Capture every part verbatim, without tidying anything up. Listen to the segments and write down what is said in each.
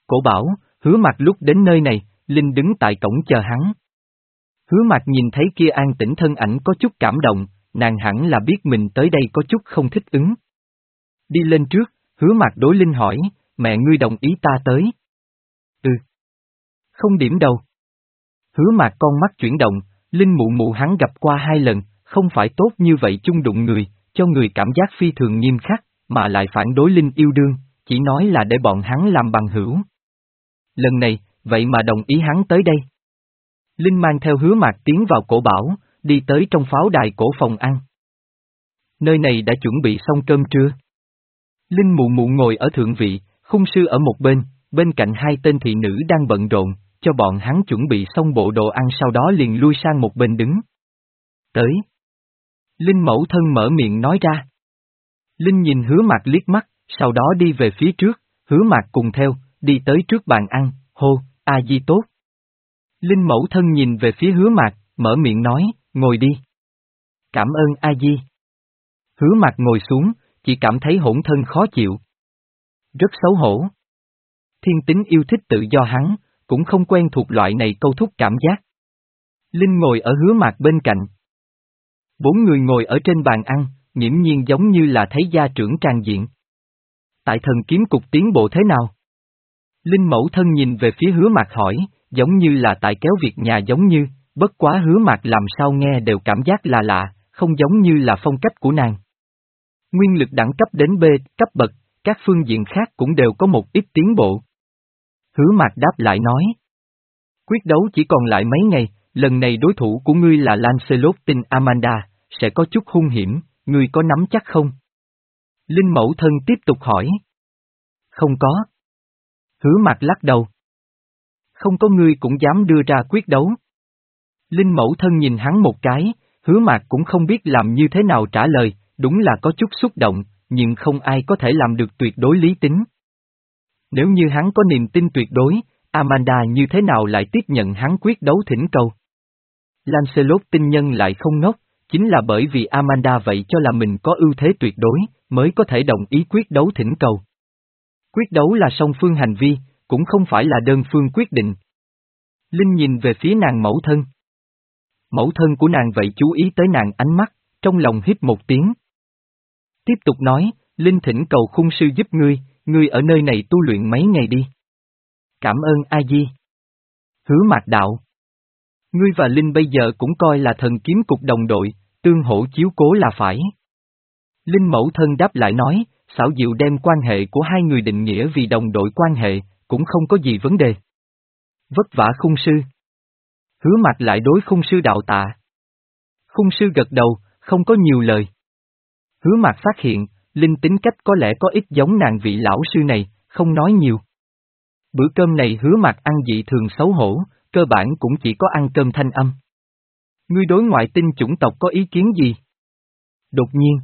Cổ bảo, Hứa Mạc lúc đến nơi này, Linh đứng tại cổng chờ hắn. Hứa Mạc nhìn thấy kia an tĩnh thân ảnh có chút cảm động, nàng hẳn là biết mình tới đây có chút không thích ứng. Đi lên trước, Hứa Mạc đối Linh hỏi, mẹ ngươi đồng ý ta tới. Ừ. Không điểm đâu. Hứa Mạc con mắt chuyển động, Linh mụ mụ hắn gặp qua hai lần, không phải tốt như vậy chung đụng người, cho người cảm giác phi thường nghiêm khắc, mà lại phản đối Linh yêu đương, chỉ nói là để bọn hắn làm bằng hữu. Lần này, vậy mà đồng ý hắn tới đây. Linh mang theo Hứa Mạc tiến vào cổ bảo, đi tới trong pháo đài cổ phòng ăn. Nơi này đã chuẩn bị xong cơm trưa. Linh mụ mụ ngồi ở thượng vị, khung sư ở một bên, bên cạnh hai tên thị nữ đang bận rộn, cho bọn hắn chuẩn bị xong bộ đồ ăn sau đó liền lui sang một bên đứng. Tới. Linh mẫu thân mở miệng nói ra. Linh nhìn Hứa Mạc liếc mắt, sau đó đi về phía trước, Hứa Mạc cùng theo, đi tới trước bàn ăn, hô, A Di tốt. Linh mẫu thân nhìn về phía Hứa Mạc, mở miệng nói, ngồi đi. Cảm ơn A Di. Hứa Mạc ngồi xuống, chỉ cảm thấy hỗn thân khó chịu. Rất xấu hổ. Thiên tính yêu thích tự do hắn, cũng không quen thuộc loại này câu thúc cảm giác. Linh ngồi ở Hứa Mạc bên cạnh. Bốn người ngồi ở trên bàn ăn, nghiễm nhiên giống như là thấy gia trưởng tràn diện. Tại Thần Kiếm Cục tiến bộ thế nào? Linh mẫu thân nhìn về phía Hứa Mạc hỏi, giống như là tại kéo việc nhà giống như, bất quá Hứa Mạc làm sao nghe đều cảm giác là lạ, không giống như là phong cách của nàng. Nguyên lực đẳng cấp đến B cấp bậc, các phương diện khác cũng đều có một ít tiến bộ. Hứa Mạc đáp lại nói. Quyết đấu chỉ còn lại mấy ngày, lần này đối thủ của ngươi là Lancelot tin Amanda, sẽ có chút hung hiểm, ngươi có nắm chắc không? Linh mẫu thân tiếp tục hỏi. Không có. Hứa Mạc lắc đầu. Không có ngươi cũng dám đưa ra quyết đấu. Linh mẫu thân nhìn hắn một cái, Hứa Mạc cũng không biết làm như thế nào trả lời, đúng là có chút xúc động, nhưng không ai có thể làm được tuyệt đối lý tính. Nếu như hắn có niềm tin tuyệt đối, Amanda như thế nào lại tiếp nhận hắn quyết đấu thỉnh cầu? Lancelot tinh nhân lại không ngốc, chính là bởi vì Amanda vậy cho là mình có ưu thế tuyệt đối, mới có thể đồng ý quyết đấu thỉnh cầu. Quyết đấu là song phương hành vi, cũng không phải là đơn phương quyết định. Linh nhìn về phía nàng mẫu thân. Mẫu thân của nàng vậy chú ý tới nàng ánh mắt, trong lòng hít một tiếng. Tiếp tục nói, Linh thỉnh cầu khung sư giúp ngươi, ngươi ở nơi này tu luyện mấy ngày đi. Cảm ơn A Di. Hứa Mạc đạo. Ngươi và Linh bây giờ cũng coi là Thần Kiếm Cục đồng đội, tương hỗ chiếu cố là phải. Linh mẫu thân đáp lại nói, xảo diệu đem quan hệ của hai người định nghĩa vì đồng đội quan hệ, cũng không có gì vấn đề. Vất vả khung sư. Hứa Mạc lại đối khung sư đạo tạ. Khung sư gật đầu, không có nhiều lời. Hứa Mạc phát hiện, Linh tính cách có lẽ có ít giống nàng vị lão sư này, không nói nhiều. Bữa cơm này Hứa Mạc ăn dị thường xấu hổ, cơ bản cũng chỉ có ăn cơm thanh âm. Ngươi đối ngoại tinh chủng tộc có ý kiến gì? Đột nhiên.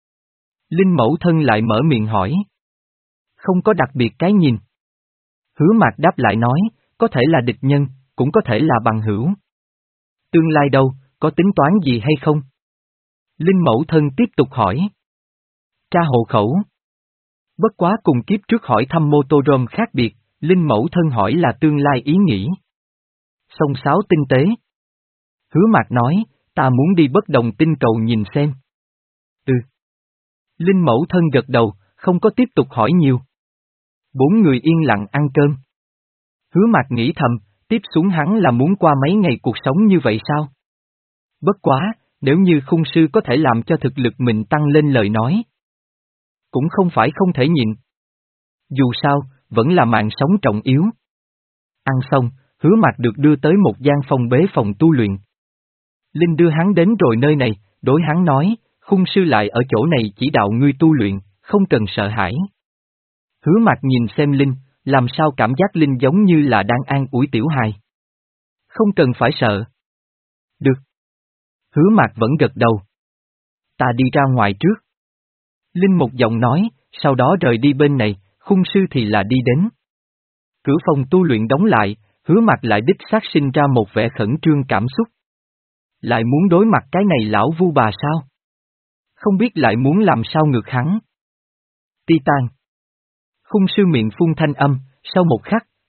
Linh mẫu thân lại mở miệng hỏi. Không có đặc biệt cái nhìn. Hứa Mạc đáp lại nói, có thể là địch nhân, cũng có thể là bằng hữu. Tương lai đâu, có tính toán gì hay không? Linh mẫu thân tiếp tục hỏi. Tra hộ khẩu. Bất quá cùng kiếp trước hỏi thăm Motorome khác biệt, Linh mẫu thân hỏi là tương lai ý nghĩ. Song sáo tinh tế. Hứa Mạc nói, ta muốn đi bất đồng tinh cầu nhìn xem. Ừ. Linh mẫu thân gật đầu, không có tiếp tục hỏi nhiều. Bốn người yên lặng ăn cơm. Hứa Mạc nghĩ thầm, tiếp xuống hắn là muốn qua mấy ngày cuộc sống như vậy sao? Bất quá, nếu như khung sư có thể làm cho thực lực mình tăng lên lời nói. Cũng không phải không thể nhịn. Dù sao, vẫn là mạng sống trọng yếu. Ăn xong, Hứa Mạc được đưa tới một gian phòng bế phòng tu luyện. Linh đưa hắn đến rồi nơi này, đối hắn nói, khung sư lại ở chỗ này chỉ đạo ngươi tu luyện, không cần sợ hãi. Hứa Mạc nhìn xem Linh, làm sao cảm giác Linh giống như là đang an ủi tiểu hài. Không cần phải sợ. Được. Hứa Mạc vẫn gật đầu. Ta đi ra ngoài trước. Linh một giọng nói, sau đó rời đi bên này, khung sư thì là đi đến. Cửa phòng tu luyện đóng lại, Hứa Mạc lại đích xác sinh ra một vẻ khẩn trương cảm xúc. Lại muốn đối mặt cái này lão vu bà sao? Không biết lại muốn làm sao ngược hắn. Titan. Khung sư miệng phun thanh âm, sau một khắc,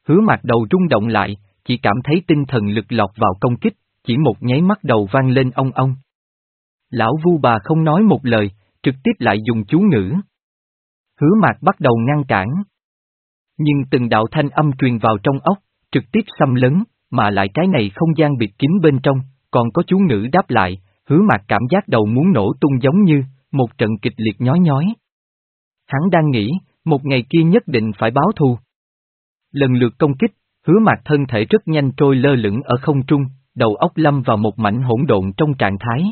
Hứa Mạc đầu rung động lại, chỉ cảm thấy tinh thần lực lọt vào công kích, chỉ một nháy mắt đầu vang lên ong ong. Lão Vu Bà không nói một lời, trực tiếp lại dùng chú ngữ. Hứa Mạc bắt đầu ngăn cản. Nhưng từng đạo thanh âm truyền vào trong óc, trực tiếp xâm lấn, mà lại cái này không gian bịt kín bên trong, còn có chú ngữ đáp lại, Hứa Mạc cảm giác đầu muốn nổ tung giống như, một trận kịch liệt nhói nhói. Hắn đang nghĩ, một ngày kia nhất định phải báo thù. Lần lượt công kích, Hứa Mạc thân thể rất nhanh trôi lơ lửng ở không trung, đầu óc lâm vào một mảnh hỗn độn trong trạng thái.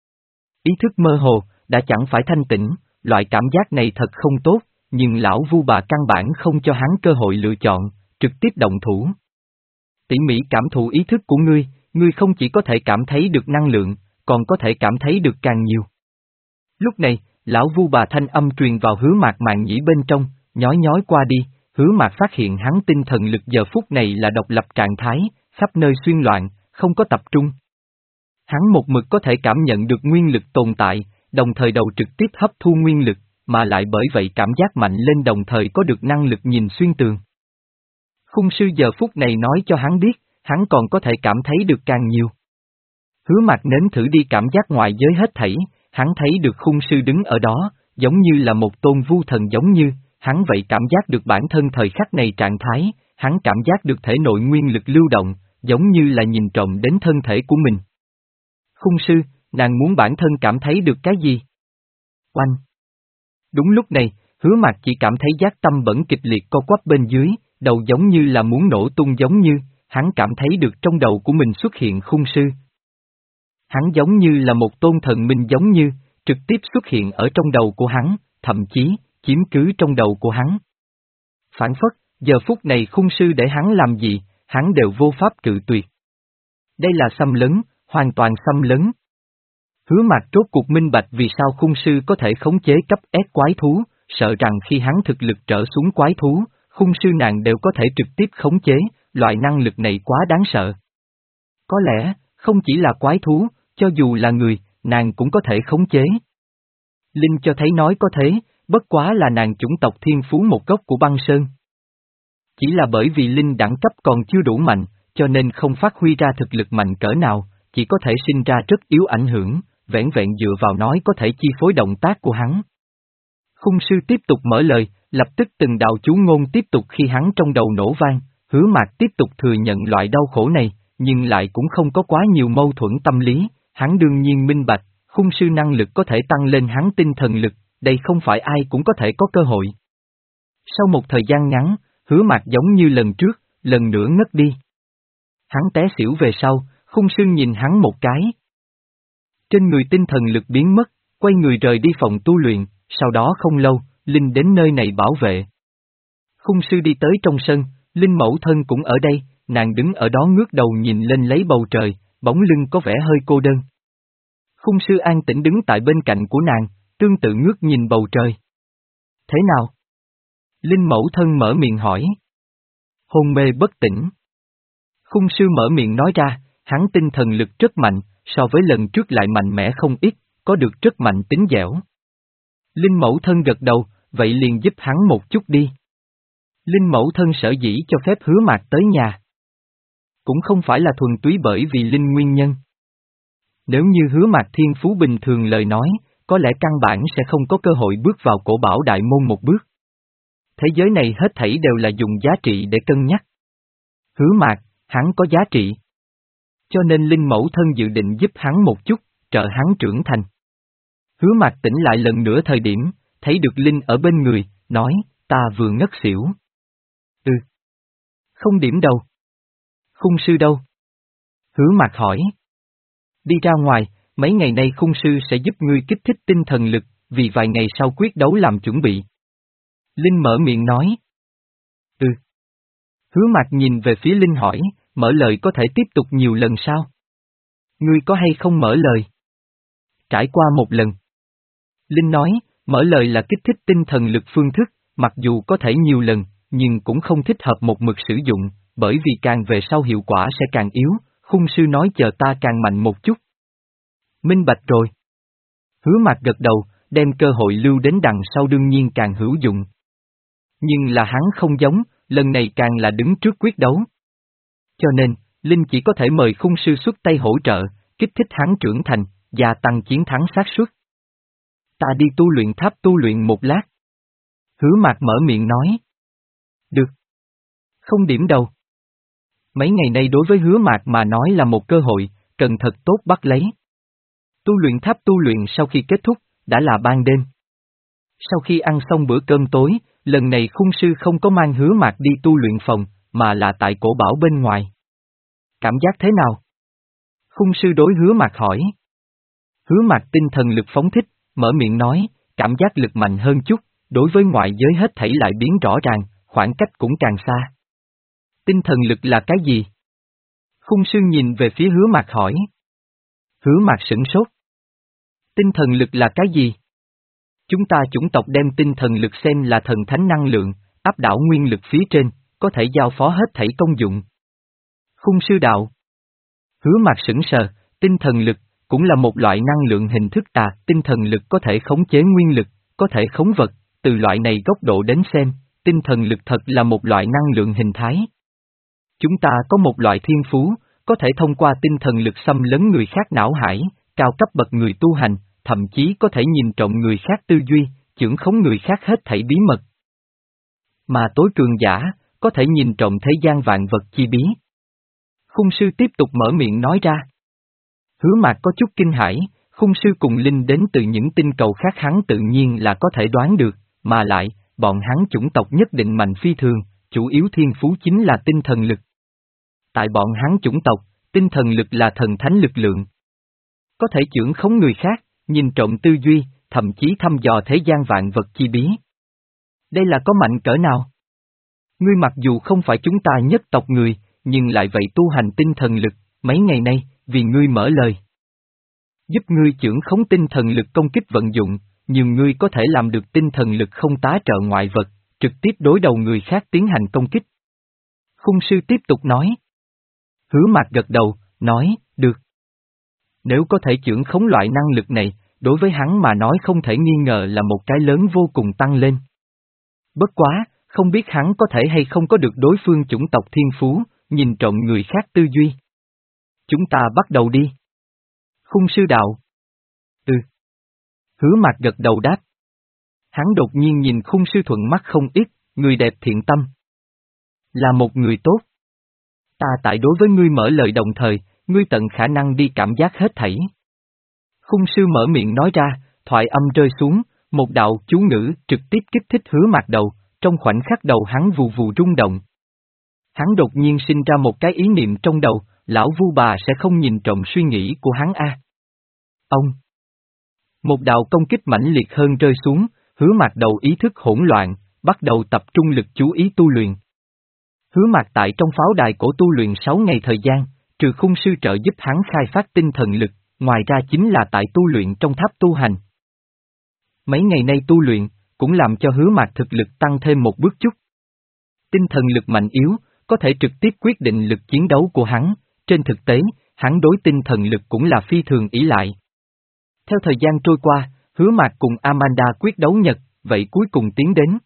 Ý thức mơ hồ, đã chẳng phải thanh tĩnh, loại cảm giác này thật không tốt, nhưng lão Vu Bà căn bản không cho hắn cơ hội lựa chọn, trực tiếp động thủ. Tỉ mỉ cảm thụ ý thức của ngươi, ngươi không chỉ có thể cảm thấy được năng lượng, còn có thể cảm thấy được càng nhiều. Lúc này, lão Vu Bà thanh âm truyền vào Hứa Mạc màng nhĩ bên trong, nhói nhói qua đi, Hứa Mạc phát hiện hắn tinh thần lực giờ phút này là độc lập trạng thái, khắp nơi xuyên loạn, không có tập trung. Hắn một mực có thể cảm nhận được nguyên lực tồn tại, đồng thời đầu trực tiếp hấp thu nguyên lực, mà lại bởi vậy cảm giác mạnh lên đồng thời có được năng lực nhìn xuyên tường. Khung sư giờ phút này nói cho hắn biết, hắn còn có thể cảm thấy được càng nhiều. Hứa Mạc nếm thử đi cảm giác ngoại giới hết thảy, hắn thấy được khung sư đứng ở đó, giống như là một tôn vu thần giống như, hắn vậy cảm giác được bản thân thời khắc này trạng thái, hắn cảm giác được thể nội nguyên lực lưu động, giống như là nhìn trộm đến thân thể của mình. Khung sư, nàng muốn bản thân cảm thấy được cái gì? Oanh! Đúng lúc này, Hứa Mạc chỉ cảm thấy giác tâm bẩn kịch liệt co quắp bên dưới, đầu giống như là muốn nổ tung giống như, hắn cảm thấy được trong đầu của mình xuất hiện khung sư. Hắn giống như là một tôn thần minh giống như, trực tiếp xuất hiện ở trong đầu của hắn, thậm chí, chiếm cứ trong đầu của hắn. Phản phất, giờ phút này khung sư để hắn làm gì, hắn đều vô pháp cự tuyệt. Đây là xâm lấn, hoàn toàn xâm lấn. Hứa Mạc rốt cuộc minh bạch vì sao khung sư có thể khống chế cấp S quái thú, sợ rằng khi hắn thực lực trở xuống quái thú, khung sư nàng đều có thể trực tiếp khống chế, loại năng lực này quá đáng sợ. Có lẽ, không chỉ là quái thú, cho dù là người, nàng cũng có thể khống chế. Linh cho thấy nói có thế, bất quá là nàng chủng tộc thiên phú một gốc của băng sơn. Chỉ là bởi vì Linh đẳng cấp còn chưa đủ mạnh, cho nên không phát huy ra thực lực mạnh cỡ nào, chỉ có thể sinh ra rất yếu ảnh hưởng, vẻn vẹn dựa vào nói có thể chi phối động tác của hắn. Khung sư tiếp tục mở lời, lập tức từng đạo chú ngôn tiếp tục khi hắn trong đầu nổ vang, Hứa Mạc tiếp tục thừa nhận loại đau khổ này, nhưng lại cũng không có quá nhiều mâu thuẫn tâm lý, hắn đương nhiên minh bạch, khung sư năng lực có thể tăng lên hắn tinh thần lực, đây không phải ai cũng có thể có cơ hội. Sau một thời gian ngắn, Hứa Mạc giống như lần trước, lần nữa ngất đi. Hắn té xỉu về sau, khung sư nhìn hắn một cái. Trên người tinh thần lực biến mất, quay người rời đi phòng tu luyện, sau đó không lâu, Linh đến nơi này bảo vệ. Khung sư đi tới trong sân, Linh mẫu thân cũng ở đây, nàng đứng ở đó ngước đầu nhìn lên lấy bầu trời, bóng lưng có vẻ hơi cô đơn. Khung sư an tĩnh đứng tại bên cạnh của nàng, tương tự ngước nhìn bầu trời. Thế nào? Linh mẫu thân mở miệng hỏi. Hôn mê bất tỉnh. Khung sư mở miệng nói ra, hắn tinh thần lực rất mạnh, so với lần trước lại mạnh mẽ không ít, có được rất mạnh tính dẻo. Linh mẫu thân gật đầu, vậy liền giúp hắn một chút đi. Linh mẫu thân sở dĩ cho phép Hứa Mạc tới nhà. Cũng không phải là thuần túy bởi vì Linh nguyên nhân. Nếu như Hứa Mạc thiên phú bình thường lời nói, có lẽ căn bản sẽ không có cơ hội bước vào cổ bảo đại môn một bước. Thế giới này hết thảy đều là dùng giá trị để cân nhắc. Hứa Mạc, hắn có giá trị. Cho nên Linh mẫu thân dự định giúp hắn một chút, trợ hắn trưởng thành. Hứa Mạc tỉnh lại lần nữa thời điểm, thấy được Linh ở bên người, nói, ta vừa ngất xỉu. Ừ. Không điểm đâu. Khung sư đâu? Hứa Mạc hỏi. Đi ra ngoài, mấy ngày nay khung sư sẽ giúp ngươi kích thích tinh thần lực, vì vài ngày sau quyết đấu làm chuẩn bị. Linh mở miệng nói. Ừ. Hứa Mạc nhìn về phía Linh hỏi, mở lời có thể tiếp tục nhiều lần sao? Ngươi có hay không mở lời? Trải qua một lần. Linh nói, mở lời là kích thích tinh thần lực phương thức, mặc dù có thể nhiều lần, nhưng cũng không thích hợp một mực sử dụng, bởi vì càng về sau hiệu quả sẽ càng yếu, khung sư nói chờ ta càng mạnh một chút. Minh bạch rồi. Hứa Mạc gật đầu, đem cơ hội lưu đến đằng sau đương nhiên càng hữu dụng. Nhưng là hắn không giống, lần này càng là đứng trước quyết đấu. Cho nên, Linh chỉ có thể mời khung sư xuất tay hỗ trợ, kích thích hắn trưởng thành, gia tăng chiến thắng xác suất. Ta đi tu luyện tháp tu luyện một lát. Hứa Mạc mở miệng nói. Được. Không điểm đâu. Mấy ngày nay đối với Hứa Mạc mà nói là một cơ hội, cần thật tốt bắt lấy. Tu luyện tháp tu luyện sau khi kết thúc, đã là ban đêm. Sau khi ăn xong bữa cơm tối, lần này khung sư không có mang Hứa Mạc đi tu luyện phòng, mà là tại cổ bảo bên ngoài. Cảm giác thế nào? Khung sư đối Hứa Mạc hỏi. Hứa Mạc tinh thần lực phóng thích, mở miệng nói, cảm giác lực mạnh hơn chút, đối với ngoại giới hết thảy lại biến rõ ràng, khoảng cách cũng càng xa. Tinh thần lực là cái gì? Khung sư nhìn về phía Hứa Mạc hỏi. Hứa Mạc sửng sốt. Tinh thần lực là cái gì? Chúng ta chủng tộc đem tinh thần lực xem là thần thánh năng lượng, áp đảo nguyên lực phía trên, có thể giao phó hết thảy công dụng. Khung sư đạo. Hứa Mạc sững sờ, tinh thần lực, cũng là một loại năng lượng hình thức à, tinh thần lực có thể khống chế nguyên lực, có thể khống vật, từ loại này góc độ đến xem, tinh thần lực thật là một loại năng lượng hình thái. Chúng ta có một loại thiên phú, có thể thông qua tinh thần lực xâm lấn người khác não hải, cao cấp bậc người tu hành, thậm chí có thể nhìn trộm người khác tư duy, chưởng khống người khác hết thảy bí mật. Mà tối cường giả, có thể nhìn trộm thế gian vạn vật chi bí. Khung sư tiếp tục mở miệng nói ra. Hứa Mạc có chút kinh hãi, khung sư cùng Linh đến từ những tinh cầu khác hắn tự nhiên là có thể đoán được, mà lại, bọn hắn chủng tộc nhất định mạnh phi thường, chủ yếu thiên phú chính là tinh thần lực. Tại bọn hắn chủng tộc, tinh thần lực là thần thánh lực lượng. Có thể chưởng khống người khác, nhìn trộm tư duy, thậm chí thăm dò thế gian vạn vật chi bí. Đây là có mạnh cỡ nào? Ngươi mặc dù không phải chúng ta nhất tộc người, nhưng lại vậy tu hành tinh thần lực, mấy ngày nay, vì ngươi mở lời. Giúp ngươi chưởng khống tinh thần lực công kích vận dụng, nhiều ngươi có thể làm được tinh thần lực không tá trợ ngoại vật, trực tiếp đối đầu người khác tiến hành công kích. Khung sư tiếp tục nói. Hứa Mạc gật đầu, nói, được. Nếu có thể chưởng khống loại năng lực này, đối với hắn mà nói không thể nghi ngờ là một cái lớn vô cùng tăng lên. Bất quá, không biết hắn có thể hay không có được đối phương chủng tộc thiên phú, nhìn trộm người khác tư duy. Chúng ta bắt đầu đi. Khung sư đạo. Ừ. Hứa Mạc gật đầu đáp. Hắn đột nhiên nhìn khung sư thuận mắt không ít, người đẹp thiện tâm. Là một người tốt. Ta tại đối với ngươi mở lời đồng thời, ngươi tận khả năng đi cảm giác hết thảy. Khung sư mở miệng nói ra, thoại âm rơi xuống, một đạo chú ngữ trực tiếp kích thích Hứa Mạc đầu, trong khoảnh khắc đầu hắn vù vù rung động. Hắn đột nhiên sinh ra một cái ý niệm trong đầu, lão Vu bà sẽ không nhìn trộm suy nghĩ của hắn a. À. Ông. Một đạo công kích mãnh liệt hơn rơi xuống, Hứa Mạc đầu ý thức hỗn loạn, bắt đầu tập trung lực chú ý tu luyện. Hứa Mạc tại trong pháo đài cổ tu luyện sáu ngày thời gian, trừ khung sư trợ giúp hắn khai phát tinh thần lực, ngoài ra chính là tại tu luyện trong tháp tu hành. Mấy ngày nay tu luyện, cũng làm cho Hứa Mạc thực lực tăng thêm một bước chút. Tinh thần lực mạnh yếu, có thể trực tiếp quyết định lực chiến đấu của hắn, trên thực tế, hắn đối tinh thần lực cũng là phi thường ỷ lại. Theo thời gian trôi qua, Hứa Mạc cùng Amanda quyết đấu nhật, vậy cuối cùng tiến đến.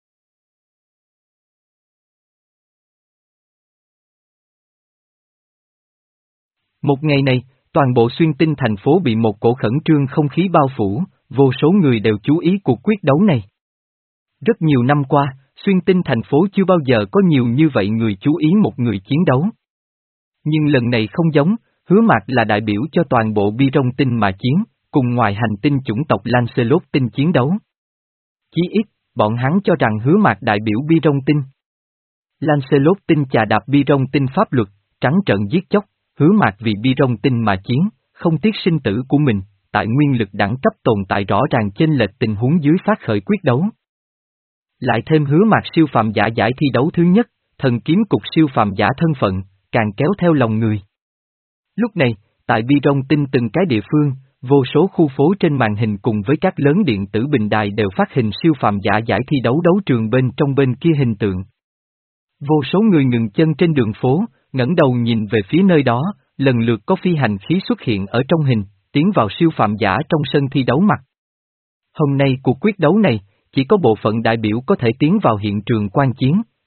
Một ngày này, toàn bộ xuyên tinh thành phố bị một cổ khẩn trương không khí bao phủ, vô số người đều chú ý cuộc quyết đấu này. Rất nhiều năm qua, xuyên tinh thành phố chưa bao giờ có nhiều như vậy người chú ý một người chiến đấu. Nhưng lần này không giống, Hứa Mạc là đại biểu cho toàn bộ bi rong tinh mà chiến, cùng ngoài hành tinh chủng tộc Lancelot tinh chiến đấu. Chí ít, bọn hắn cho rằng Hứa Mạc đại biểu bi rong tinh. Lancelot tinh chà đạp bi rong tinh pháp luật, trắng trợn giết chóc, Hứa Mạc vì bi rong tinh mà chiến, không tiếc sinh tử của mình, tại nguyên lực đẳng cấp tồn tại rõ ràng chênh lệch tình huống dưới phát khởi quyết đấu. Lại thêm Hứa Mạc siêu phàm giả giải thi đấu thứ nhất, thần kiếm cục siêu phàm giả thân phận, càng kéo theo lòng người. Lúc này, tại bi rong tinh từng cái địa phương, vô số khu phố trên màn hình cùng với các lớn điện tử bình đài đều phát hình siêu phàm giả giải thi đấu đấu trường bên trong bên kia hình tượng. Vô số người ngừng chân trên đường phố, ngẩng đầu nhìn về phía nơi đó, lần lượt có phi hành khí xuất hiện ở trong hình, tiến vào siêu phàm giả trong sân thi đấu mặt. Hôm nay cuộc quyết đấu này, chỉ có bộ phận đại biểu có thể tiến vào hiện trường quan chiến,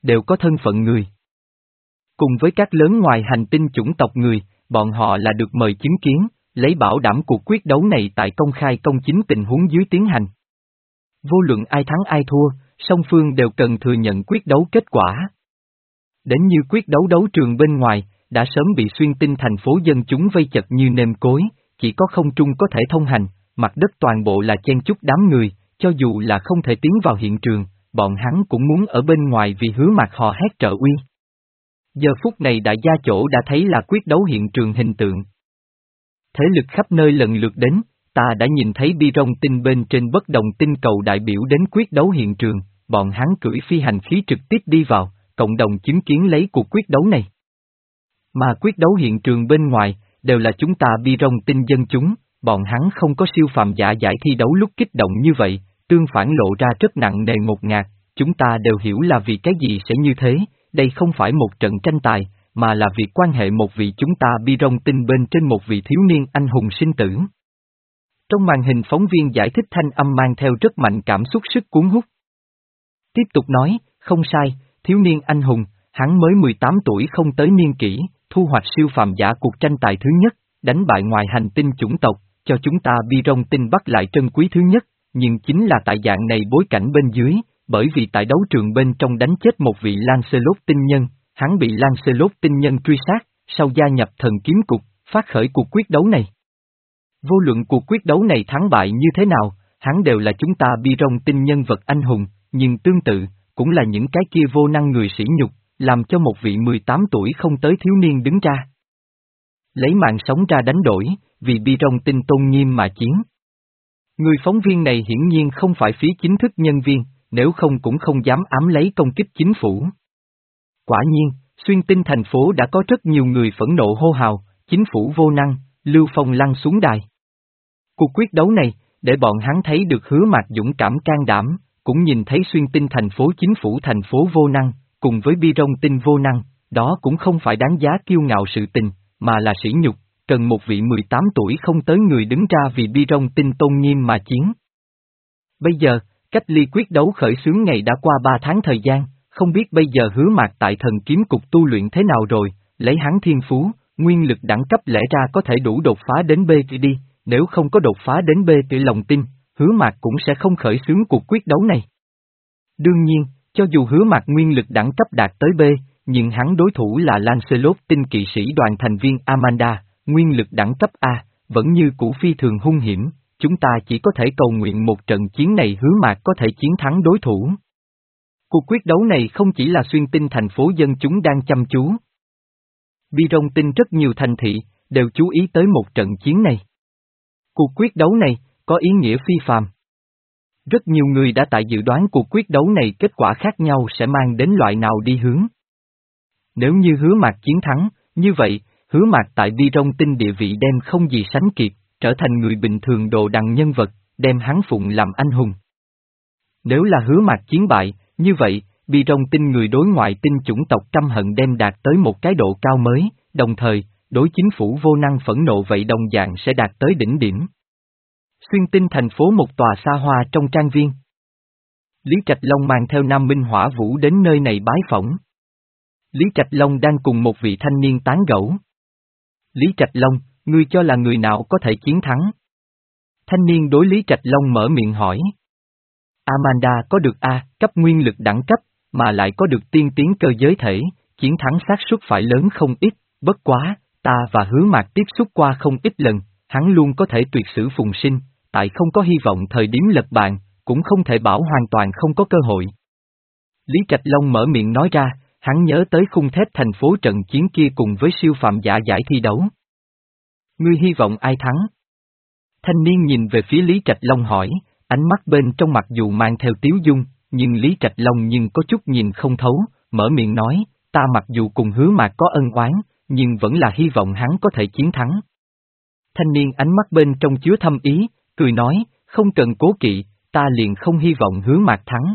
đều có thân phận người. Cùng với các lớn ngoài hành tinh chủng tộc người, bọn họ là được mời chứng kiến, lấy bảo đảm cuộc quyết đấu này tại công khai công chính tình huống dưới tiến hành. Vô luận ai thắng ai thua, song phương đều cần thừa nhận quyết đấu kết quả. Đến như quyết đấu đấu trường bên ngoài, đã sớm bị xuyên tinh thành phố dân chúng vây chật như nêm cối, chỉ có không trung có thể thông hành, mặt đất toàn bộ là chen chúc đám người, cho dù là không thể tiến vào hiện trường, bọn hắn cũng muốn ở bên ngoài vì Hứa Mạc hò hét trợ uy. Giờ phút này đại gia chỗ đã thấy là quyết đấu hiện trường hình tượng. Thế lực khắp nơi lần lượt đến, ta đã nhìn thấy bi rong tinh bên trên bất đồng tinh cầu đại biểu đến quyết đấu hiện trường, bọn hắn cưỡi phi hành khí trực tiếp đi vào, cộng đồng chứng kiến lấy cuộc quyết đấu này. Mà quyết đấu hiện trường bên ngoài, đều là chúng ta bi rong tinh dân chúng, bọn hắn không có siêu phàm giả giải thi đấu lúc kích động như vậy, tương phản lộ ra rất nặng nề ngột ngạt, chúng ta đều hiểu là vì cái gì sẽ như thế, đây không phải một trận tranh tài, mà là việc quan hệ một vị chúng ta bi rong tinh bên trên một vị thiếu niên anh hùng sinh tử. Trong màn hình phóng viên giải thích thanh âm mang theo rất mạnh cảm xúc sức cuốn hút. Tiếp tục nói, không sai, thiếu niên anh hùng, hắn mới mười tám tuổi không tới niên kỷ, thu hoạch siêu phàm giả cuộc tranh tài thứ nhất, đánh bại ngoài hành tinh chủng tộc, cho chúng ta bi rong tinh bắt lại trân quý thứ nhất, nhưng chính là tại dạng này bối cảnh bên dưới, bởi vì tại đấu trường bên trong đánh chết một vị Lancelot tinh nhân, hắn bị Lancelot tinh nhân truy sát, sau gia nhập thần kiếm cục, phát khởi cuộc quyết đấu này. Vô luận cuộc quyết đấu này thắng bại như thế nào, hắn đều là chúng ta bi rong tinh nhân vật anh hùng, nhưng tương tự, cũng là những cái kia vô năng người sỉ nhục, làm cho một vị mười tám tuổi không tới thiếu niên đứng ra. Lấy mạng sống ra đánh đổi, vì bi rong tinh tôn nghiêm mà chiến. Người phóng viên này hiển nhiên không phải phía chính thức nhân viên, nếu không cũng không dám ám lấy công kích chính phủ. Quả nhiên, xuyên tinh thành phố đã có rất nhiều người phẫn nộ hô hào, chính phủ vô năng, Lưu Phong lăn xuống đài. Cuộc quyết đấu này, để bọn hắn thấy được Hứa Mạc dũng cảm can đảm, cũng nhìn thấy xuyên tinh thành phố chính phủ thành phố vô năng, cùng với bi rong tinh vô năng, đó cũng không phải đáng giá kiêu ngạo sự tình, mà là sỉ nhục, cần một vị mười tám tuổi không tới người đứng ra vì bi rong tinh tôn nghiêm mà chiến. Bây giờ, cách ly quyết đấu khởi xướng ngày đã qua ba tháng thời gian, không biết bây giờ Hứa Mạc tại thần kiếm cục tu luyện thế nào rồi, lấy hắn thiên phú, nguyên lực đẳng cấp lẽ ra có thể đủ đột phá đến B tự đi, nếu không có đột phá đến B tự lòng tin, Hứa Mạc cũng sẽ không khởi xướng cuộc quyết đấu này. Đương nhiên, cho dù Hứa Mạc nguyên lực đẳng cấp đạt tới B, nhưng hắn đối thủ là Lancelot tinh kỵ sĩ đoàn thành viên Amanda, nguyên lực đẳng cấp A, vẫn như cũ phi thường hung hiểm, chúng ta chỉ có thể cầu nguyện một trận chiến này Hứa Mạc có thể chiến thắng đối thủ. Cuộc quyết đấu này không chỉ là xuyên tinh thành phố dân chúng đang chăm chú. Bi rong tinh rất nhiều thành thị, đều chú ý tới một trận chiến này. Cuộc quyết đấu này, có ý nghĩa phi phàm. Rất nhiều người đã tại dự đoán cuộc quyết đấu này kết quả khác nhau sẽ mang đến loại nào đi hướng. Nếu như Hứa Mạc chiến thắng, như vậy, Hứa Mạc tại bi rong tinh địa vị đem không gì sánh kịp, trở thành người bình thường đồ đằng nhân vật, đem hắn phụng làm anh hùng. Nếu là Hứa Mạc chiến bại, như vậy, bi rong tinh người đối ngoại tinh chủng tộc căm hận đem đạt tới một cái độ cao mới, đồng thời, đối chính phủ vô năng phẫn nộ vậy đồng dạng sẽ đạt tới đỉnh điểm. Xuyên tinh thành phố một tòa xa hoa trong trang viên. Lý Trạch Long mang theo Nam Minh Hỏa Vũ đến nơi này bái phỏng. Lý Trạch Long đang cùng một vị thanh niên tán gẫu. Lý Trạch Long, ngươi cho là người nào có thể chiến thắng? Thanh niên đối Lý Trạch Long mở miệng hỏi. Amanda có được A, cấp nguyên lực đẳng cấp, mà lại có được tiên tiến cơ giới thể, chiến thắng xác suất phải lớn không ít, bất quá, ta và Hứa Mạc tiếp xúc qua không ít lần, hắn luôn có thể tuyệt sử phùng sinh, tại không có hy vọng thời điểm lật bàn, cũng không thể bảo hoàn toàn không có cơ hội. Lý Trạch Long mở miệng nói ra, hắn nhớ tới khung thép thành phố trận chiến kia cùng với siêu phàm giả giải thi đấu. Ngươi hy vọng ai thắng? Thanh niên nhìn về phía Lý Trạch Long hỏi, ánh mắt bên trong mặc dù mang theo tiếu dung, nhưng Lý Trạch Long nhưng có chút nhìn không thấu, mở miệng nói, ta mặc dù cùng Hứa Mạc có ân oán, nhưng vẫn là hy vọng hắn có thể chiến thắng. Thanh niên ánh mắt bên trong chứa thâm ý, cười nói, không cần cố kỵ, ta liền không hy vọng Hứa Mạc thắng.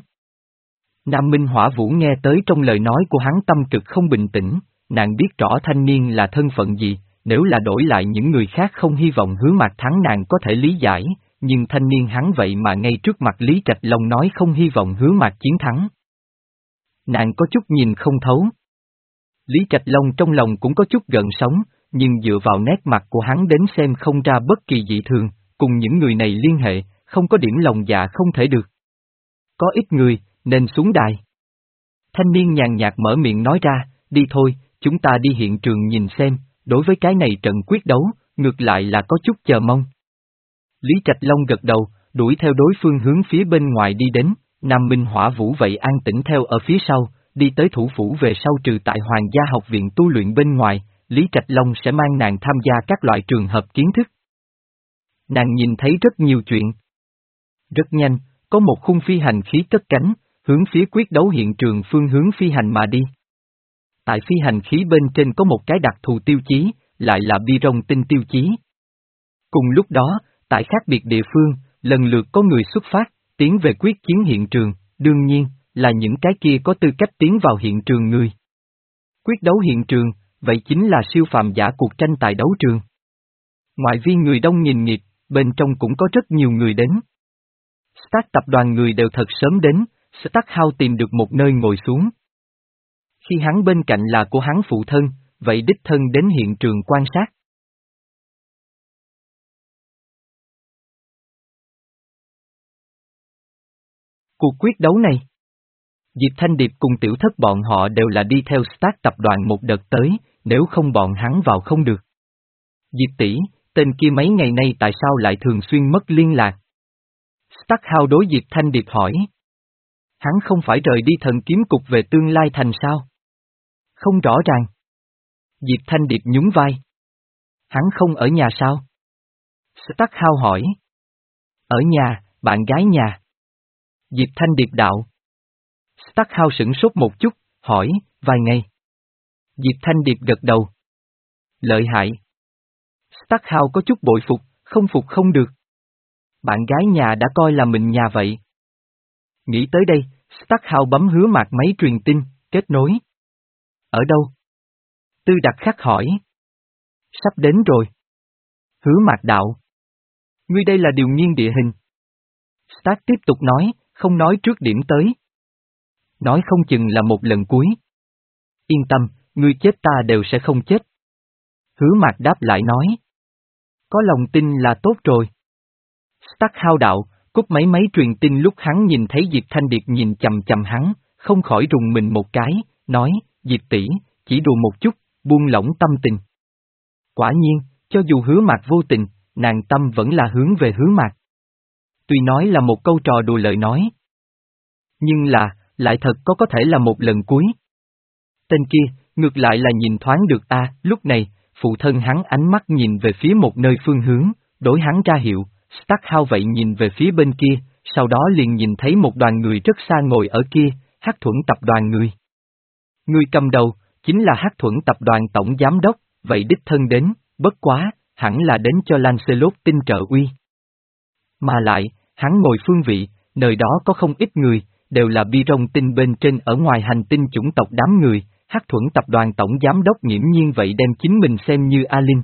Nam Minh Hỏa Vũ nghe tới trong lời nói của hắn tâm cực không bình tĩnh, nàng biết rõ thanh niên là thân phận gì, nếu là đổi lại những người khác không hy vọng Hứa Mạc thắng nàng có thể lý giải, nhưng thanh niên hắn vậy mà ngay trước mặt Lý Trạch Long nói không hy vọng Hứa Mạc chiến thắng. nàng có chút nhìn không thấu. Lý Trạch Long trong lòng cũng có chút gợn sóng, nhưng dựa vào nét mặt của hắn đến xem không ra bất kỳ dị thường, cùng những người này liên hệ, không có điểm lòng dạ không thể được. Có ít người, nên xuống đài. Thanh niên nhàn nhạt mở miệng nói ra, đi thôi, chúng ta đi hiện trường nhìn xem, đối với cái này trận quyết đấu, ngược lại là có chút chờ mong. Lý Trạch Long gật đầu, đuổi theo đối phương hướng phía bên ngoài đi đến, Nam Minh Hỏa Vũ vậy an tĩnh theo ở phía sau, đi tới thủ phủ về sau trừ tại Hoàng gia học viện tu luyện bên ngoài, Lý Trạch Long sẽ mang nàng tham gia các loại trường hợp kiến thức. Nàng nhìn thấy rất nhiều chuyện. Rất nhanh, có một khung phi hành khí cất cánh, hướng phía quyết đấu hiện trường phương hướng phi hành mà đi. Tại phi hành khí bên trên có một cái đặc thù tiêu chí, lại là bi rong tinh tiêu chí. Cùng lúc đó, tại khác biệt địa phương, lần lượt có người xuất phát, tiến về quyết chiến hiện trường, đương nhiên, là những cái kia có tư cách tiến vào hiện trường người. Quyết đấu hiện trường, vậy chính là siêu phàm giả cuộc tranh tài đấu trường. Ngoại viên người đông nghìn nghịt, bên trong cũng có rất nhiều người đến. Stark tập đoàn người đều thật sớm đến, Stark House tìm được một nơi ngồi xuống. Khi hắn bên cạnh là của hắn phụ thân, vậy đích thân đến hiện trường quan sát. Cuộc quyết đấu này, Diệp Thanh Điệp cùng Tiểu Thất bọn họ đều là đi theo Stark tập đoàn một đợt tới, nếu không bọn hắn vào không được. Diệp tỷ, tên kia mấy ngày nay tại sao lại thường xuyên mất liên lạc? Stark House đối Diệp Thanh Điệp hỏi. Hắn không phải rời đi thần kiếm cục về tương lai thành sao? Không rõ ràng. Diệp Thanh Điệp nhún vai. Hắn không ở nhà sao? Stark House hỏi. Ở nhà, bạn gái nhà. Diệp Thanh Điệp đạo. Stark House sửng sốt một chút, hỏi, vài ngày. Diệp Thanh Điệp gật đầu. Lợi hại. Stark House có chút bội phục, không phục không được. Bạn gái nhà đã coi là mình nhà vậy. Nghĩ tới đây, Stark House bấm Hứa Mạc máy truyền tin, kết nối. Ở đâu? Tư Đặc Khắc hỏi. Sắp đến rồi. Hứa Mạc đạo. Ngươi đây là điều nghiêng địa hình. Stark tiếp tục nói, không nói trước điểm tới. Nói không chừng là một lần cuối. Yên tâm, ngươi chết ta đều sẽ không chết. Hứa Mạc đáp lại nói. Có lòng tin là tốt rồi. Stark hao đạo, cúp máy máy truyền tin lúc hắn nhìn thấy Diệp Thanh Điệp nhìn chầm chầm hắn, không khỏi rùng mình một cái, nói, Diệp tỷ, chỉ đùa một chút, buông lỏng tâm tình. Quả nhiên, cho dù Hứa Mạc vô tình, nàng tâm vẫn là hướng về Hứa Mạc. Tuy nói là một câu trò đùa lợi nói. Nhưng là, lại thật có có thể là một lần cuối. Tên kia, ngược lại là nhìn thoáng được a. Lúc này, phụ thân hắn ánh mắt nhìn về phía một nơi phương hướng, đối hắn ra hiệu, Stark House vậy nhìn về phía bên kia, sau đó liền nhìn thấy một đoàn người rất xa ngồi ở kia, Hắc Thuẫn tập đoàn người. Người cầm đầu, chính là Hắc Thuẫn tập đoàn tổng giám đốc, vậy đích thân đến, bất quá, hẳn là đến cho Lancelot tinh trợ uy. Mà lại, hắn ngồi phương vị, nơi đó có không ít người, đều là bi rong tinh bên trên ở ngoài hành tinh chủng tộc đám người, Hắc Thuẫn tập đoàn tổng giám đốc nghiễm nhiên vậy đem chính mình xem như Alin.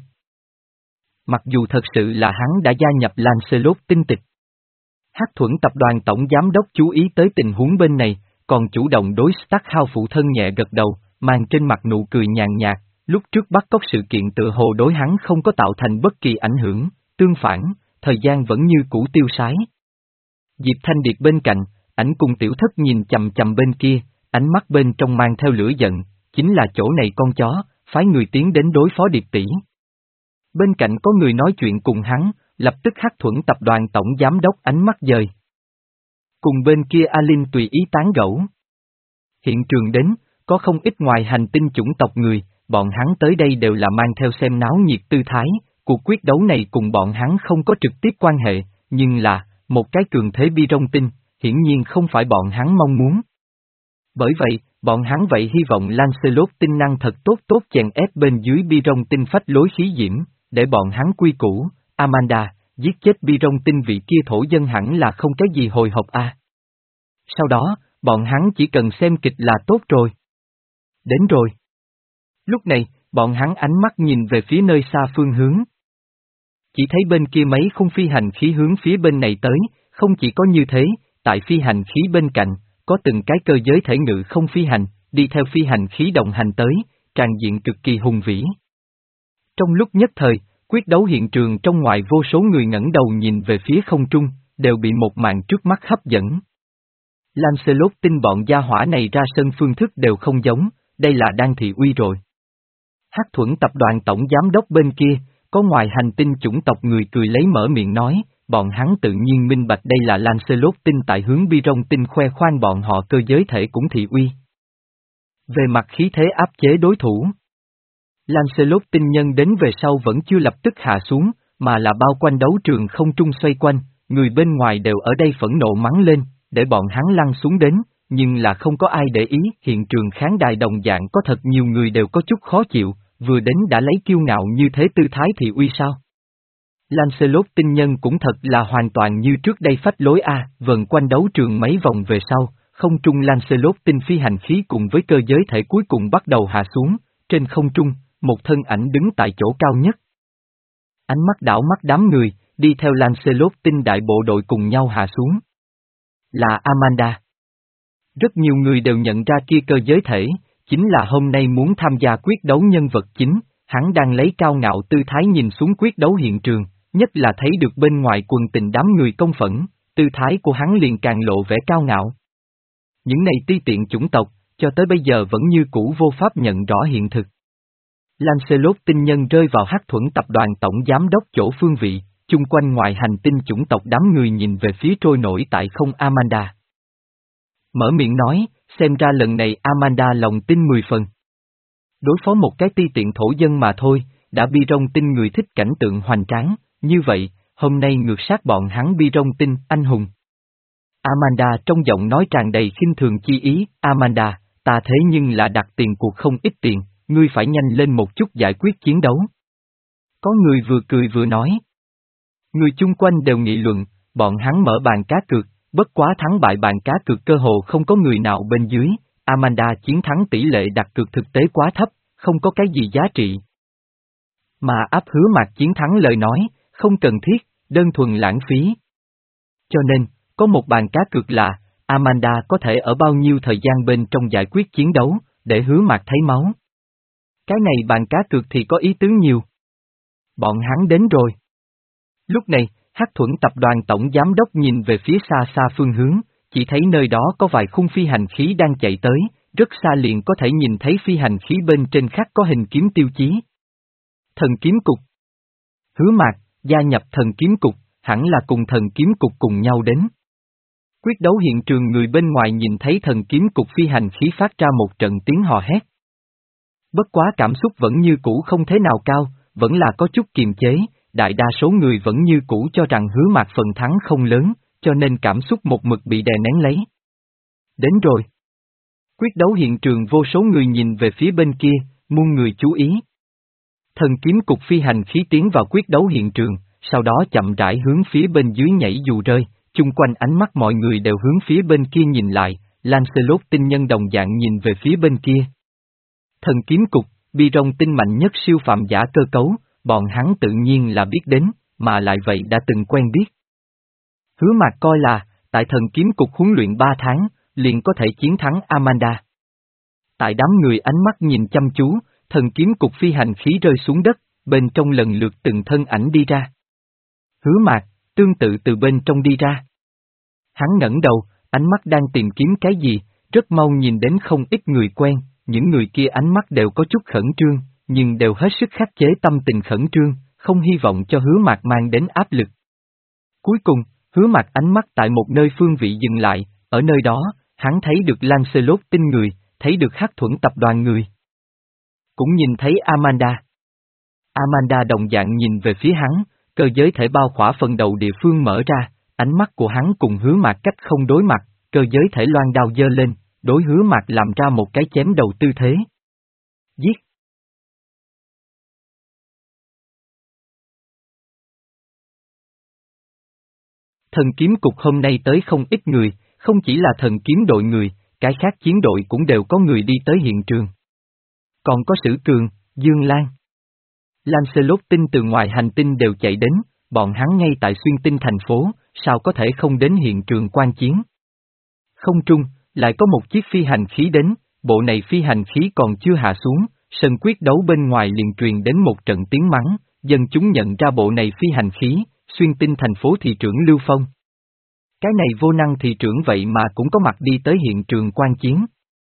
Mặc dù thật sự là hắn đã gia nhập Lancelot tinh tịch. Hắc Thuẫn tập đoàn tổng giám đốc chú ý tới tình huống bên này, còn chủ động đối Stark House phụ thân nhẹ gật đầu, mang trên mặt nụ cười nhàn nhạt, lúc trước bắt cóc sự kiện tự hồ đối hắn không có tạo thành bất kỳ ảnh hưởng, tương phản, thời gian vẫn như cũ tiêu sái. Diệp Thanh Điệp bên cạnh, ảnh cùng Tiểu Thất nhìn chầm chầm bên kia, ánh mắt bên trong mang theo lửa giận, chính là chỗ này con chó, phái người tiến đến đối phó Điệp tỷ. Bên cạnh có người nói chuyện cùng hắn, lập tức Hắc Thuẫn tập đoàn tổng giám đốc ánh mắt dời. Cùng bên kia Alin tùy ý tán gẫu. Hiện trường đến, có không ít ngoài hành tinh chủng tộc người, bọn hắn tới đây đều là mang theo xem náo nhiệt tư thái, cuộc quyết đấu này cùng bọn hắn không có trực tiếp quan hệ, nhưng là, một cái cường thế bi rong tinh, hiển nhiên không phải bọn hắn mong muốn. Bởi vậy, bọn hắn vậy hy vọng Lancelot tinh năng thật tốt tốt chèn ép bên dưới bi rong tinh phách lối khí diễm, để bọn hắn quy củ, Amanda, giết chết bi rong tinh vị kia thổ dân hẳn là không cái gì hồi hộp a. À. Sau đó, bọn hắn chỉ cần xem kịch là tốt rồi. Đến rồi. Lúc này, bọn hắn ánh mắt nhìn về phía nơi xa phương hướng. Chỉ thấy bên kia mấy khung phi hành khí hướng phía bên này tới, không chỉ có như thế, tại phi hành khí bên cạnh, có từng cái cơ giới thể ngự không phi hành, đi theo phi hành khí động hành tới, tràn diện cực kỳ hùng vĩ. Trong lúc nhất thời, quyết đấu hiện trường trong ngoài vô số người ngẩng đầu nhìn về phía không trung, đều bị một màn trước mắt hấp dẫn. Lancelot tin bọn gia hỏa này ra sân phương thức đều không giống, đây là đang thị uy rồi. Hắc Thuẫn tập đoàn tổng giám đốc bên kia, có ngoài hành tinh chủng tộc người cười lấy mở miệng nói, bọn hắn tự nhiên minh bạch đây là Lancelot tin tại hướng bi rong tinh khoe khoang bọn họ cơ giới thể cũng thị uy. Về mặt khí thế áp chế đối thủ, Lancelot tinh nhân đến về sau vẫn chưa lập tức hạ xuống, mà là bao quanh đấu trường không trung xoay quanh, người bên ngoài đều ở đây phẫn nộ mắng lên, để bọn hắn lăn xuống đến, nhưng là không có ai để ý, hiện trường khán đài đồng dạng có thật nhiều người đều có chút khó chịu, vừa đến đã lấy kiêu ngạo như thế tư thái thị uy sao. Lancelot tinh nhân cũng thật là hoàn toàn như trước đây phách lối a, à, vần quanh đấu trường mấy vòng về sau, không trung Lancelot tinh phi hành khí cùng với cơ giới thể cuối cùng bắt đầu hạ xuống, trên không trung, một thân ảnh đứng tại chỗ cao nhất. Ánh mắt đảo mắt đám người, đi theo Lancelot tinh đại bộ đội cùng nhau hạ xuống. Là Amanda. Rất nhiều người đều nhận ra kia cơ giới thể, chính là hôm nay muốn tham gia quyết đấu nhân vật chính, hắn đang lấy cao ngạo tư thái nhìn xuống quyết đấu hiện trường, nhất là thấy được bên ngoài quần tình đám người công phẫn, tư thái của hắn liền càng lộ vẻ cao ngạo. Những này ti tiện chủng tộc, cho tới bây giờ vẫn như cũ vô pháp nhận rõ hiện thực. Lancelot tinh nhân rơi vào Hắc Thuẫn tập đoàn tổng giám đốc chỗ phương vị, chung quanh ngoài hành tinh chủng tộc đám người nhìn về phía trôi nổi tại không Amanda. Mở miệng nói, xem ra lần này Amanda lòng tin mười phần. Đối phó một cái ti tiện thổ dân mà thôi, đã bi rong tin người thích cảnh tượng hoành tráng, như vậy, hôm nay ngược sát bọn hắn bi rong tin anh hùng. Amanda trong giọng nói tràn đầy khinh thường chi ý, Amanda, ta thế nhưng là đặt tiền cuộc không ít tiền, ngươi phải nhanh lên một chút giải quyết chiến đấu. Có người vừa cười vừa nói. Người chung quanh đều nghị luận, bọn hắn mở bàn cá cược, bất quá thắng bại bàn cá cược cơ hồ không có người nào bên dưới, Amanda chiến thắng tỷ lệ đặt cược thực tế quá thấp, không có cái gì giá trị. Mà áp hứa mạc chiến thắng lời nói, không cần thiết, đơn thuần lãng phí. Cho nên, có một bàn cá cược là, Amanda có thể ở bao nhiêu thời gian bên trong giải quyết chiến đấu, để hứa mạc thấy máu. Cái này bàn cá cược thì có ý tứ nhiều. Bọn hắn đến rồi. Lúc này, Hắc Thuẫn tập đoàn tổng giám đốc nhìn về phía xa xa phương hướng, chỉ thấy nơi đó có vài khung phi hành khí đang chạy tới, rất xa liền có thể nhìn thấy phi hành khí bên trên khắc có hình kiếm tiêu chí. Thần kiếm cục. Hứa Mạc, gia nhập thần kiếm cục, hẳn là cùng thần kiếm cục cùng nhau đến. Quyết đấu hiện trường người bên ngoài nhìn thấy thần kiếm cục phi hành khí phát ra một trận tiếng hò hét. Bất quá cảm xúc vẫn như cũ không thế nào cao, vẫn là có chút kiềm chế, đại đa số người vẫn như cũ cho rằng Hứa Mạc phần thắng không lớn, cho nên cảm xúc một mực bị đè nén lấy. Đến rồi. Quyết đấu hiện trường vô số người nhìn về phía bên kia, muôn người chú ý. Thần kiếm cục phi hành khí tiến vào quyết đấu hiện trường, sau đó chậm rãi hướng phía bên dưới nhảy dù rơi, chung quanh ánh mắt mọi người đều hướng phía bên kia nhìn lại, Lancelot tinh nhân đồng dạng nhìn về phía bên kia. Thần kiếm cục, bi rong tinh mạnh nhất siêu phạm giả cơ cấu, bọn hắn tự nhiên là biết đến, mà lại vậy đã từng quen biết. Hứa Mạc coi là, tại thần kiếm cục huấn luyện ba tháng, liền có thể chiến thắng Amanda. Tại đám người ánh mắt nhìn chăm chú, thần kiếm cục phi hành khí rơi xuống đất, bên trong lần lượt từng thân ảnh đi ra. Hứa Mạc, tương tự từ bên trong đi ra. Hắn ngẩng đầu, ánh mắt đang tìm kiếm cái gì, rất mau nhìn đến không ít người quen, những người kia ánh mắt đều có chút khẩn trương, nhưng đều hết sức khắc chế tâm tình khẩn trương, không hy vọng cho Hứa Mạc mang đến áp lực. Cuối cùng, Hứa Mạc ánh mắt tại một nơi phương vị dừng lại, ở nơi đó, hắn thấy được Lancelot tinh người, thấy được Hắc Thuẫn tập đoàn người. Cũng nhìn thấy Amanda. Amanda đồng dạng nhìn về phía hắn, cơ giới thể bao khỏa phần đầu địa phương mở ra, ánh mắt của hắn cùng Hứa Mạc cách không đối mặt, cơ giới thể loan đao giơ lên, đối Hứa Mạc làm ra một cái chém đầu tư thế. Giết! Thần kiếm cục hôm nay tới không ít người, không chỉ là thần kiếm đội người, cái khác chiến đội cũng đều có người đi tới hiện trường. Còn có Sử Cường, Dương Lan. Lancelot tinh từ ngoài hành tinh đều chạy đến, bọn hắn ngay tại xuyên tinh thành phố, sao có thể không đến hiện trường quan chiến. Không trung, lại có một chiếc phi hành khí đến, bộ này phi hành khí còn chưa hạ xuống, sân quyết đấu bên ngoài liền truyền đến một trận tiếng mắng, dân chúng nhận ra bộ này phi hành khí, xuyên tinh thành phố thị trưởng Lưu Phong. Cái này vô năng thị trưởng vậy mà cũng có mặt đi tới hiện trường quan chiến.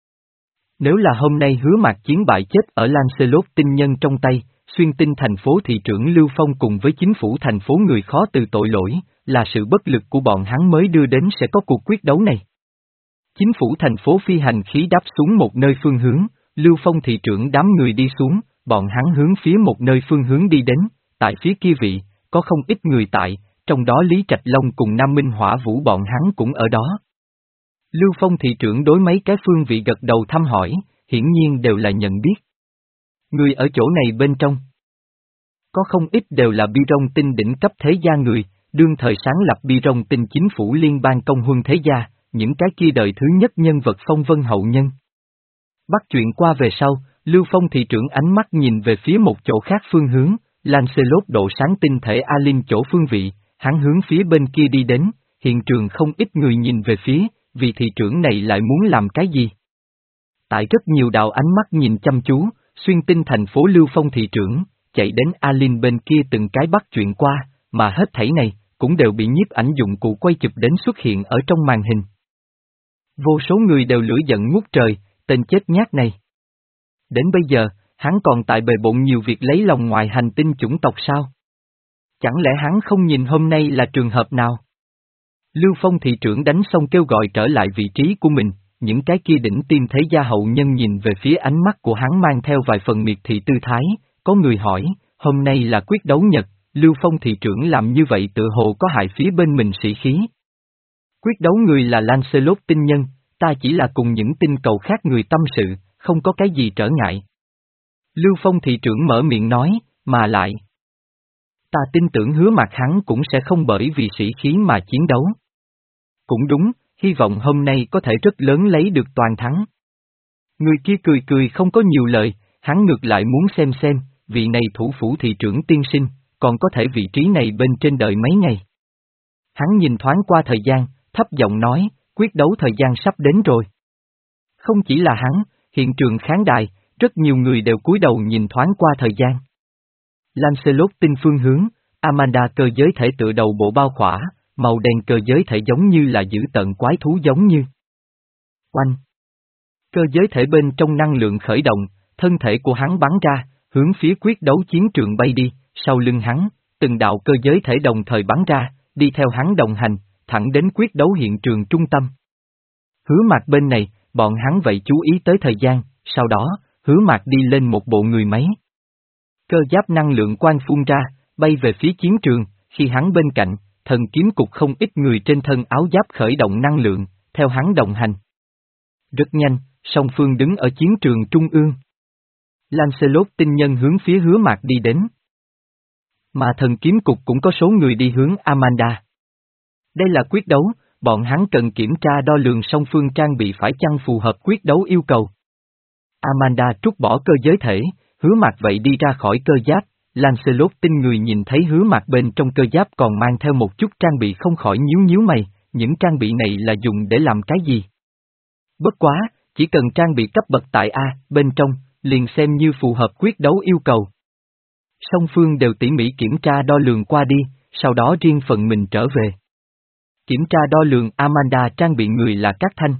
Nếu là hôm nay Hứa Mạc chiến bại chết ở Lancelot tinh nhân trong tay, xuyên tinh thành phố thị trưởng Lưu Phong cùng với chính phủ thành phố người khó từ tội lỗi, là sự bất lực của bọn hắn mới đưa đến sẽ có cuộc quyết đấu này. Chính phủ thành phố phi hành khí đáp xuống một nơi phương hướng, Lưu Phong thị trưởng đám người đi xuống, bọn hắn hướng phía một nơi phương hướng đi đến, tại phía kia vị, có không ít người tại, trong đó Lý Trạch Long cùng Nam Minh Hỏa Vũ bọn hắn cũng ở đó. Lưu Phong thị trưởng đối mấy cái phương vị gật đầu thăm hỏi, hiển nhiên đều là nhận biết. Người ở chỗ này bên trong. Có không ít đều là bi rong tinh đỉnh cấp thế gia người, đương thời sáng lập bi rong tinh chính phủ liên bang công huân thế gia, những cái kia đời thứ nhất nhân vật phong vân hậu nhân. Bắt chuyện qua về sau, Lưu Phong thị trưởng ánh mắt nhìn về phía một chỗ khác phương hướng, Lancelot độ sáng tinh thể Alin chỗ phương vị, hắn hướng phía bên kia đi đến, hiện trường không ít người nhìn về phía, vì thị trưởng này lại muốn làm cái gì. Tại rất nhiều đạo ánh mắt nhìn chăm chú, xuyên tinh thành phố Lưu Phong thị trưởng, chạy đến Alin bên kia từng cái bắt chuyện qua, mà hết thảy này, cũng đều bị nhiếp ảnh dụng cụ quay chụp đến xuất hiện ở trong màn hình. Vô số người đều lửa giận ngút trời, tên chết nhát này. Đến bây giờ, hắn còn tại bề bộn nhiều việc lấy lòng ngoài hành tinh chủng tộc sao? Chẳng lẽ hắn không nhìn hôm nay là trường hợp nào? Lưu Phong thị trưởng đánh xong kêu gọi trở lại vị trí của mình, những cái kia đỉnh tim thế gia hậu nhân nhìn về phía ánh mắt của hắn mang theo vài phần miệt thị tư thái, có người hỏi, hôm nay là quyết đấu nhật, Lưu Phong thị trưởng làm như vậy tự hồ có hại phía bên mình sĩ khí. Quyết đấu người là Lancelot tinh nhân, ta chỉ là cùng những tinh cầu khác người tâm sự, không có cái gì trở ngại. Lưu Phong thị trưởng mở miệng nói, mà lại. Ta tin tưởng Hứa Mạc hắn cũng sẽ không bởi vì sĩ khí mà chiến đấu. Cũng đúng, hy vọng hôm nay có thể rất lớn lấy được toàn thắng. Người kia cười cười không có nhiều lời, hắn ngược lại muốn xem xem, vị này thủ phủ thị trưởng tiên sinh, còn có thể vị trí này bên trên đợi mấy ngày. Hắn nhìn thoáng qua thời gian, thấp giọng nói, quyết đấu thời gian sắp đến rồi. Không chỉ là hắn, hiện trường khán đài, rất nhiều người đều cúi đầu nhìn thoáng qua thời gian. Lancelot tinh phương hướng, Amanda cơ giới thể tựa đầu bộ bao khỏa, màu đen cơ giới thể giống như là giữ tận quái thú giống như. Oanh! Cơ giới thể bên trong năng lượng khởi động, thân thể của hắn bắn ra, hướng phía quyết đấu chiến trường bay đi, sau lưng hắn, từng đạo cơ giới thể đồng thời bắn ra, đi theo hắn đồng hành, thẳng đến quyết đấu hiện trường trung tâm. Hứa Mạc bên này, bọn hắn vậy chú ý tới thời gian, sau đó, Hứa Mạc đi lên một bộ người máy. Cơ giáp năng lượng quang phun ra, bay về phía chiến trường, khi hắn bên cạnh, thần kiếm cục không ít người trên thân áo giáp khởi động năng lượng, theo hắn đồng hành. Rất nhanh, song phương đứng ở chiến trường trung ương. Lancelot tinh nhân hướng phía Hứa Mạc đi đến. Mà thần kiếm cục cũng có số người đi hướng Amanda. Đây là quyết đấu, bọn hắn cần kiểm tra đo lường song phương trang bị phải chăng phù hợp quyết đấu yêu cầu. Amanda trút bỏ cơ giới thể, Hứa Mạc vậy đi ra khỏi cơ giáp, Lancelot tinh người nhìn thấy Hứa Mạc bên trong cơ giáp còn mang theo một chút trang bị không khỏi nhíu nhíu mày, những trang bị này là dùng để làm cái gì? Bất quá, chỉ cần trang bị cấp bậc tại A, bên trong, liền xem như phù hợp quyết đấu yêu cầu. Song phương đều tỉ mỉ kiểm tra đo lường qua đi, sau đó riêng phần mình trở về. Kiểm tra đo lường Amanda trang bị người là Cát Thanh.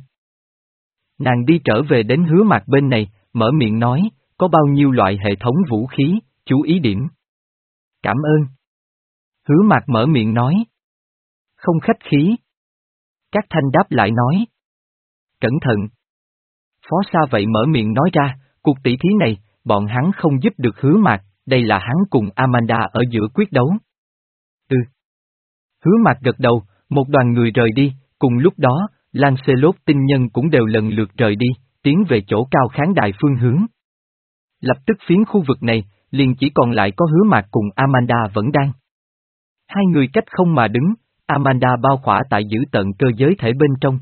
Nàng đi trở về đến Hứa Mạc bên này, mở miệng nói, có bao nhiêu loại hệ thống vũ khí, chú ý điểm. Cảm ơn. Hứa Mạc mở miệng nói. Không khách khí. Cát Thanh đáp lại nói. Cẩn thận. Phó Sa vậy mở miệng nói ra, cuộc tỷ thí này, bọn hắn không giúp được Hứa Mạc, đây là hắn cùng Amanda ở giữa quyết đấu. Ừ. Hứa Mạc gật đầu, một đoàn người rời đi, cùng lúc đó, Lancelot tinh nhân cũng đều lần lượt rời đi, tiến về chỗ cao khán đài phương hướng. Lập tức phiến khu vực này, liền chỉ còn lại có Hứa Mạc cùng Amanda vẫn đang. Hai người cách không mà đứng, Amanda bao khỏa tại giữ tận cơ giới thể bên trong.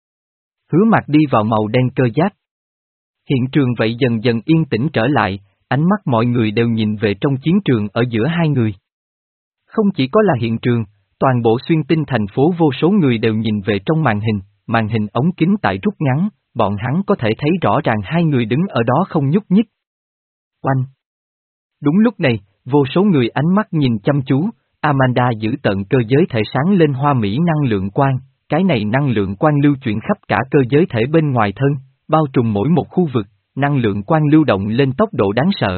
Hứa Mạc đi vào màu đen cơ giáp. Hiện trường vậy dần dần yên tĩnh trở lại, ánh mắt mọi người đều nhìn về trong chiến trường ở giữa hai người. Không chỉ có là hiện trường, toàn bộ xuyên tinh thành phố vô số người đều nhìn về trong màn hình, màn hình ống kính tại rút ngắn, bọn hắn có thể thấy rõ ràng hai người đứng ở đó không nhúc nhích. Oanh! Đúng lúc này, vô số người ánh mắt nhìn chăm chú, Amanda giữ tận cơ giới thể sáng lên hoa mỹ năng lượng quang, cái này năng lượng quang lưu chuyển khắp cả cơ giới thể bên ngoài thân, bao trùm mỗi một khu vực, năng lượng quang lưu động lên tốc độ đáng sợ.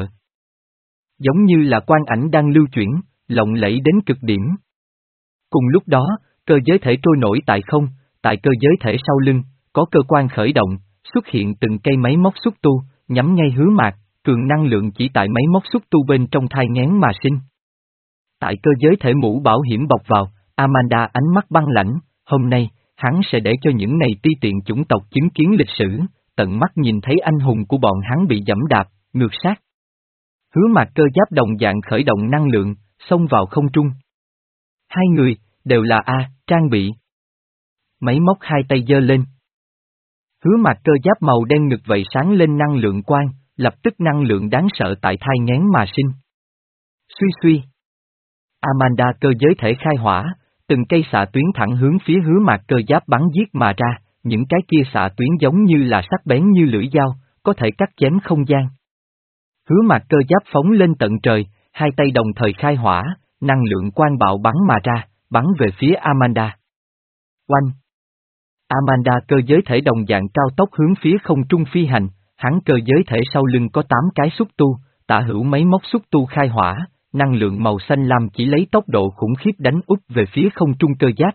Giống như là quang ảnh đang lưu chuyển, lộng lẫy đến cực điểm. Cùng lúc đó, cơ giới thể trôi nổi tại không, tại cơ giới thể sau lưng, có cơ quan khởi động, xuất hiện từng cây máy móc xúc tu, nhắm ngay Hứa Mạc, cường năng lượng chỉ tại máy móc xúc tu bên trong thai nghén mà sinh. Tại cơ giới thể mũ bảo hiểm bọc vào, Amanda ánh mắt băng lãnh, hôm nay, hắn sẽ để cho những này ti tiện chủng tộc chứng kiến lịch sử, tận mắt nhìn thấy anh hùng của bọn hắn bị giẫm đạp, ngược sát. Hứa Mạc cơ giáp đồng dạng khởi động năng lượng, xông vào không trung. Hai người, đều là A, trang bị. Máy móc hai tay giơ lên. Hứa Mạc cơ giáp màu đen ngực vậy sáng lên năng lượng quang, lập tức năng lượng đáng sợ tại thai nghén mà sinh. Suy suy. Amanda cơ giới thể khai hỏa, từng cây xạ tuyến thẳng hướng phía Hứa Mạc cơ giáp bắn giết mà ra, những cái kia xạ tuyến giống như là sắc bén như lưỡi dao, có thể cắt chém không gian. Hứa Mạc cơ giáp phóng lên tận trời, hai tay đồng thời khai hỏa, năng lượng quang bạo bắn mà ra, bắn về phía Amanda. Oanh! Amanda cơ giới thể đồng dạng cao tốc hướng phía không trung phi hành, hắn cơ giới thể sau lưng có tám cái xúc tu, tả hữu máy móc xúc tu khai hỏa, năng lượng màu xanh lam chỉ lấy tốc độ khủng khiếp đánh úp về phía không trung cơ giáp.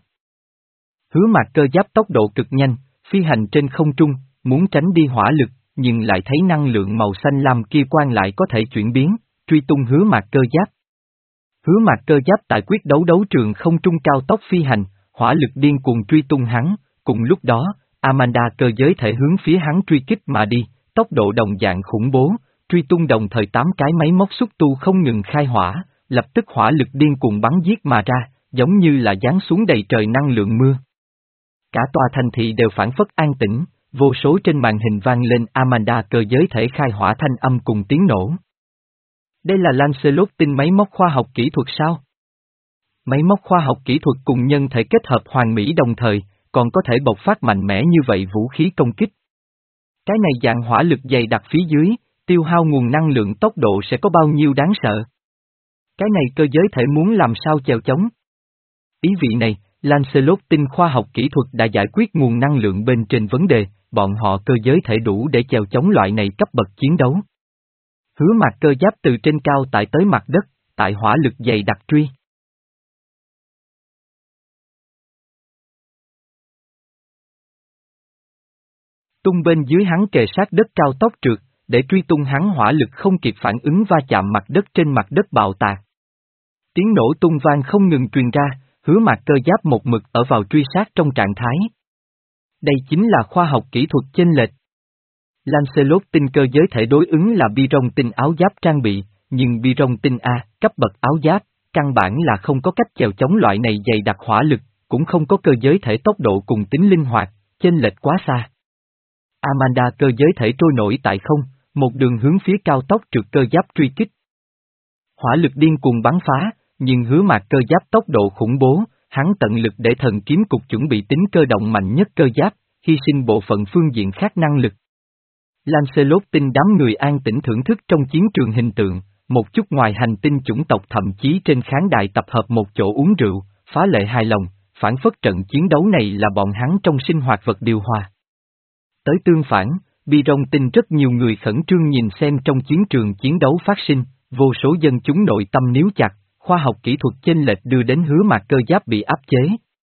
Hứa Mạc cơ giáp tốc độ cực nhanh, phi hành trên không trung, muốn tránh đi hỏa lực, nhưng lại thấy năng lượng màu xanh lam kia quang lại có thể chuyển biến, truy tung Hứa Mạc cơ giáp. Hứa Mạc cơ giáp tại quyết đấu đấu trường không trung cao tốc phi hành, hỏa lực điên cuồng truy tung hắn, cùng lúc đó, Amanda cơ giới thể hướng phía hắn truy kích mà đi, tốc độ đồng dạng khủng bố, truy tung đồng thời tám cái máy móc xúc tu không ngừng khai hỏa, lập tức hỏa lực điên cuồng bắn giết mà ra, giống như là giáng xuống đầy trời năng lượng mưa. Cả tòa thành thị đều phản phất an tĩnh, vô số trên màn hình vang lên Amanda cơ giới thể khai hỏa thanh âm cùng tiếng nổ. Đây là Lancelot tinh máy móc khoa học kỹ thuật sao? Máy móc khoa học kỹ thuật cùng nhân thể kết hợp hoàn mỹ đồng thời, còn có thể bộc phát mạnh mẽ như vậy vũ khí công kích. Cái này dạng hỏa lực dày đặc phía dưới, tiêu hao nguồn năng lượng tốc độ sẽ có bao nhiêu đáng sợ. Cái này cơ giới thể muốn làm sao chèo chống? Ý vị này, Lancelot tinh khoa học kỹ thuật đã giải quyết nguồn năng lượng bên trên vấn đề, bọn họ cơ giới thể đủ để chèo chống loại này cấp bậc chiến đấu. Hứa Mạc cơ giáp từ trên cao tại tới mặt đất, tại hỏa lực dày đặc truy. Tung bên dưới hắn kề sát đất cao tốc trượt, để truy tung hắn hỏa lực không kịp phản ứng va chạm mặt đất trên mặt đất bạo tạc. Tiếng nổ tung vang không ngừng truyền ra, Hứa Mạc cơ giáp một mực ở vào truy sát trong trạng thái. Đây chính là khoa học kỹ thuật chênh lệch. Lancelot tinh cơ giới thể đối ứng là Biron tinh áo giáp trang bị, nhưng Biron tinh A, cấp bậc áo giáp, căn bản là không có cách chèo chống loại này dày đặc hỏa lực, cũng không có cơ giới thể tốc độ cùng tính linh hoạt, chênh lệch quá xa. Amanda cơ giới thể trôi nổi tại không, một đường hướng phía cao tốc trượt cơ giáp truy kích. Hỏa lực điên cuồng bắn phá, nhưng Hứa Mạc cơ giáp tốc độ khủng bố, hắn tận lực để thần kiếm cục chuẩn bị tính cơ động mạnh nhất cơ giáp, hy sinh bộ phận phương diện khác năng lực. Lancelot tin đám người an tĩnh thưởng thức trong chiến trường hình tượng, một chút ngoài hành tinh chủng tộc thậm chí trên khán đài tập hợp một chỗ uống rượu, phá lệ hài lòng, phản phất trận chiến đấu này là bọn hắn trong sinh hoạt vật điều hòa. Tới tương phản, Biron tin rất nhiều người khẩn trương nhìn xem trong chiến trường chiến đấu phát sinh, vô số dân chúng nội tâm níu chặt, khoa học kỹ thuật chênh lệch đưa đến Hứa Mạc cơ giáp bị áp chế.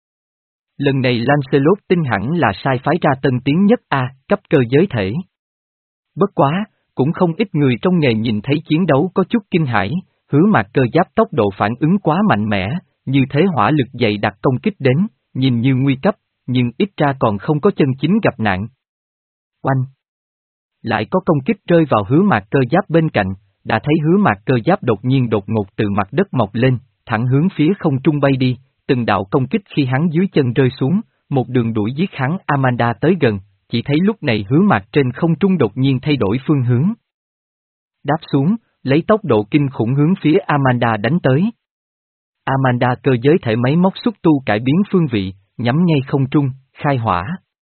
Lần này Lancelot tin hẳn là sai phái ra tân tiến nhất A, cấp cơ giới thể. Bất quá, cũng không ít người trong nghề nhìn thấy chiến đấu có chút kinh hãi, Hứa Mạc cơ giáp tốc độ phản ứng quá mạnh mẽ, như thế hỏa lực dày đặc công kích đến, nhìn như nguy cấp, nhưng ít ra còn không có chân chính gặp nạn. Oanh! Lại có công kích rơi vào Hứa Mạc cơ giáp bên cạnh, đã thấy Hứa Mạc cơ giáp đột nhiên đột ngột từ mặt đất mọc lên, thẳng hướng phía không trung bay đi, từng đạo công kích khi hắn dưới chân rơi xuống, một đường đuổi giết hắn. Amanda tới gần, chỉ thấy lúc này Hứa Mạc trên không trung đột nhiên thay đổi phương hướng. Đáp xuống, lấy tốc độ kinh khủng hướng phía Amanda đánh tới. Amanda cơ giới thể máy móc xúc tu cải biến phương vị, nhắm ngay không trung, khai hỏa.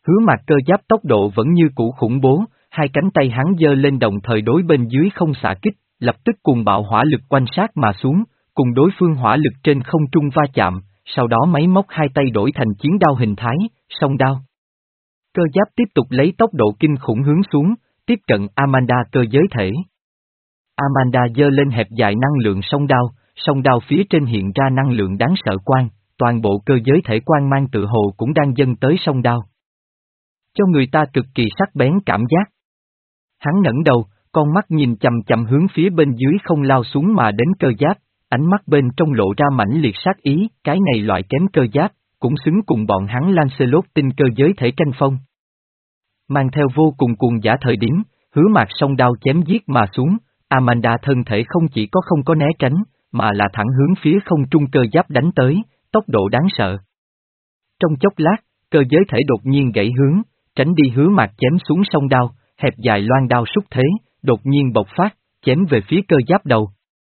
Hứa Mạc cơ giáp tốc độ vẫn như cũ khủng bố, hai cánh tay hắn giơ lên đồng thời đối bên dưới không xạ kích, lập tức cùng bạo hỏa lực quanh sát mà xuống, cùng đối phương hỏa lực trên không trung va chạm, sau đó máy móc hai tay đổi thành chiến đao hình thái, song đao. Cơ giáp tiếp tục lấy tốc độ kinh khủng hướng xuống, tiếp cận Amanda cơ giới thể. Amanda giơ lên hẹp dài năng lượng song đao, song đao phía trên hiện ra năng lượng đáng sợ quang, toàn bộ cơ giới thể quang mang tự hồ cũng đang dâng tới song đao. Cho người ta cực kỳ sắc bén cảm giác. Hắn ngẩng đầu, con mắt nhìn chầm chầm hướng phía bên dưới không lao xuống mà đến cơ giáp, ánh mắt bên trong lộ ra mãnh liệt sát ý, cái này loại kém cơ giáp, cũng xứng cùng bọn hắn Lancelot tinh cơ giới thể tranh phong. Mang theo vô cùng cuồng giả thời điểm, Hứa Mạc song đao chém giết mà xuống, Amanda thân thể không chỉ có không có né tránh, mà là thẳng hướng phía không trung cơ giáp đánh tới, tốc độ đáng sợ. Trong chốc lát, cơ giới thể đột nhiên gãy hướng, tránh đi Hứa Mạc chém xuống song đao, hẹp dài loan đao xúc thế, đột nhiên bộc phát, chém về phía cơ giáp đầu.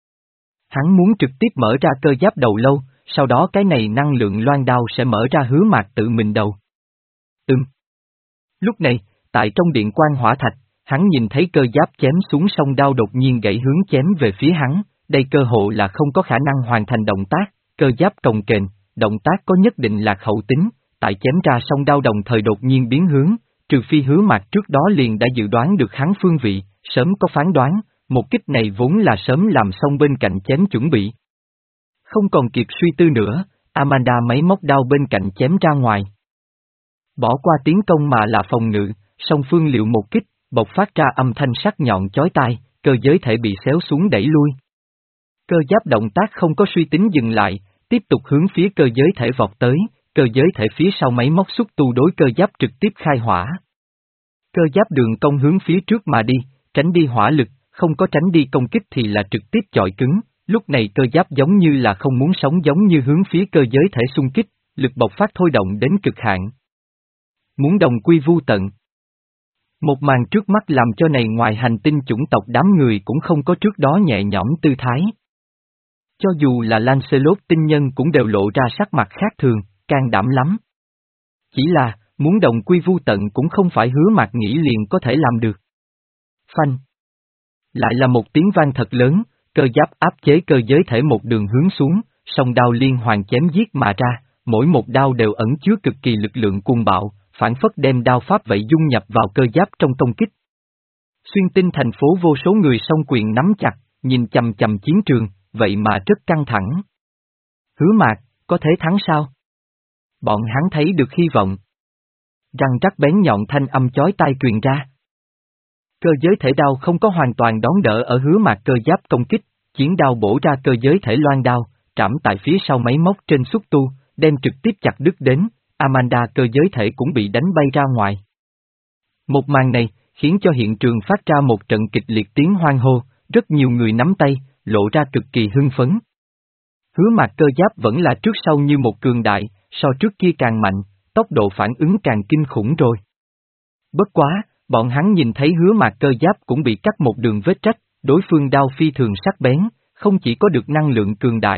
Hắn muốn trực tiếp mở ra cơ giáp đầu lâu, sau đó cái này năng lượng loan đao sẽ mở ra Hứa Mạc tự mình đầu. Ừm. Lúc này, tại trong điện quan hỏa thạch, hắn nhìn thấy cơ giáp chém xuống song đao đột nhiên gãy hướng chém về phía hắn, đây cơ hội là không có khả năng hoàn thành động tác, cơ giáp cồng kềnh, động tác có nhất định lạc hậu tính, tại chém ra song đao đồng thời đột nhiên biến hướng, trừ phi Hứa Mạc trước đó liền đã dự đoán được hắn phương vị, sớm có phán đoán, một kích này vốn là sớm làm xong bên cạnh chém chuẩn bị. Không còn kịp suy tư nữa, Amanda máy móc đao bên cạnh chém ra ngoài. Bỏ qua tiến công mà là phòng ngự, song phương liệu một kích, bộc phát ra âm thanh sắc nhọn chói tai, cơ giới thể bị xéo xuống đẩy lui. Cơ giáp động tác không có suy tính dừng lại, tiếp tục hướng phía cơ giới thể vọt tới, cơ giới thể phía sau máy móc xúc tu đối cơ giáp trực tiếp khai hỏa. Cơ giáp đường công hướng phía trước mà đi, tránh đi hỏa lực, không có tránh đi công kích thì là trực tiếp chọi cứng, lúc này cơ giáp giống như là không muốn sống giống như hướng phía cơ giới thể xung kích, lực bộc phát thôi động đến cực hạn. Muốn đồng quy vu tận. Một màn trước mắt làm cho này ngoài hành tinh chủng tộc đám người cũng không có trước đó nhẹ nhõm tư thái. Cho dù là Lancelot tinh nhân cũng đều lộ ra sắc mặt khác thường, can đảm lắm. Chỉ là, muốn đồng quy vu tận cũng không phải Hứa Mạc nghĩ liền có thể làm được. Phanh. Lại là một tiếng vang thật lớn, cơ giáp áp chế cơ giới thể một đường hướng xuống, song đao liên hoàn chém giết mà ra, mỗi một đao đều ẩn chứa cực kỳ lực lượng cuồng bạo, phản phất đem đao pháp vậy dung nhập vào cơ giáp trong công kích. Xuyên tinh thành phố vô số người song quyền nắm chặt, nhìn chầm chầm chiến trường, vậy mà rất căng thẳng. Hứa Mạc, có thể thắng sao? Bọn hắn thấy được hy vọng. Răng rắc bén nhọn thanh âm chói tai truyền ra. Cơ giới thể đao không có hoàn toàn đón đỡ ở Hứa Mạc cơ giáp công kích, chiến đao bổ ra cơ giới thể loan đao, trảm tại phía sau máy móc trên xúc tu, đem trực tiếp chặt đứt đến, Amanda cơ giới thể cũng bị đánh bay ra ngoài. Một màn này, khiến cho hiện trường phát ra một trận kịch liệt tiếng hoan hô, rất nhiều người nắm tay, lộ ra cực kỳ hưng phấn. Hứa Mạc cơ giáp vẫn là trước sau như một cường đại, so trước kia càng mạnh, tốc độ phản ứng càng kinh khủng rồi. Bất quá, bọn hắn nhìn thấy Hứa Mạc cơ giáp cũng bị cắt một đường vết rách, đối phương đao phi thường sắc bén, không chỉ có được năng lượng cường đại,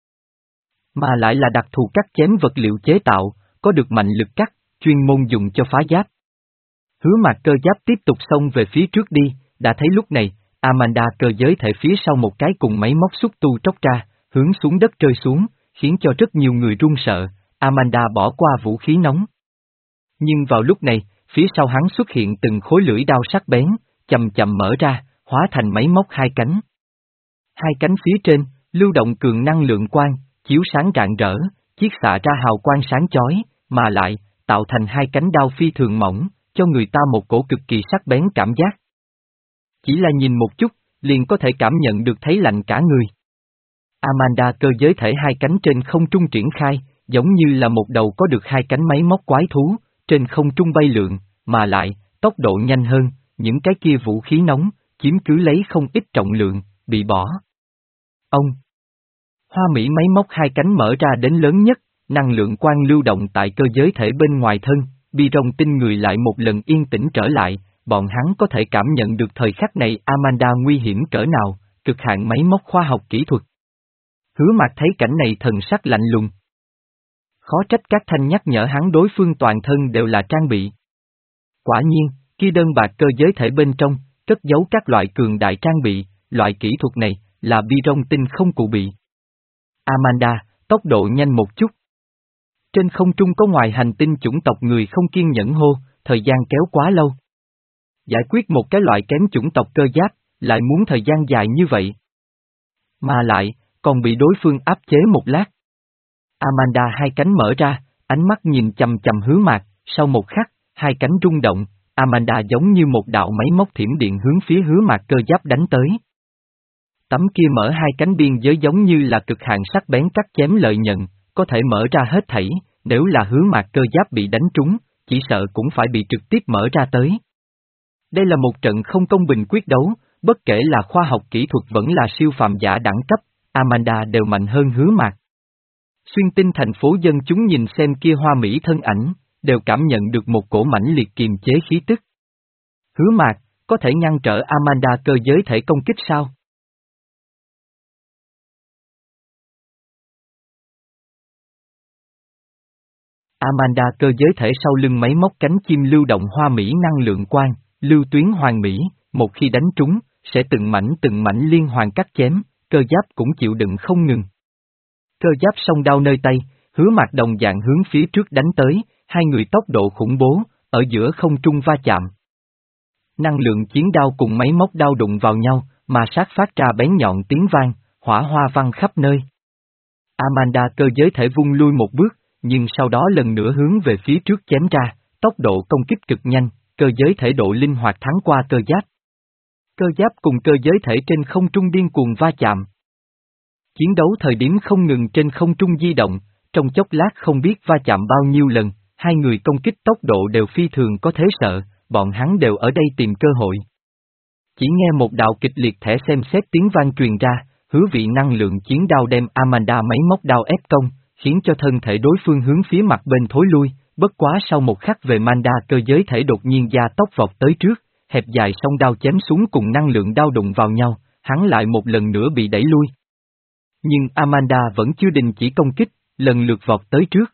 mà lại là đặc thù cắt chém vật liệu chế tạo, có được mạnh lực cắt, chuyên môn dùng cho phá giáp. Hứa Mạc cơ giáp tiếp tục xông về phía trước đi, đã thấy lúc này, Amanda cơ giới thể phía sau một cái cùng máy móc xúc tu tróc ra, hướng xuống đất rơi xuống, khiến cho rất nhiều người run sợ, Amanda bỏ qua vũ khí nóng. Nhưng vào lúc này, phía sau hắn xuất hiện từng khối lưỡi đao sắc bén, chậm chậm mở ra, hóa thành máy móc hai cánh. Hai cánh phía trên, lưu động cường năng lượng quang, chiếu sáng rạng rỡ, chiết xạ ra hào quang sáng chói, mà lại, tạo thành hai cánh đao phi thường mỏng, cho người ta một cổ cực kỳ sắc bén cảm giác. Chỉ là nhìn một chút, liền có thể cảm nhận được thấy lạnh cả người. Amanda cơ giới thể hai cánh trên không trung triển khai, giống như là một đầu có được hai cánh máy móc quái thú, trên không trung bay lượn, mà lại, tốc độ nhanh hơn, những cái kia vũ khí nóng, chiếm cứ lấy không ít trọng lượng, bị bỏ. Ông! Hoa mỹ máy móc hai cánh mở ra đến lớn nhất, năng lượng quang lưu động tại cơ giới thể bên ngoài thân, bi rồng tinh người lại một lần yên tĩnh trở lại, bọn hắn có thể cảm nhận được thời khắc này Amanda nguy hiểm cỡ nào, cực hạn máy móc khoa học kỹ thuật. Hứa Mạc thấy cảnh này thần sắc lạnh lùng. Khó trách các thanh nhắc nhở hắn đối phương toàn thân đều là trang bị. Quả nhiên, kia đơn bạc cơ giới thể bên trong, cất giấu các loại cường đại trang bị, loại kỹ thuật này, là bi rong tinh không cụ bị. Amanda, tốc độ nhanh một chút. Trên không trung có ngoài hành tinh chủng tộc người không kiên nhẫn hô, thời gian kéo quá lâu. Giải quyết một cái loại kém chủng tộc cơ giáp, lại muốn thời gian dài như vậy. Mà lại, còn bị đối phương áp chế một lát. Amanda hai cánh mở ra, ánh mắt nhìn chầm chầm Hứa Mạc, sau một khắc, hai cánh rung động, Amanda giống như một đạo máy móc thiểm điện hướng phía Hứa Mạc cơ giáp đánh tới. Tấm kia mở hai cánh biên giới giống như là cực hạn sắc bén cắt chém lợi nhận, có thể mở ra hết thảy, nếu là Hứa Mạc cơ giáp bị đánh trúng, chỉ sợ cũng phải bị trực tiếp mở ra tới. Đây là một trận không công bình quyết đấu, bất kể là khoa học kỹ thuật vẫn là siêu phàm giả đẳng cấp, Amanda đều mạnh hơn Hứa Mạc. Xuyên tinh thành phố dân chúng nhìn xem kia hoa mỹ thân ảnh, đều cảm nhận được một cổ mãnh liệt kiềm chế khí tức. Hứa Mạc, có thể ngăn trở Amanda cơ giới thể công kích sao? Amanda cơ giới thể sau lưng máy móc cánh chim lưu động hoa mỹ năng lượng quang, lưu tuyến hoàn mỹ, một khi đánh trúng, sẽ từng mảnh từng mảnh liên hoàn cắt chém, cơ giáp cũng chịu đựng không ngừng. Cơ giáp song đao nơi tay, Hứa Mạc đồng dạng hướng phía trước đánh tới, hai người tốc độ khủng bố, ở giữa không trung va chạm. Năng lượng chiến đao cùng máy móc đao đụng vào nhau, mà sát phát ra bén nhọn tiếng vang, hỏa hoa văng khắp nơi. Amanda cơ giới thể vung lui một bước, nhưng sau đó lần nữa hướng về phía trước chém ra, tốc độ công kích cực nhanh, cơ giới thể độ linh hoạt thắng qua cơ giáp. Cơ giáp cùng cơ giới thể trên không trung điên cuồng va chạm. Chiến đấu thời điểm không ngừng trên không trung di động, trong chốc lát không biết va chạm bao nhiêu lần, hai người công kích tốc độ đều phi thường có thế sợ, bọn hắn đều ở đây tìm cơ hội. Chỉ nghe một đạo kịch liệt thẻ xem xét tiếng vang truyền ra, Hứa vị năng lượng chiến đao đem Amanda máy móc đao ép công, khiến cho thân thể đối phương hướng phía mặt bên thối lui, bất quá sau một khắc về Manda cơ giới thể đột nhiên gia tốc vọt tới trước, hẹp dài song đao chém xuống cùng năng lượng đao đụng vào nhau, hắn lại một lần nữa bị đẩy lui. Nhưng Amanda vẫn chưa đình chỉ công kích, lần lượt vọt tới trước.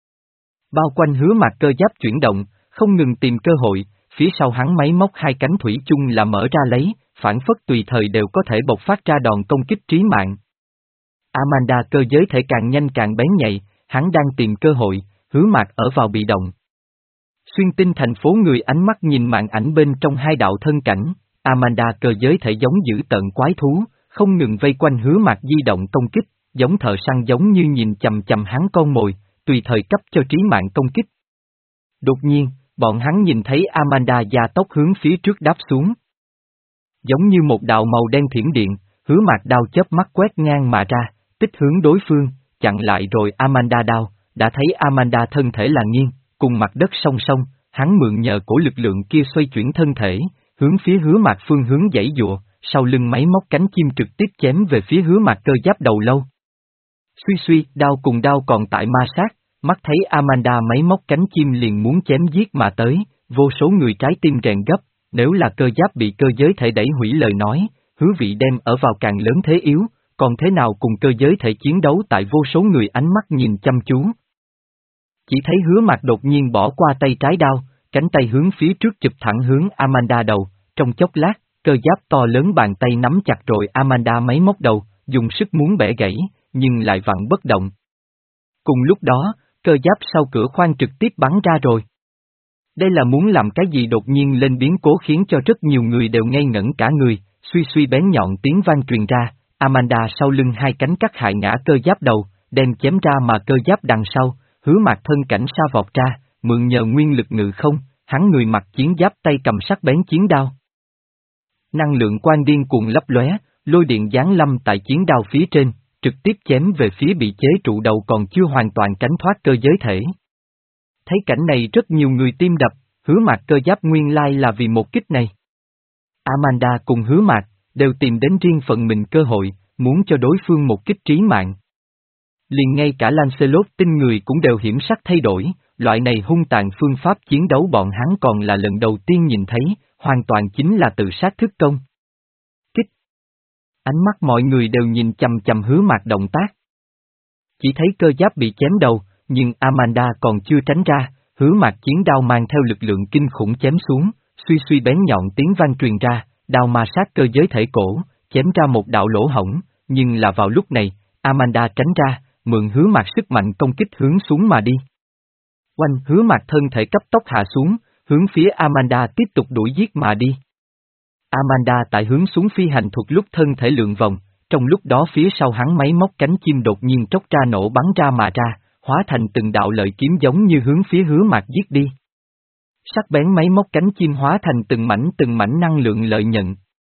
Bao quanh Hứa Mạc cơ giáp chuyển động, không ngừng tìm cơ hội, phía sau hắn máy móc hai cánh thủy chung là mở ra lấy, phản phất tùy thời đều có thể bộc phát ra đòn công kích trí mạng. Amanda cơ giới thể càng nhanh càng bén nhạy, hắn đang tìm cơ hội, Hứa Mạc ở vào bị động. Xuyên tinh thành phố người ánh mắt nhìn màn ảnh bên trong hai đạo thân cảnh, Amanda cơ giới thể giống dữ tợn quái thú, không ngừng vây quanh Hứa Mạc di động công kích, giống thợ săn giống như nhìn chầm chầm hắn con mồi, tùy thời cấp cho trí mạng công kích. Đột nhiên, bọn hắn nhìn thấy Amanda gia tốc hướng phía trước đáp xuống. Giống như một đạo màu đen thiểm điện, Hứa Mạc đao chớp mắt quét ngang mà ra, tích hướng đối phương, chặn lại rồi Amanda đao, đã thấy Amanda thân thể là nghiêng, cùng mặt đất song song, hắn mượn nhờ cổ lực lượng kia xoay chuyển thân thể, hướng phía Hứa Mạc phương hướng dãy dụa, sau lưng máy móc cánh chim trực tiếp chém về phía Hứa Mạc cơ giáp đầu lâu. Suy suy, đao cùng đao còn tại ma sát, mắt thấy Amanda máy móc cánh chim liền muốn chém giết mà tới, vô số người trái tim rèn gấp, nếu là cơ giáp bị cơ giới thể đẩy hủy lời nói, Hứa vị đem ở vào càng lớn thế yếu, còn thế nào cùng cơ giới thể chiến đấu tại vô số người ánh mắt nhìn chăm chú. Chỉ thấy Hứa Mạc đột nhiên bỏ qua tay trái đao, cánh tay hướng phía trước chụp thẳng hướng Amanda đầu, trong chốc lát, cơ giáp to lớn bàn tay nắm chặt rồi Amanda máy móc đầu, dùng sức muốn bẻ gãy, nhưng lại vặn bất động. Cùng lúc đó, cơ giáp sau cửa khoang trực tiếp bắn ra rồi. Đây là muốn làm cái gì đột nhiên lên biến cố khiến cho rất nhiều người đều ngây ngẩn cả người, suy suy bén nhọn tiếng vang truyền ra, Amanda sau lưng hai cánh cắt hại ngã cơ giáp đầu, đem chém ra mà cơ giáp đằng sau, Hứa Mạc thân cảnh sa vọt ra, mượn nhờ nguyên lực ngự không, hắn người mặc chiến giáp tay cầm sắc bén chiến đao. Năng lượng quang điên cuồng lấp lóe, lôi điện giáng lâm tại chiến đao phía trên, trực tiếp chém về phía bị chế trụ đầu còn chưa hoàn toàn tránh thoát cơ giới thể. Thấy cảnh này rất nhiều người tim đập, Hứa Mạc cơ giáp nguyên lai là vì một kích này. Amanda cùng Hứa Mạc, đều tìm đến riêng phần mình cơ hội, muốn cho đối phương một kích trí mạng. Liền ngay cả Lancelot tinh người cũng đều hiểm sắc thay đổi, loại này hung tàn phương pháp chiến đấu bọn hắn còn là lần đầu tiên nhìn thấy, hoàn toàn chính là tự sát thức công. Kích. Ánh mắt mọi người đều nhìn chầm chầm Hứa Mạc động tác. Chỉ thấy cơ giáp bị chém đầu, nhưng Amanda còn chưa tránh ra, hứa mạc chiến đao mang theo lực lượng kinh khủng chém xuống, suy suy bén nhọn tiếng vang truyền ra, đao ma sát cơ giới thể cổ, chém ra một đạo lỗ hổng, nhưng là vào lúc này, Amanda tránh ra, mượn hứa mạc sức mạnh công kích hướng xuống mà đi. Oanh, hứa mạc thân thể cấp tốc hạ xuống, hướng phía Amanda tiếp tục đuổi giết mà đi. Amanda tại hướng xuống phi hành thuật lúc thân thể lượn vòng, trong lúc đó phía sau hắn máy móc cánh chim đột nhiên tróc ra nổ bắn ra mà ra, hóa thành từng đạo lợi kiếm giống như hướng phía hứa mạc giết đi. Sắc bén máy móc cánh chim hóa thành từng mảnh từng mảnh năng lượng lợi nhận.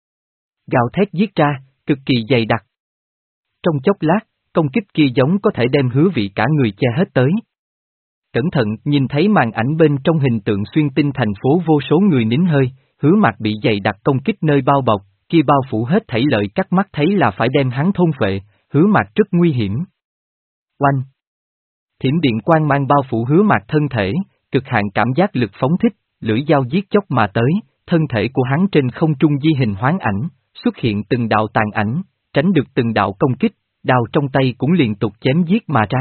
Gào thét giết ra, cực kỳ dày đặc. Trong chốc lát, công kích kia giống có thể đem hứa vị cả người che hết tới. Cẩn thận nhìn thấy màn ảnh bên trong hình tượng xuyên tinh thành phố vô số người nín hơi, hứa mạc bị dày đặc công kích nơi bao bọc, kia bao phủ hết thảy lợi cắt mắt thấy là phải đem hắn thôn phệ, hứa mạc rất nguy hiểm. Oanh! Thiểm điện quang mang bao phủ hứa mạc thân thể, cực hạn cảm giác lực phóng thích, lưỡi dao giết chóc mà tới, thân thể của hắn trên không trung di hình hoán ảnh, xuất hiện từng đạo tàn ảnh, tránh được từng đạo công kích, đao trong tay cũng liên tục chém giết mà ra.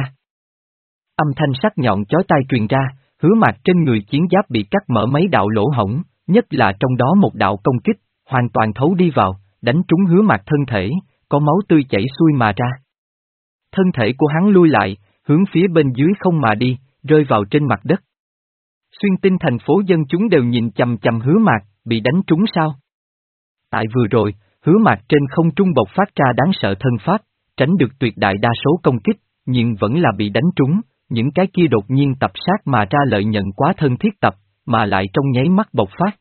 Âm thanh sắc nhọn chói tai truyền ra, hứa mạc trên người chiến giáp bị cắt mở mấy đạo lỗ hổng, nhất là trong đó một đạo công kích, hoàn toàn thấu đi vào, đánh trúng hứa mạc thân thể, có máu tươi chảy xuôi mà ra. Thân thể của hắn lui lại, hướng phía bên dưới không mà đi, rơi vào trên mặt đất. Xuyên tinh thành phố dân chúng đều nhìn chằm chằm hứa mạc, bị đánh trúng sao? Tại vừa rồi, hứa mạc trên không trung bộc phát ra đáng sợ thân pháp, tránh được tuyệt đại đa số công kích, nhưng vẫn là bị đánh trúng, những cái kia đột nhiên tập sát mà ra lợi nhận quá thân thiết tập, mà lại trong nháy mắt bộc phát.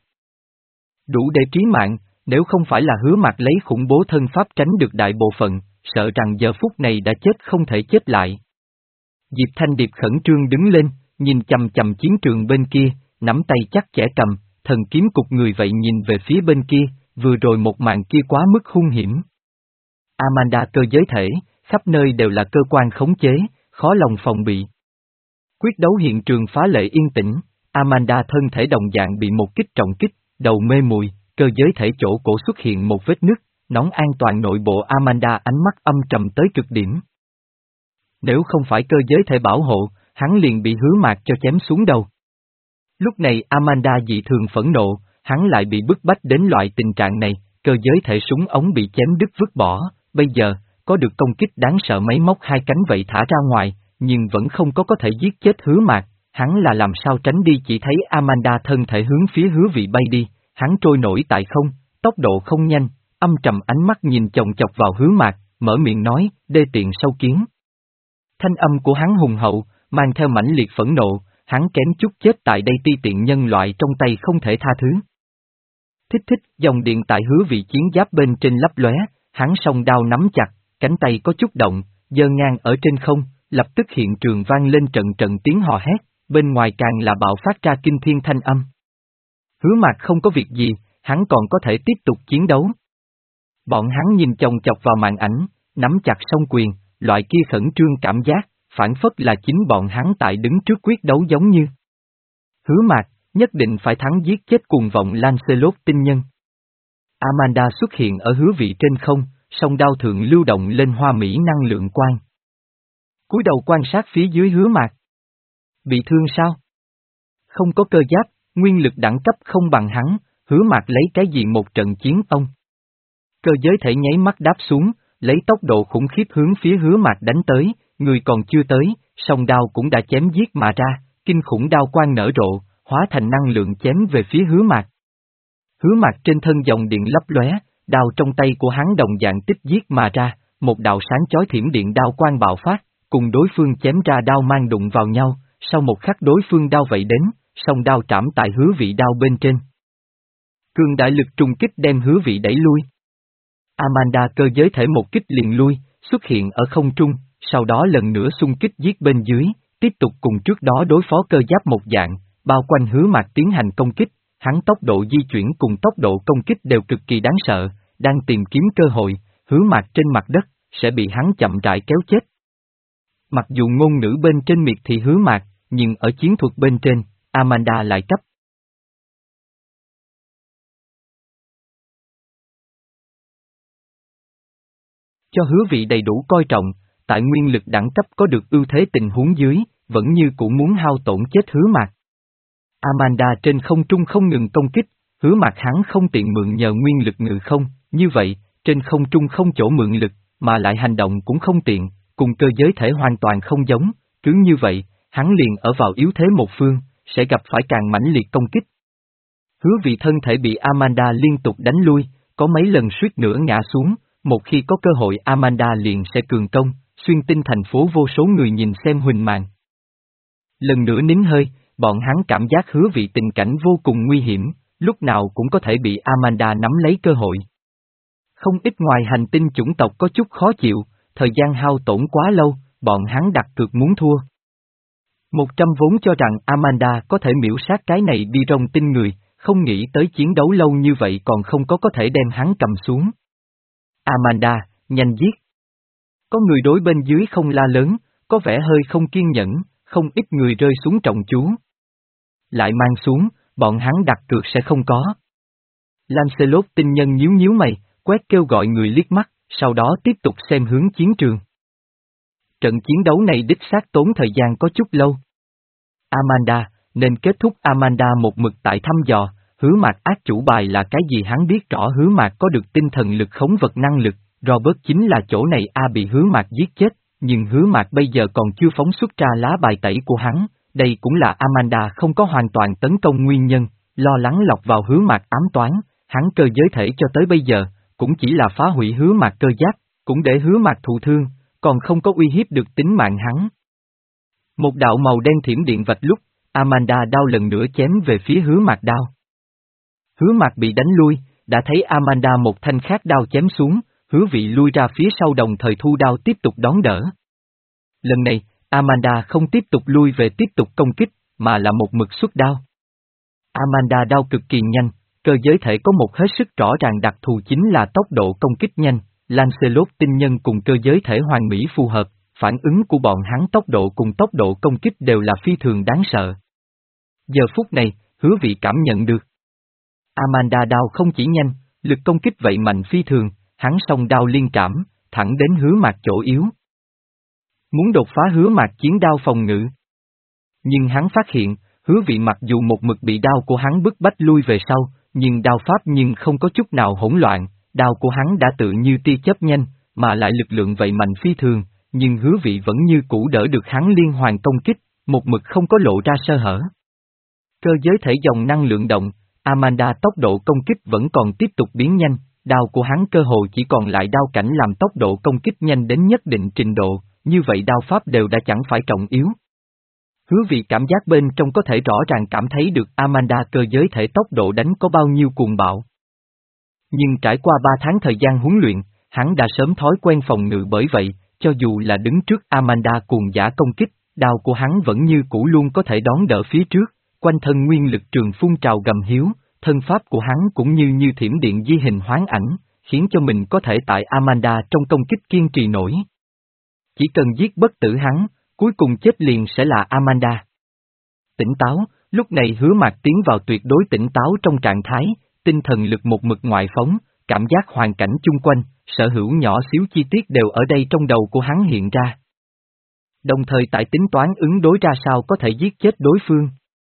Đủ để trí mạng, nếu không phải là hứa mạc lấy khủng bố thân pháp tránh được đại bộ phận, sợ rằng giờ phút này đã chết không thể chết lại. Diệp Thanh Điệp khẩn trương đứng lên, nhìn chầm chầm chiến trường bên kia, nắm tay chắc chẽ cầm, thần kiếm cục người vậy nhìn về phía bên kia, vừa rồi một màn kia quá mức hung hiểm. Amanda cơ giới thể, khắp nơi đều là cơ quan khống chế, khó lòng phòng bị. Quyết đấu hiện trường phá lệ yên tĩnh, Amanda thân thể đồng dạng bị một kích trọng kích, đầu mê mùi, cơ giới thể chỗ cổ xuất hiện một vết nứt, nón an toàn nội bộ Amanda ánh mắt âm trầm tới cực điểm. Nếu không phải cơ giới thể bảo hộ, hắn liền bị hứa mạc cho chém xuống đầu. Lúc này Amanda dị thường phẫn nộ, hắn lại bị bức bách đến loại tình trạng này, cơ giới thể súng ống bị chém đứt vứt bỏ, bây giờ, có được công kích đáng sợ máy móc hai cánh vậy thả ra ngoài, nhưng vẫn không có có thể giết chết hứa mạc, hắn là làm sao tránh đi chỉ thấy Amanda thân thể hướng phía hứa vị bay đi, hắn trôi nổi tại không, tốc độ không nhanh, âm trầm ánh mắt nhìn chồng chọc vào hứa mạc, mở miệng nói, đê tiện sâu kiến. Thanh âm của hắn hùng hậu, mang theo mãnh liệt phẫn nộ, hắn kém chút chết tại đây ti tiện nhân loại trong tay không thể tha thứ. Thích thích, dòng điện tại hứa vị chiến giáp bên trên lấp lóe, hắn song đao nắm chặt, cánh tay có chút động, giơ ngang ở trên không, lập tức hiện trường vang lên trận trận tiếng hò hét, bên ngoài càng là bạo phát ra kinh thiên thanh âm. Hứa mạc không có việc gì, hắn còn có thể tiếp tục chiến đấu. Bọn hắn nhìn chồng chọc vào màn ảnh, nắm chặt song quyền, loại kia khẩn trương cảm giác, phản phất là chính bọn hắn tại đứng trước quyết đấu giống như. Hứa mạc, nhất định phải thắng giết chết cuồng vọng Lancelot tinh nhân. Amanda xuất hiện ở hứa vị trên không, song đao thượng lưu động lên hoa mỹ năng lượng quang. Cúi đầu quan sát phía dưới hứa mạc. Bị thương sao? Không có cơ giáp, nguyên lực đẳng cấp không bằng hắn, hứa mạc lấy cái gì một trận chiến ông. Cơ giới thể nháy mắt đáp xuống, lấy tốc độ khủng khiếp hướng phía hứa mạc đánh tới, người còn chưa tới, song đao cũng đã chém giết mà ra, kinh khủng đao quang nở rộ, hóa thành năng lượng chém về phía hứa mạc. Hứa mạc trên thân dòng điện lấp lóe, đao trong tay của hắn đồng dạng tích giết mà ra, một đạo sáng chói thiểm điện đao quang bạo phát, cùng đối phương chém ra đao mang đụng vào nhau, sau một khắc đối phương đao vậy đến, song đao trảm tại hứa vị đao bên trên. Cường đại lực trùng kích đem hứa vị đẩy lui. Amanda cơ giới thể một kích liền lui, xuất hiện ở không trung, sau đó lần nữa xung kích giết bên dưới, tiếp tục cùng trước đó đối phó cơ giáp một dạng, bao quanh hứa mạc tiến hành công kích, hắn tốc độ di chuyển cùng tốc độ công kích đều cực kỳ đáng sợ, đang tìm kiếm cơ hội, hứa mạc trên mặt đất, sẽ bị hắn chậm rãi kéo chết. Mặc dù ngôn ngữ bên trên miệt thị hứa mạc, nhưng ở chiến thuật bên trên, Amanda lại cấp. Cho hứa vị đầy đủ coi trọng, tại nguyên lực đẳng cấp có được ưu thế tình huống dưới, vẫn như cũng muốn hao tổn chết hứa mạc. Amanda trên không trung không ngừng công kích, Hứa Mạc hắn không tiện mượn nhờ nguyên lực ngự không, như vậy, trên không trung không chỗ mượn lực, mà lại hành động cũng không tiện, cùng cơ giới thể hoàn toàn không giống, cứ như vậy, hắn liền ở vào yếu thế một phương, sẽ gặp phải càng mãnh liệt công kích. Hứa Vị thân thể bị Amanda liên tục đánh lui, có mấy lần suýt nữa ngã xuống, một khi có cơ hội Amanda liền sẽ cường công, xuyên tinh thành phố vô số người nhìn xem huỳnh màng. Lần nữa nín hơi, bọn hắn cảm giác Hứa Vị tình cảnh vô cùng nguy hiểm, lúc nào cũng có thể bị Amanda nắm lấy cơ hội. Không ít ngoài hành tinh chủng tộc có chút khó chịu, thời gian hao tổn quá lâu, bọn hắn đặt cược muốn thua. Một trăm vốn cho rằng Amanda có thể miễu sát cái này đi rong tinh người, không nghĩ tới chiến đấu lâu như vậy còn không có có thể đem hắn cầm xuống. Amanda, nhanh giết. Có người đối bên dưới không la lớn, có vẻ hơi không kiên nhẫn, không ít người rơi xuống trọng chú. Lại mang xuống, bọn hắn đặt cược sẽ không có. Lancelot tinh nhân nhíu nhíu mày, quét kêu gọi người liếc mắt, sau đó tiếp tục xem hướng chiến trường. Trận chiến đấu này đích xác tốn thời gian có chút lâu. Amanda, nên kết thúc Amanda một mực tại thăm dò, Hứa Mạc ác chủ bài là cái gì hắn biết rõ. Hứa Mạc có được tinh thần lực khống vật năng lực, Robert chính là chỗ này A bị Hứa Mạc giết chết, nhưng Hứa Mạc bây giờ còn chưa phóng xuất ra lá bài tẩy của hắn, đây cũng là Amanda không có hoàn toàn tấn công nguyên nhân, lo lắng lọc vào Hứa Mạc ám toán, hắn cơ giới thể cho tới bây giờ, cũng chỉ là phá hủy Hứa Mạc cơ giáp, cũng để Hứa Mạc thụ thương, còn không có uy hiếp được tính mạng hắn. Một đạo màu đen thiểm điện vạch lúc, Amanda đao lần nữa chém về phía Hứa Mạc đao. Hứa Mạc bị đánh lui, đã thấy Amanda một thanh khác đao chém xuống, Hứa Vị lui ra phía sau đồng thời thu đao tiếp tục đón đỡ. Lần này, Amanda không tiếp tục lui về tiếp tục công kích, mà là một mực xuất đao. Amanda đao cực kỳ nhanh, cơ giới thể có một hết sức rõ ràng đặc thù chính là tốc độ công kích nhanh, Lancelot tinh nhân cùng cơ giới thể hoàn mỹ phù hợp, phản ứng của bọn hắn tốc độ cùng tốc độ công kích đều là phi thường đáng sợ. Giờ phút này, Hứa Vị cảm nhận được. Amanda đao không chỉ nhanh, lực công kích vậy mạnh phi thường, hắn song đao liên cảm, thẳng đến Hứa Mạc chỗ yếu. Muốn đột phá Hứa Mạc chiến đao phòng ngự. Nhưng hắn phát hiện, Hứa Vị mặc dù một mực bị đao của hắn bức bách lui về sau, nhưng đao pháp nhưng không có chút nào hỗn loạn, đao của hắn đã tự như tia chớp nhanh, mà lại lực lượng vậy mạnh phi thường, nhưng Hứa Vị vẫn như cũ đỡ được hắn liên hoàn công kích, một mực không có lộ ra sơ hở. Cơ giới thể dòng năng lượng động, Amanda tốc độ công kích vẫn còn tiếp tục biến nhanh, đao của hắn cơ hồ chỉ còn lại đao cảnh làm tốc độ công kích nhanh đến nhất định trình độ, như vậy đao pháp đều đã chẳng phải trọng yếu. Hứa Vị cảm giác bên trong có thể rõ ràng cảm thấy được Amanda cơ giới thể tốc độ đánh có bao nhiêu cuồng bạo. Nhưng trải qua ba tháng thời gian huấn luyện, hắn đã sớm thói quen phòng ngự bởi vậy, cho dù là đứng trước Amanda cuồng dã công kích, đao của hắn vẫn như cũ luôn có thể đón đỡ phía trước, quanh thân nguyên lực trường phun trào gầm hiếu, thân pháp của hắn cũng như như thiểm điện di hình hoán ảnh, khiến cho mình có thể tại Amanda trong công kích kiên trì nổi. Chỉ cần giết bất tử hắn, cuối cùng chết liền sẽ là Amanda. Tỉnh táo, lúc này Hứa Mạc tiến vào tuyệt đối tỉnh táo trong trạng thái, tinh thần lực một mực ngoại phóng, cảm giác hoàn cảnh chung quanh, sở hữu nhỏ xíu chi tiết đều ở đây trong đầu của hắn hiện ra. Đồng thời tại tính toán ứng đối ra sao có thể giết chết đối phương.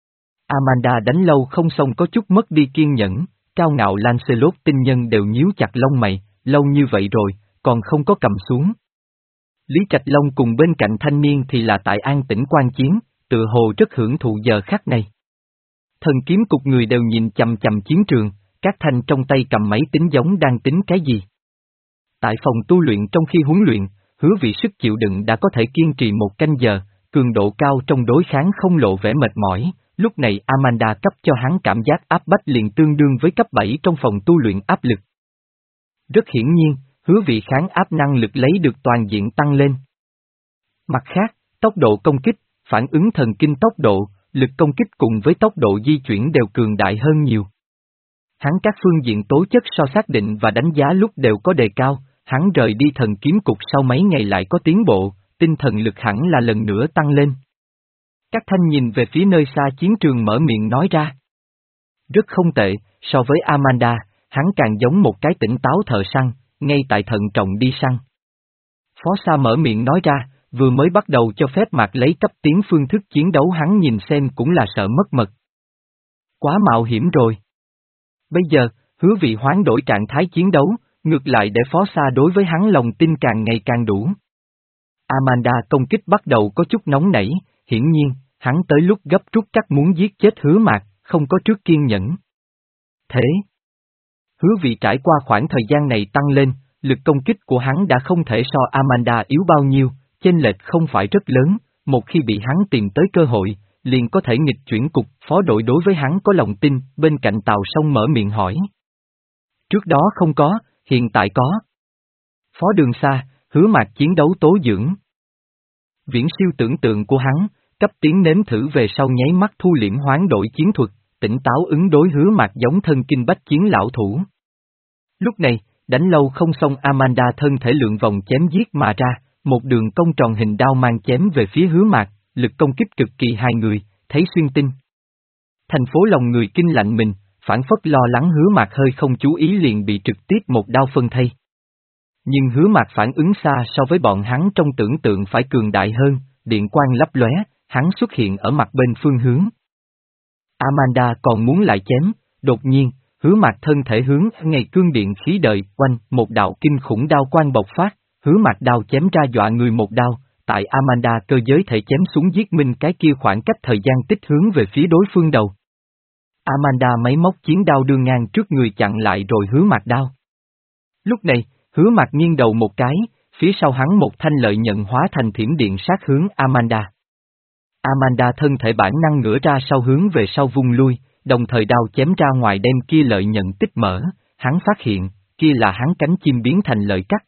Amanda đánh lâu không xong có chút mất đi kiên nhẫn, cao ngạo Lancelot tinh nhân đều nhíu chặt lông mày, lâu như vậy rồi, còn không có cầm xuống. Lý Trạch Long cùng bên cạnh thanh niên thì là tại an tĩnh quan chiến, tự hồ rất hưởng thụ giờ khắc này. Thần kiếm cục người đều nhìn chằm chằm chiến trường, các thanh trong tay cầm máy tính giống đang tính cái gì. Tại phòng tu luyện trong khi huấn luyện, Hứa Vị sức chịu đựng đã có thể kiên trì một canh giờ, cường độ cao trong đối kháng không lộ vẻ mệt mỏi, lúc này Amanda cấp cho hắn cảm giác áp bách liền tương đương với cấp bảy trong phòng tu luyện áp lực. Rất hiển nhiên, Hứa Vị kháng áp năng lực lấy được toàn diện tăng lên. Mặt khác, tốc độ công kích, phản ứng thần kinh tốc độ, lực công kích cùng với tốc độ di chuyển đều cường đại hơn nhiều. Hắn các phương diện tố chất so xác định và đánh giá lúc đều có đề cao, hắn rời đi thần kiếm cục sau mấy ngày lại có tiến bộ, tinh thần lực hẳn là lần nữa tăng lên. Các thanh nhìn về phía nơi xa chiến trường mở miệng nói ra. Rất không tệ, so với Amanda, hắn càng giống một cái tỉnh táo thợ săn, ngay tại thận trọng đi săn. Phó Sa mở miệng nói ra, vừa mới bắt đầu cho phép Mạc lấy cấp tiến phương thức chiến đấu hắn nhìn xem cũng là sợ mất mật. Quá mạo hiểm rồi. Bây giờ, Hứa Vị hoán đổi trạng thái chiến đấu, ngược lại để phó xa đối với hắn lòng tin càng ngày càng đủ. Amanda công kích bắt đầu có chút nóng nảy, hiển nhiên, hắn tới lúc gấp rút cắt muốn giết chết Hứa Mạc, không có trước kiên nhẫn. Thế, Hứa Vị trải qua khoảng thời gian này tăng lên, lực công kích của hắn đã không thể so Amanda yếu bao nhiêu, chênh lệch không phải rất lớn, một khi bị hắn tìm tới cơ hội, liền có thể nghịch chuyển cục. Phó đội đối với hắn có lòng tin, bên cạnh Tào Song mở miệng hỏi. Trước đó không có, hiện tại có. Phó Đường Xa, Hứa Mạc chiến đấu tố dưỡng. Viễn siêu tưởng tượng của hắn, cấp tiến nếm thử về sau nháy mắt thu liễm hoán đổi chiến thuật, tỉnh táo ứng đối Hứa Mạc giống thân kinh bách chiến lão thủ. Lúc này, đánh lâu không xong Amanda thân thể lượng vòng chém giết mà ra, một đường cong tròn hình đao mang chém về phía Hứa Mạc, lực công kích cực kỳ hai người, thấy xuyên tinh. Thành phố lòng người kinh lạnh mình, phản phất lo lắng Hứa Mạc hơi không chú ý liền bị trực tiếp một đao phân thây. Nhưng Hứa Mạc phản ứng xa so với bọn hắn trong tưởng tượng phải cường đại hơn, điện quang lấp lóe, hắn xuất hiện ở mặt bên phương hướng. Amanda còn muốn lại chém, đột nhiên, Hứa Mạc thân thể hướng ngày cương điện khí đời quanh, một đạo kinh khủng đao quang bộc phát, Hứa Mạc đao chém ra dọa người một đao, tại Amanda cơ giới thể chém xuống giết minh cái kia khoảng cách thời gian tích hướng về phía đối phương đầu. Amanda máy móc chiến đao đưa ngang trước người chặn lại rồi Hứa Mạc đao. Lúc này, Hứa Mạc nghiêng đầu một cái, phía sau hắn một thanh lợi nhận hóa thành thiểm điện sát hướng Amanda. Amanda thân thể bản năng ngửa ra sau hướng về sau vung lui, đồng thời đao chém ra ngoài đem kia lợi nhận tích mở, hắn phát hiện, kia là hắn cánh chim biến thành lợi cắt.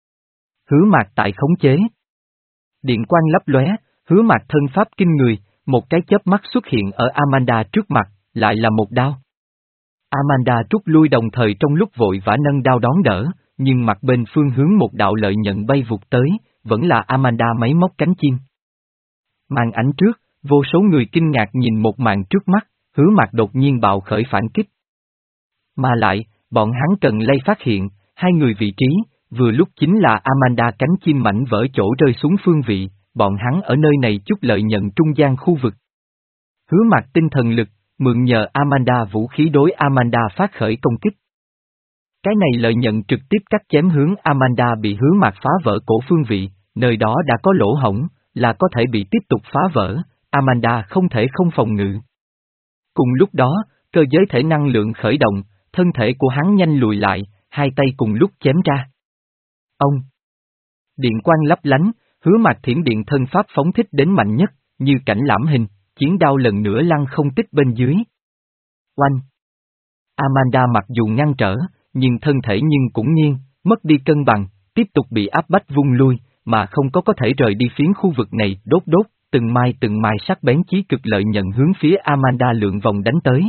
Hứa Mạc tại khống chế. Điện quang lấp lóe, Hứa Mạc thân pháp kinh người, một cái chớp mắt xuất hiện ở Amanda trước mặt, lại là một đao. Amanda rút lui đồng thời trong lúc vội vã nâng đao đón đỡ, nhưng mặt bên phương hướng một đạo lợi nhận bay vụt tới, vẫn là Amanda máy móc cánh chim. Màn ảnh trước, vô số người kinh ngạc nhìn một màn trước mắt, Hứa Mạc đột nhiên bạo khởi phản kích. Mà lại, bọn hắn cần lây phát hiện, hai người vị trí, vừa lúc chính là Amanda cánh chim mảnh vỡ chỗ rơi xuống phương vị, bọn hắn ở nơi này chút lợi nhận trung gian khu vực. Hứa Mạc tinh thần lực, mượn nhờ Amanda vũ khí đối Amanda phát khởi công kích. Cái này lợi nhận trực tiếp cắt chém hướng Amanda bị Hứa Mạc phá vỡ cổ phương vị, nơi đó đã có lỗ hổng, là có thể bị tiếp tục phá vỡ, Amanda không thể không phòng ngự. Cùng lúc đó, cơ giới thể năng lượng khởi động, thân thể của hắn nhanh lùi lại, hai tay cùng lúc chém ra. Ông! Điện quang lấp lánh, Hứa Mạc thiểm điện thân pháp phóng thích đến mạnh nhất, như cảnh lãm hình, chiến đao lần nữa lăn không tích bên dưới. Oanh! Amanda mặc dù ngăn trở, nhưng thân thể nhưng cũng nghiêng, mất đi cân bằng, tiếp tục bị áp bách vung lui, mà không có có thể rời đi phiến khu vực này, đốt đốt, từng mai từng mai sắc bén chí cực lợi nhận hướng phía Amanda lượng vòng đánh tới.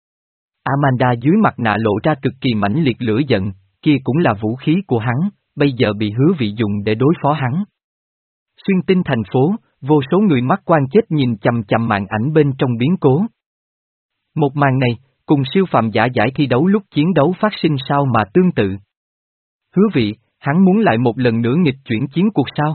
Amanda dưới mặt nạ lộ ra cực kỳ mãnh liệt lửa giận, kia cũng là vũ khí của hắn, bây giờ bị Hứa Vị dùng để đối phó hắn. Xuyên tinh thành phố, vô số người mắt quan chết nhìn chằm chằm màn ảnh bên trong biến cố. Một màn này, cùng siêu phàm giả giải thi đấu lúc chiến đấu phát sinh sao mà tương tự. Hứa Vị, hắn muốn lại một lần nữa nghịch chuyển chiến cuộc sao?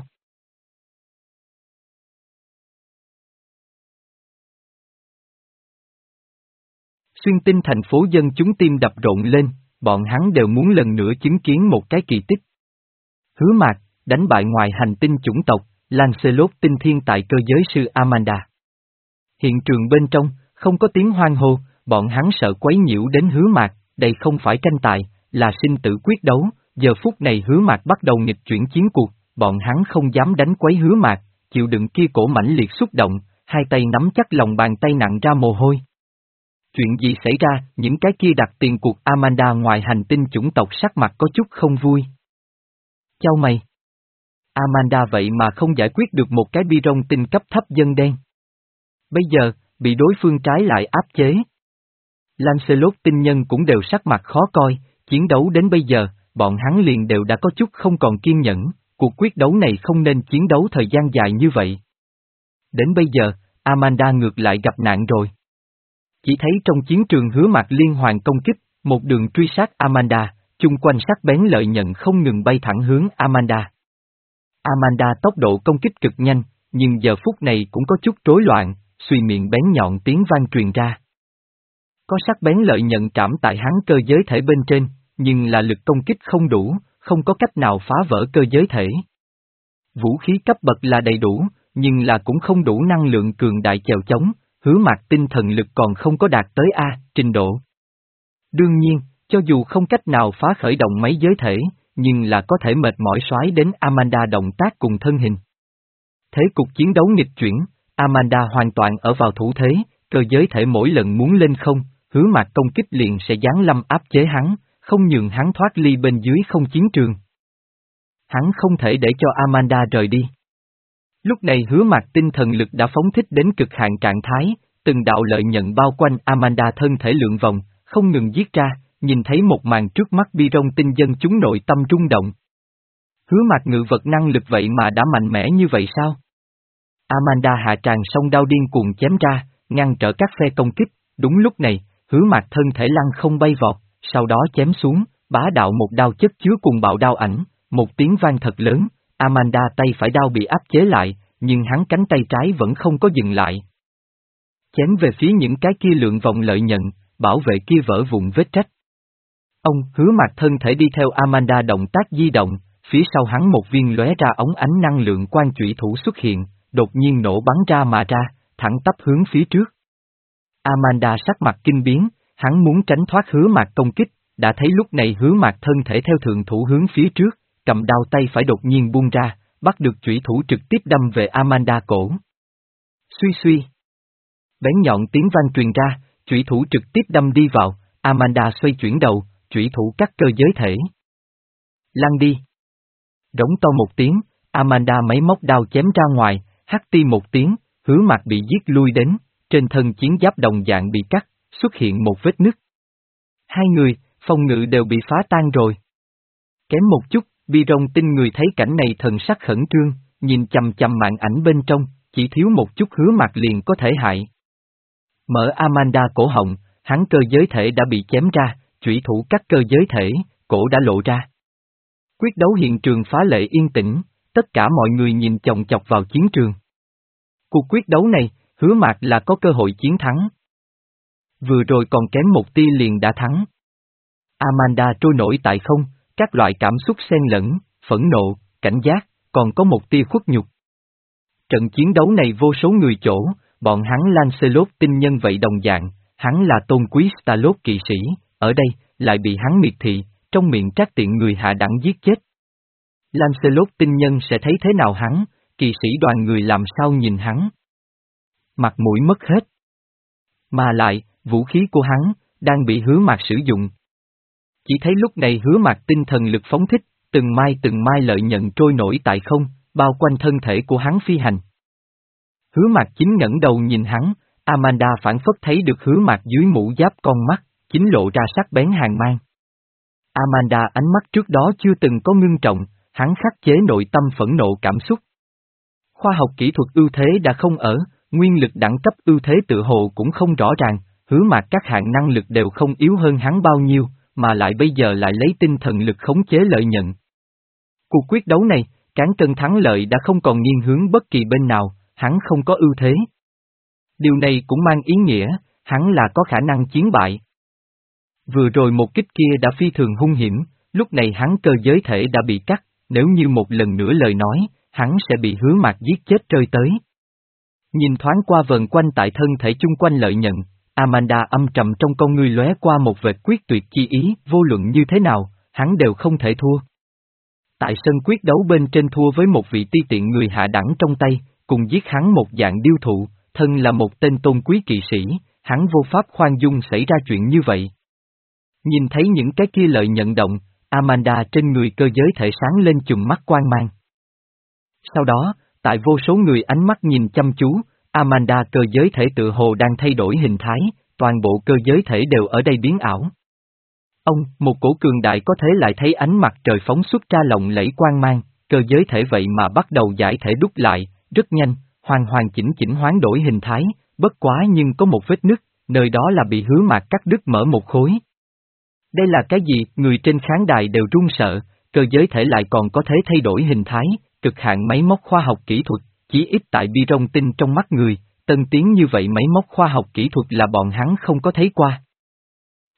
Xuyên tinh thành phố dân chúng tim đập rộn lên, bọn hắn đều muốn lần nữa chứng kiến một cái kỳ tích. Hứa Mạc, đánh bại ngoài hành tinh chủng tộc, Lancelot tinh thiên tại cơ giới sư Amanda. Hiện trường bên trong, không có tiếng hoan hô, bọn hắn sợ quấy nhiễu đến Hứa Mạc, đây không phải tranh tài, là sinh tử quyết đấu, giờ phút này Hứa Mạc bắt đầu nghịch chuyển chiến cuộc, bọn hắn không dám đánh quấy Hứa Mạc, chịu đựng kia cổ mãnh liệt xúc động, hai tay nắm chắc lòng bàn tay nặng ra mồ hôi. Chuyện gì xảy ra, những cái kia đặt tiền cuộc Amanda ngoài hành tinh chủng tộc sắc mặt có chút không vui. Chau mày! Amanda vậy mà không giải quyết được một cái bi rong tinh cấp thấp dân đen. Bây giờ, bị đối phương trái lại áp chế. Lancelot tinh nhân cũng đều sắc mặt khó coi, chiến đấu đến bây giờ, bọn hắn liền đều đã có chút không còn kiên nhẫn, cuộc quyết đấu này không nên chiến đấu thời gian dài như vậy. Đến bây giờ, Amanda ngược lại gặp nạn rồi. Chỉ thấy trong chiến trường Hứa Mạc liên hoàn công kích, một đường truy sát Amanda, chung quanh sắc bén lợi nhận không ngừng bay thẳng hướng Amanda. Amanda tốc độ công kích cực nhanh, nhưng giờ phút này cũng có chút rối loạn, suy miệng bén nhọn tiếng vang truyền ra. Có sắc bén lợi nhận trảm tại hắn cơ giới thể bên trên, nhưng là lực công kích không đủ, không có cách nào phá vỡ cơ giới thể. Vũ khí cấp bậc là đầy đủ, nhưng là cũng không đủ năng lượng cường đại chèo chống, Hứa Mạc tinh thần lực còn không có đạt tới A trình độ. Đương nhiên, cho dù không cách nào phá khởi động mấy giới thể, nhưng là có thể mệt mỏi soái đến Amanda động tác cùng thân hình. Thế cục chiến đấu nghịch chuyển, Amanda hoàn toàn ở vào thủ thế, cơ giới thể mỗi lần muốn lên không, Hứa Mạc công kích liền sẽ giáng lâm áp chế hắn, không nhường hắn thoát ly bên dưới không chiến trường. Hắn không thể để cho Amanda rời đi. Lúc này Hứa Mạc tinh thần lực đã phóng thích đến cực hạn trạng thái, từng đạo lợi nhận bao quanh Amanda thân thể lượn vòng, không ngừng giết ra, nhìn thấy một màn trước mắt bi rong tinh dân chúng nội tâm rung động. Hứa Mạc ngự vật năng lực vậy mà đã mạnh mẽ như vậy sao? Amanda hạ tràn sông đao điên cuồng chém ra, ngăn trở các phe công kích, đúng lúc này, Hứa Mạc thân thể lăn không bay vọt, sau đó chém xuống, bá đạo một đao chất chứa cùng bạo đao ảnh, một tiếng vang thật lớn, Amanda tay phải đao bị áp chế lại, nhưng hắn cánh tay trái vẫn không có dừng lại. Chém về phía những cái kia lượn vòng lợi nhận, bảo vệ kia vỡ vụn vết rách. Ông Hứa Mạc thân thể đi theo Amanda động tác di động, phía sau hắn một viên lóe ra ống ánh năng lượng quang chủy thủ xuất hiện, đột nhiên nổ bắn ra mà ra, thẳng tắp hướng phía trước. Amanda sắc mặt kinh biến, hắn muốn tránh thoát Hứa Mạc công kích, đã thấy lúc này Hứa Mạc thân thể theo thượng thủ hướng phía trước, cầm đao tay phải đột nhiên buông ra, bắt được chủy thủ trực tiếp đâm về Amanda cổ. Suy suy. Bén nhọn tiếng vang truyền ra, chủy thủ trực tiếp đâm đi vào, Amanda xoay chuyển đầu, chủy thủ cắt cơ giới thể. Lăn đi. Rống to một tiếng, Amanda máy móc đao chém ra ngoài, hắt ti một tiếng, Hứa Mạc bị giết lui đến, trên thân chiến giáp đồng dạng bị cắt, xuất hiện một vết nứt. Hai người, phòng ngự đều bị phá tan rồi. Kém một chút, bi rong tinh người thấy cảnh này thần sắc khẩn trương, nhìn chằm chằm màn ảnh bên trong, chỉ thiếu một chút Hứa Mạc liền có thể hại. Mở Amanda cổ họng, hắn cơ giới thể đã bị chém ra, chủy thủ cắt cơ giới thể, cổ đã lộ ra. Quyết đấu hiện trường phá lệ yên tĩnh, tất cả mọi người nhìn chòng chọc vào chiến trường. Cuộc quyết đấu này, Hứa Mạc là có cơ hội chiến thắng. Vừa rồi còn kém một tia liền đã thắng. Amanda trôi nổi tại không, các loại cảm xúc xen lẫn, phẫn nộ, cảnh giác, còn có một tia khuất nhục. Trận chiến đấu này vô số người chỗ, bọn hắn Lancelot tinh nhân vậy đồng dạng, hắn là tôn quý Starlord kỵ sĩ, ở đây, lại bị hắn miệt thị, trong miệng trác tiện người hạ đẳng giết chết. Lancelot tinh nhân sẽ thấy thế nào hắn, kỵ sĩ đoàn người làm sao nhìn hắn. Mặt mũi mất hết. Mà lại, vũ khí của hắn, đang bị Hứa Mạc sử dụng. Chỉ thấy lúc này Hứa Mạc tinh thần lực phóng thích, từng mai từng mai lợi nhận trôi nổi tại không, bao quanh thân thể của hắn phi hành. Hứa Mạc chính ngẩng đầu nhìn hắn, Amanda phản phất thấy được Hứa Mạc dưới mũ giáp con mắt, chính lộ ra sắc bén hàn mang. Amanda ánh mắt trước đó chưa từng có ngưng trọng, hắn khắc chế nội tâm phẫn nộ cảm xúc. Khoa học kỹ thuật ưu thế đã không ở, nguyên lực đẳng cấp ưu thế tự hồ cũng không rõ ràng, Hứa Mạc các hạng năng lực đều không yếu hơn hắn bao nhiêu, mà lại bây giờ lại lấy tinh thần lực khống chế lợi nhận. Cuộc quyết đấu này, cán cân thắng lợi đã không còn nghiêng hướng bất kỳ bên nào, hắn không có ưu thế. Điều này cũng mang ý nghĩa, hắn là có khả năng chiến bại. Vừa rồi một kích kia đã phi thường hung hiểm, lúc này hắn cơ giới thể đã bị cắt, nếu như một lần nữa lời nói, hắn sẽ bị Hứa Mạc giết chết rơi tới. Nhìn thoáng qua vần quanh tại thân thể chung quanh lợi nhận, Amanda âm trầm trong con ngươi lóe qua một vệt quyết tuyệt chi ý, vô luận như thế nào, hắn đều không thể thua. Tại sân quyết đấu bên trên thua với một vị ti tiện người hạ đẳng trong tay, cùng giết hắn một dạng điêu thụ, thân là một tên tôn quý kỵ sĩ, hắn vô pháp khoan dung xảy ra chuyện như vậy. Nhìn thấy những cái kia lợi nhận động, Amanda trên người cơ giới thể sáng lên chùm mắt quang mang. Sau đó, tại vô số người ánh mắt nhìn chăm chú, Amanda cơ giới thể tự hồ đang thay đổi hình thái, toàn bộ cơ giới thể đều ở đây biến ảo. Ông, một cổ cường đại có thế lại thấy ánh mặt trời phóng xuất ra lộng lẫy quang mang, cơ giới thể vậy mà bắt đầu giải thể đúc lại, rất nhanh, hoàn hoàn chỉnh chỉnh hoán đổi hình thái, bất quá nhưng có một vết nứt, nơi đó là bị Hứa Mạc cắt đứt mở một khối. Đây là cái gì? Người trên khán đài đều run sợ, cơ giới thể lại còn có thể thay đổi hình thái, cực hạn máy móc khoa học kỹ thuật, chỉ ít tại bi rong tinh trong mắt người, tân tiến như vậy máy móc khoa học kỹ thuật là bọn hắn không có thấy qua.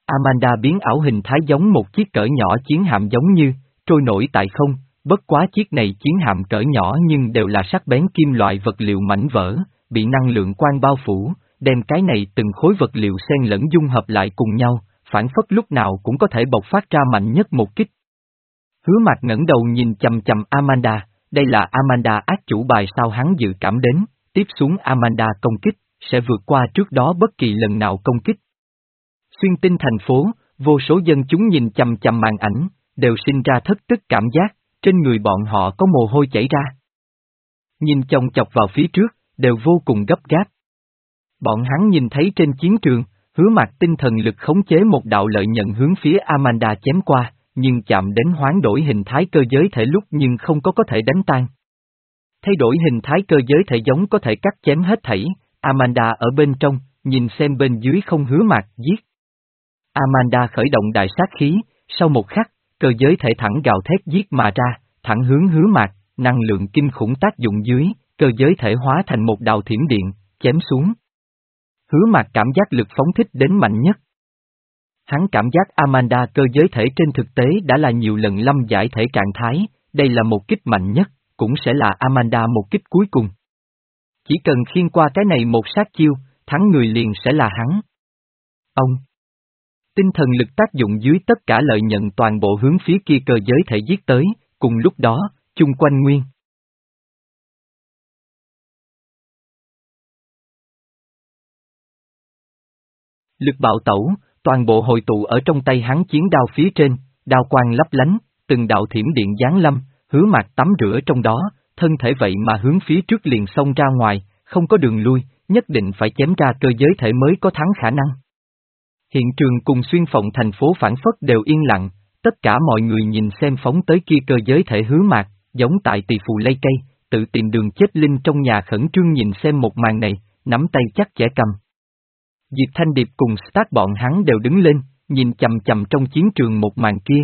Amanda biến ảo hình thái giống một chiếc cỡ nhỏ chiến hạm giống như, trôi nổi tại không, bất quá chiếc này chiến hạm cỡ nhỏ nhưng đều là sắc bén kim loại vật liệu mảnh vỡ, bị năng lượng quang bao phủ, đem cái này từng khối vật liệu xen lẫn dung hợp lại cùng nhau, phản phất lúc nào cũng có thể bộc phát ra mạnh nhất một kích. Hứa Mạc ngẩng đầu nhìn chầm chầm Amanda, đây là Amanda ác chủ bài sao hắn dự cảm đến, tiếp xuống Amanda công kích, sẽ vượt qua trước đó bất kỳ lần nào công kích. Xuyên tinh thành phố, vô số dân chúng nhìn chầm chầm màn ảnh, đều sinh ra thất tức cảm giác, trên người bọn họ có mồ hôi chảy ra. Nhìn chồng chọc vào phía trước, đều vô cùng gấp gáp. Bọn hắn nhìn thấy trên chiến trường, Hứa Mạc tinh thần lực khống chế một đạo lợi nhận hướng phía Amanda chém qua, nhưng chạm đến hoán đổi hình thái cơ giới thể lúc nhưng không có có thể đánh tan. Thay đổi hình thái cơ giới thể giống có thể cắt chém hết thảy, Amanda ở bên trong, nhìn xem bên dưới không Hứa Mạc giết. Amanda khởi động đại sát khí, sau một khắc, cơ giới thể thẳng gào thét giết mà ra, thẳng hướng Hứa Mạc, năng lượng kinh khủng tác dụng dưới, cơ giới thể hóa thành một đạo thiểm điện, chém xuống. Hứa Mạc cảm giác lực phóng thích đến mạnh nhất. Hắn cảm giác Amanda cơ giới thể trên thực tế đã là nhiều lần lâm giải thể trạng thái, đây là một kích mạnh nhất, cũng sẽ là Amanda một kích cuối cùng. Chỉ cần khiên qua cái này một sát chiêu, thắng người liền sẽ là hắn. Ông! Tinh thần lực tác dụng dưới tất cả lợi nhận toàn bộ hướng phía kia cơ giới thể giết tới, cùng lúc đó, chung quanh nguyên. Lực bạo tẩu, toàn bộ hội tụ ở trong tay hắn chiến đao phía trên, đao quang lấp lánh, từng đạo thiểm điện giáng lâm, Hứa Mạc tắm rửa trong đó, thân thể vậy mà hướng phía trước liền xông ra ngoài, không có đường lui, nhất định phải chém ra cơ giới thể mới có thắng khả năng. Hiện trường cùng xuyên phòng thành phố phản phất đều yên lặng, tất cả mọi người nhìn xem phóng tới kia cơ giới thể Hứa Mạc, giống tại tỳ phù lây cây, tự tìm đường chết linh trong nhà khẩn trương nhìn xem một màn này, nắm tay chắc chẽ cầm. Diệp Thanh Điệp cùng Stark bọn hắn đều đứng lên, nhìn chầm chầm trong chiến trường một màn kia.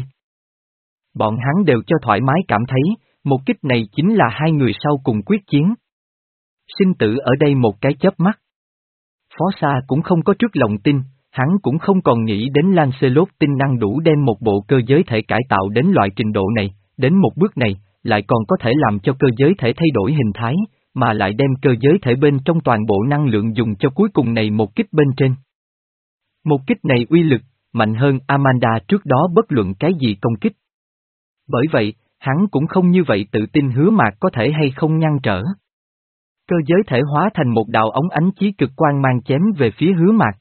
Bọn hắn đều cho thoải mái cảm thấy, một kích này chính là hai người sau cùng quyết chiến. Sinh tử ở đây một cái chớp mắt. Phó Sa cũng không có trước lòng tin, hắn cũng không còn nghĩ đến Lancelot tinh năng đủ đem một bộ cơ giới thể cải tạo đến loại trình độ này, đến một bước này, lại còn có thể làm cho cơ giới thể thay đổi hình thái, mà lại đem cơ giới thể bên trong toàn bộ năng lượng dùng cho cuối cùng này một kích bên trên. Một kích này uy lực, mạnh hơn Amanda trước đó bất luận cái gì công kích. Bởi vậy, hắn cũng không như vậy tự tin Hứa Mạc có thể hay không ngăn trở. Cơ giới thể hóa thành một đạo ống ánh chí cực quang mang chém về phía Hứa Mạc.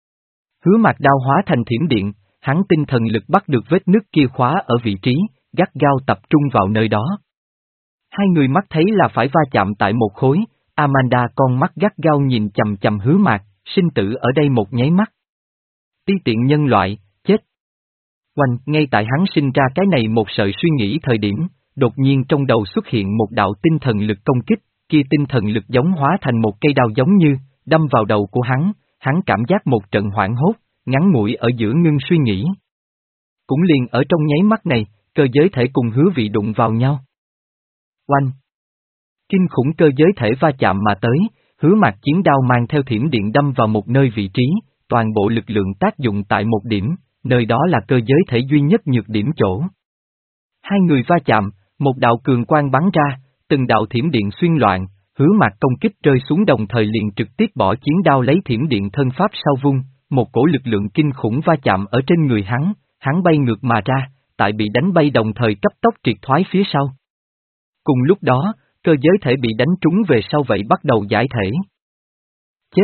Hứa Mạc đao hóa thành thiểm điện, hắn tinh thần lực bắt được vết nứt kia khóa ở vị trí, gắt gao tập trung vào nơi đó. Hai người mắt thấy là phải va chạm tại một khối, Amanda con mắt gắt gao nhìn chầm chầm Hứa Mạc, sinh tử ở đây một nháy mắt. Ti tiện nhân loại, chết. Oanh, ngay tại hắn sinh ra cái này một sợi suy nghĩ thời điểm, đột nhiên trong đầu xuất hiện một đạo tinh thần lực công kích, kia tinh thần lực giống hóa thành một cây đao giống như, đâm vào đầu của hắn, hắn cảm giác một trận hoảng hốt, ngắn ngủi ở giữa ngưng suy nghĩ. Cũng liền ở trong nháy mắt này, cơ giới thể cùng Hứa Vị đụng vào nhau. Oanh! Kinh khủng cơ giới thể va chạm mà tới, Hứa Mạc chiến đao mang theo thiểm điện đâm vào một nơi vị trí, toàn bộ lực lượng tác dụng tại một điểm, nơi đó là cơ giới thể duy nhất nhược điểm chỗ. Hai người va chạm, một đạo cường quang bắn ra, từng đạo thiểm điện xuyên loạn, Hứa Mạc công kích rơi xuống đồng thời liền trực tiếp bỏ chiến đao lấy thiểm điện thân pháp sau vung, một cổ lực lượng kinh khủng va chạm ở trên người hắn, hắn bay ngược mà ra, tại bị đánh bay đồng thời cấp tốc triệt thoái phía sau. Cùng lúc đó, cơ giới thể bị đánh trúng về sau vậy bắt đầu giải thể. Chết!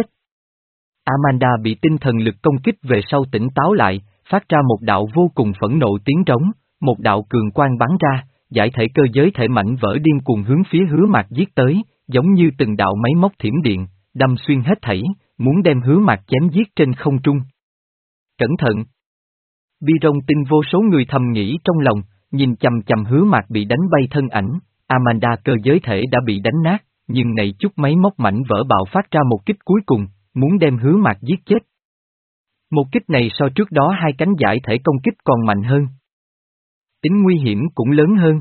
Amanda bị tinh thần lực công kích về sau tỉnh táo lại, phát ra một đạo vô cùng phẫn nộ tiếng trống, một đạo cường quang bắn ra, giải thể cơ giới thể mảnh vỡ điên cuồng hướng phía Hứa Mạc giết tới, giống như từng đạo máy móc thiểm điện, đâm xuyên hết thảy, muốn đem Hứa Mạc chém giết trên không trung. Cẩn thận! Bi rong tinh vô số người thầm nghĩ trong lòng, nhìn chầm chầm Hứa Mạc bị đánh bay thân ảnh, Amanda cơ giới thể đã bị đánh nát, nhưng này chút máy móc mảnh vỡ bạo phát ra một kích cuối cùng, muốn đem Hứa Mạc giết chết. Một kích này so trước đó hai cánh giải thể công kích còn mạnh hơn. Tính nguy hiểm cũng lớn hơn.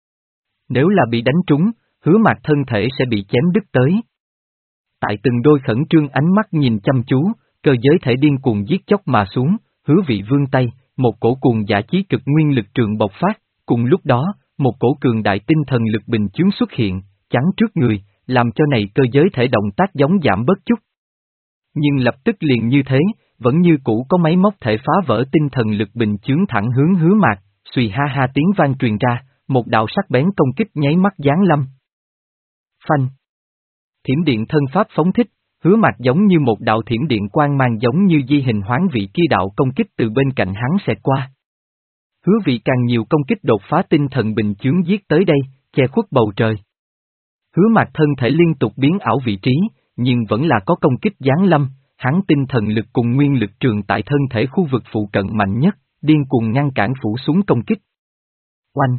Nếu là bị đánh trúng, Hứa Mạc thân thể sẽ bị chém đứt tới. Tại từng đôi khẩn trương ánh mắt nhìn chăm chú, cơ giới thể điên cuồng giết chóc mà xuống, hứa vị vươn tay, một cổ cuồng dã chí cực nguyên lực trường bộc phát, cùng lúc đó, một cổ cường đại tinh thần lực bình chướng xuất hiện, chắn trước người, làm cho này cơ giới thể động tác giống giảm bớt chút. Nhưng lập tức liền như thế, vẫn như cũ có máy móc thể phá vỡ tinh thần lực bình chướng thẳng hướng Hứa Mạc, xùy ha ha tiếng vang truyền ra, một đạo sắc bén công kích nháy mắt giáng lâm. Phanh. Thiểm điện thân pháp phóng thích, Hứa Mạc giống như một đạo thiểm điện quang mang giống như di hình hoán vị kia đạo công kích từ bên cạnh hắn xẹt qua. Hứa vị càng nhiều công kích đột phá tinh thần bình chướng giết tới đây, che khuất bầu trời. Hứa Mạc thân thể liên tục biến ảo vị trí, nhưng vẫn là có công kích giáng lâm, hắn tinh thần lực cùng nguyên lực trường tại thân thể khu vực phụ cận mạnh nhất, điên cuồng ngăn cản phủ xuống công kích. Oanh!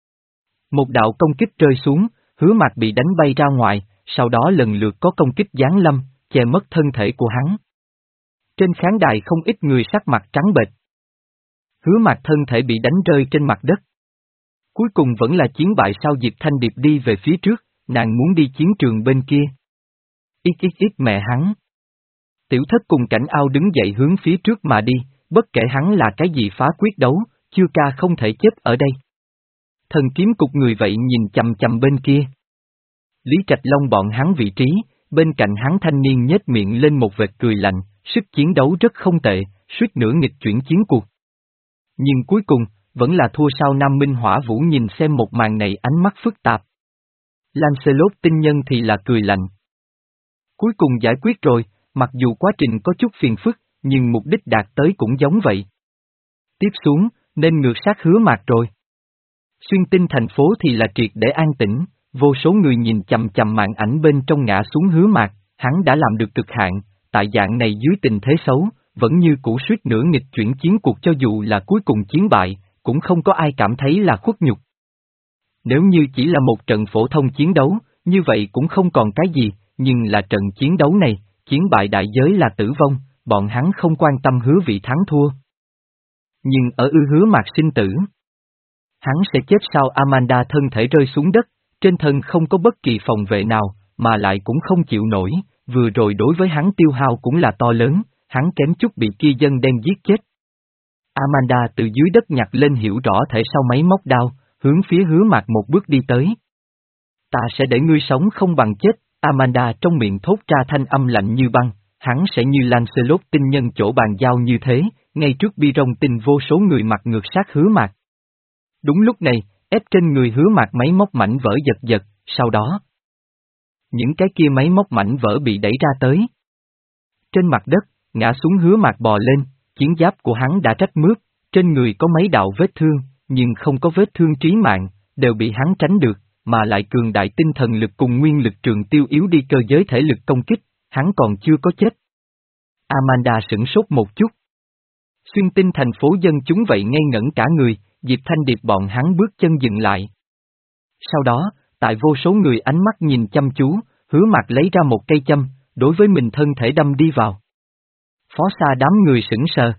Một đạo công kích rơi xuống, Hứa Mạc bị đánh bay ra ngoài, sau đó lần lượt có công kích giáng lâm, che mất thân thể của hắn. Trên khán đài không ít người sắc mặt trắng bệch. Hứa Mạc thân thể bị đánh rơi trên mặt đất. Cuối cùng vẫn là chiến bại sao Diệp Thanh Điệp đi về phía trước, nàng muốn đi chiến trường bên kia. Ít ít ít mẹ hắn. Tiểu Thất cùng Cảnh Ao đứng dậy hướng phía trước mà đi, bất kể hắn là cái gì phá quyết đấu, Chiêu Ca không thể chết ở đây. Thần kiếm cục người vậy nhìn chằm chằm bên kia. Lý Trạch Long bọn hắn vị trí, bên cạnh hắn thanh niên nhếch miệng lên một vệt cười lạnh, sức chiến đấu rất không tệ, suýt nữa nghịch chuyển chiến cuộc. Nhưng cuối cùng, vẫn là thua sao Nam Minh Hỏa Vũ nhìn xem một màn này ánh mắt phức tạp. Lancelot tinh nhân thì là cười lạnh. Cuối cùng giải quyết rồi, mặc dù quá trình có chút phiền phức, nhưng mục đích đạt tới cũng giống vậy. Tiếp xuống, nên ngược sát Hứa Mạc rồi. Xuyên Tinh thành phố thì là triệt để an tĩnh, vô số người nhìn chằm chằm màn ảnh bên trong ngã xuống Hứa Mạc, hắn đã làm được cực hạn, tại dạng này dưới tình thế xấu, vẫn như cũ suýt nữa nghịch chuyển chiến cuộc cho dù là cuối cùng chiến bại, cũng không có ai cảm thấy là khuất nhục. Nếu như chỉ là một trận phổ thông chiến đấu, như vậy cũng không còn cái gì, nhưng là trận chiến đấu này, chiến bại đại giới là tử vong, bọn hắn không quan tâm Hứa vị thắng thua. Nhưng ở ư Hứa Mạc sinh tử, hắn sẽ chết sao? Amanda thân thể rơi xuống đất, trên thân không có bất kỳ phòng vệ nào, mà lại cũng không chịu nổi, vừa rồi đối với hắn tiêu hao cũng là to lớn, hắn kém chút bị kia dân đen giết chết. Amanda từ dưới đất nhặt lên hiểu rõ thể sau máy móc đao, hướng phía Hứa Mạc một bước đi tới. Ta sẽ để ngươi sống không bằng chết, Amanda trong miệng thốt ra thanh âm lạnh như băng, hắn sẽ như Lancelot tinh nhân chỗ bàn giao như thế, ngay trước bi rong tinh vô số người mặt ngược sát Hứa Mạc. Đúng lúc này, ép trên người Hứa Mạc máy móc mảnh vỡ giật giật, sau đó những cái kia máy móc mảnh vỡ bị đẩy ra tới. Trên mặt đất, ngã xuống Hứa Mạc bò lên, chiến giáp của hắn đã rách mướp, trên người có mấy đạo vết thương, nhưng không có vết thương trí mạng, đều bị hắn tránh được, mà lại cường đại tinh thần lực cùng nguyên lực trường tiêu yếu đi cơ giới thể lực công kích, hắn còn chưa có chết. Amanda sửng sốt một chút. Xuyên Tinh thành phố dân chúng vậy ngây ngẩn cả người, Diệp Thanh Điệp bọn hắn bước chân dừng lại. Sau đó, tại vô số người ánh mắt nhìn chăm chú, Hứa Mạc lấy ra một cây châm, đối với mình thân thể đâm đi vào. Phó xa đám người sững sờ.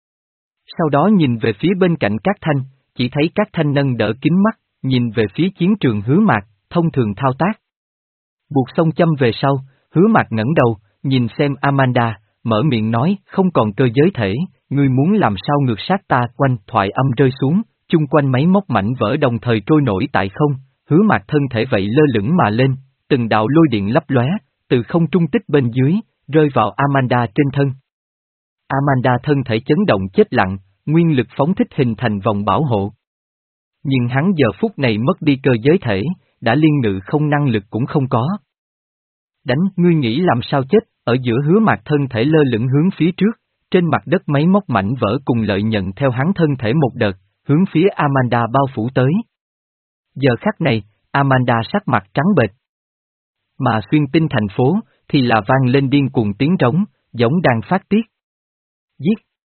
Sau đó nhìn về phía bên cạnh Cát Thanh, chỉ thấy Cát Thanh nâng đỡ kính mắt, nhìn về phía chiến trường Hứa Mạc, thông thường thao tác. Buộc xong châm về sau, Hứa Mạc ngẩng đầu, nhìn xem Amanda, mở miệng nói, không còn cơ giới thể, ngươi muốn làm sao ngược sát ta? Quanh thoại âm rơi xuống, chung quanh máy móc mảnh vỡ đồng thời trôi nổi tại không, Hứa Mạc thân thể vậy lơ lửng mà lên, từng đạo lôi điện lấp lóe, từ không trung tích bên dưới, rơi vào Amanda trên thân. Amanda thân thể chấn động chết lặng, nguyên lực phóng thích hình thành vòng bảo hộ. Nhưng hắn giờ phút này mất đi cơ giới thể, đã liên ngự không năng lực cũng không có. Đánh, ngươi nghĩ làm sao chết? Ở giữa Hứa Mạc thân thể lơ lửng hướng phía trước, trên mặt đất máy móc mảnh vỡ cùng lợi nhận theo hắn thân thể một đợt, hướng phía Amanda bao phủ tới. Giờ khắc này, Amanda sắc mặt trắng bệch. Mà Xuyên Tinh thành phố, thì là vang lên điên cuồng tiếng trống, giống đang phát tiết. Giết!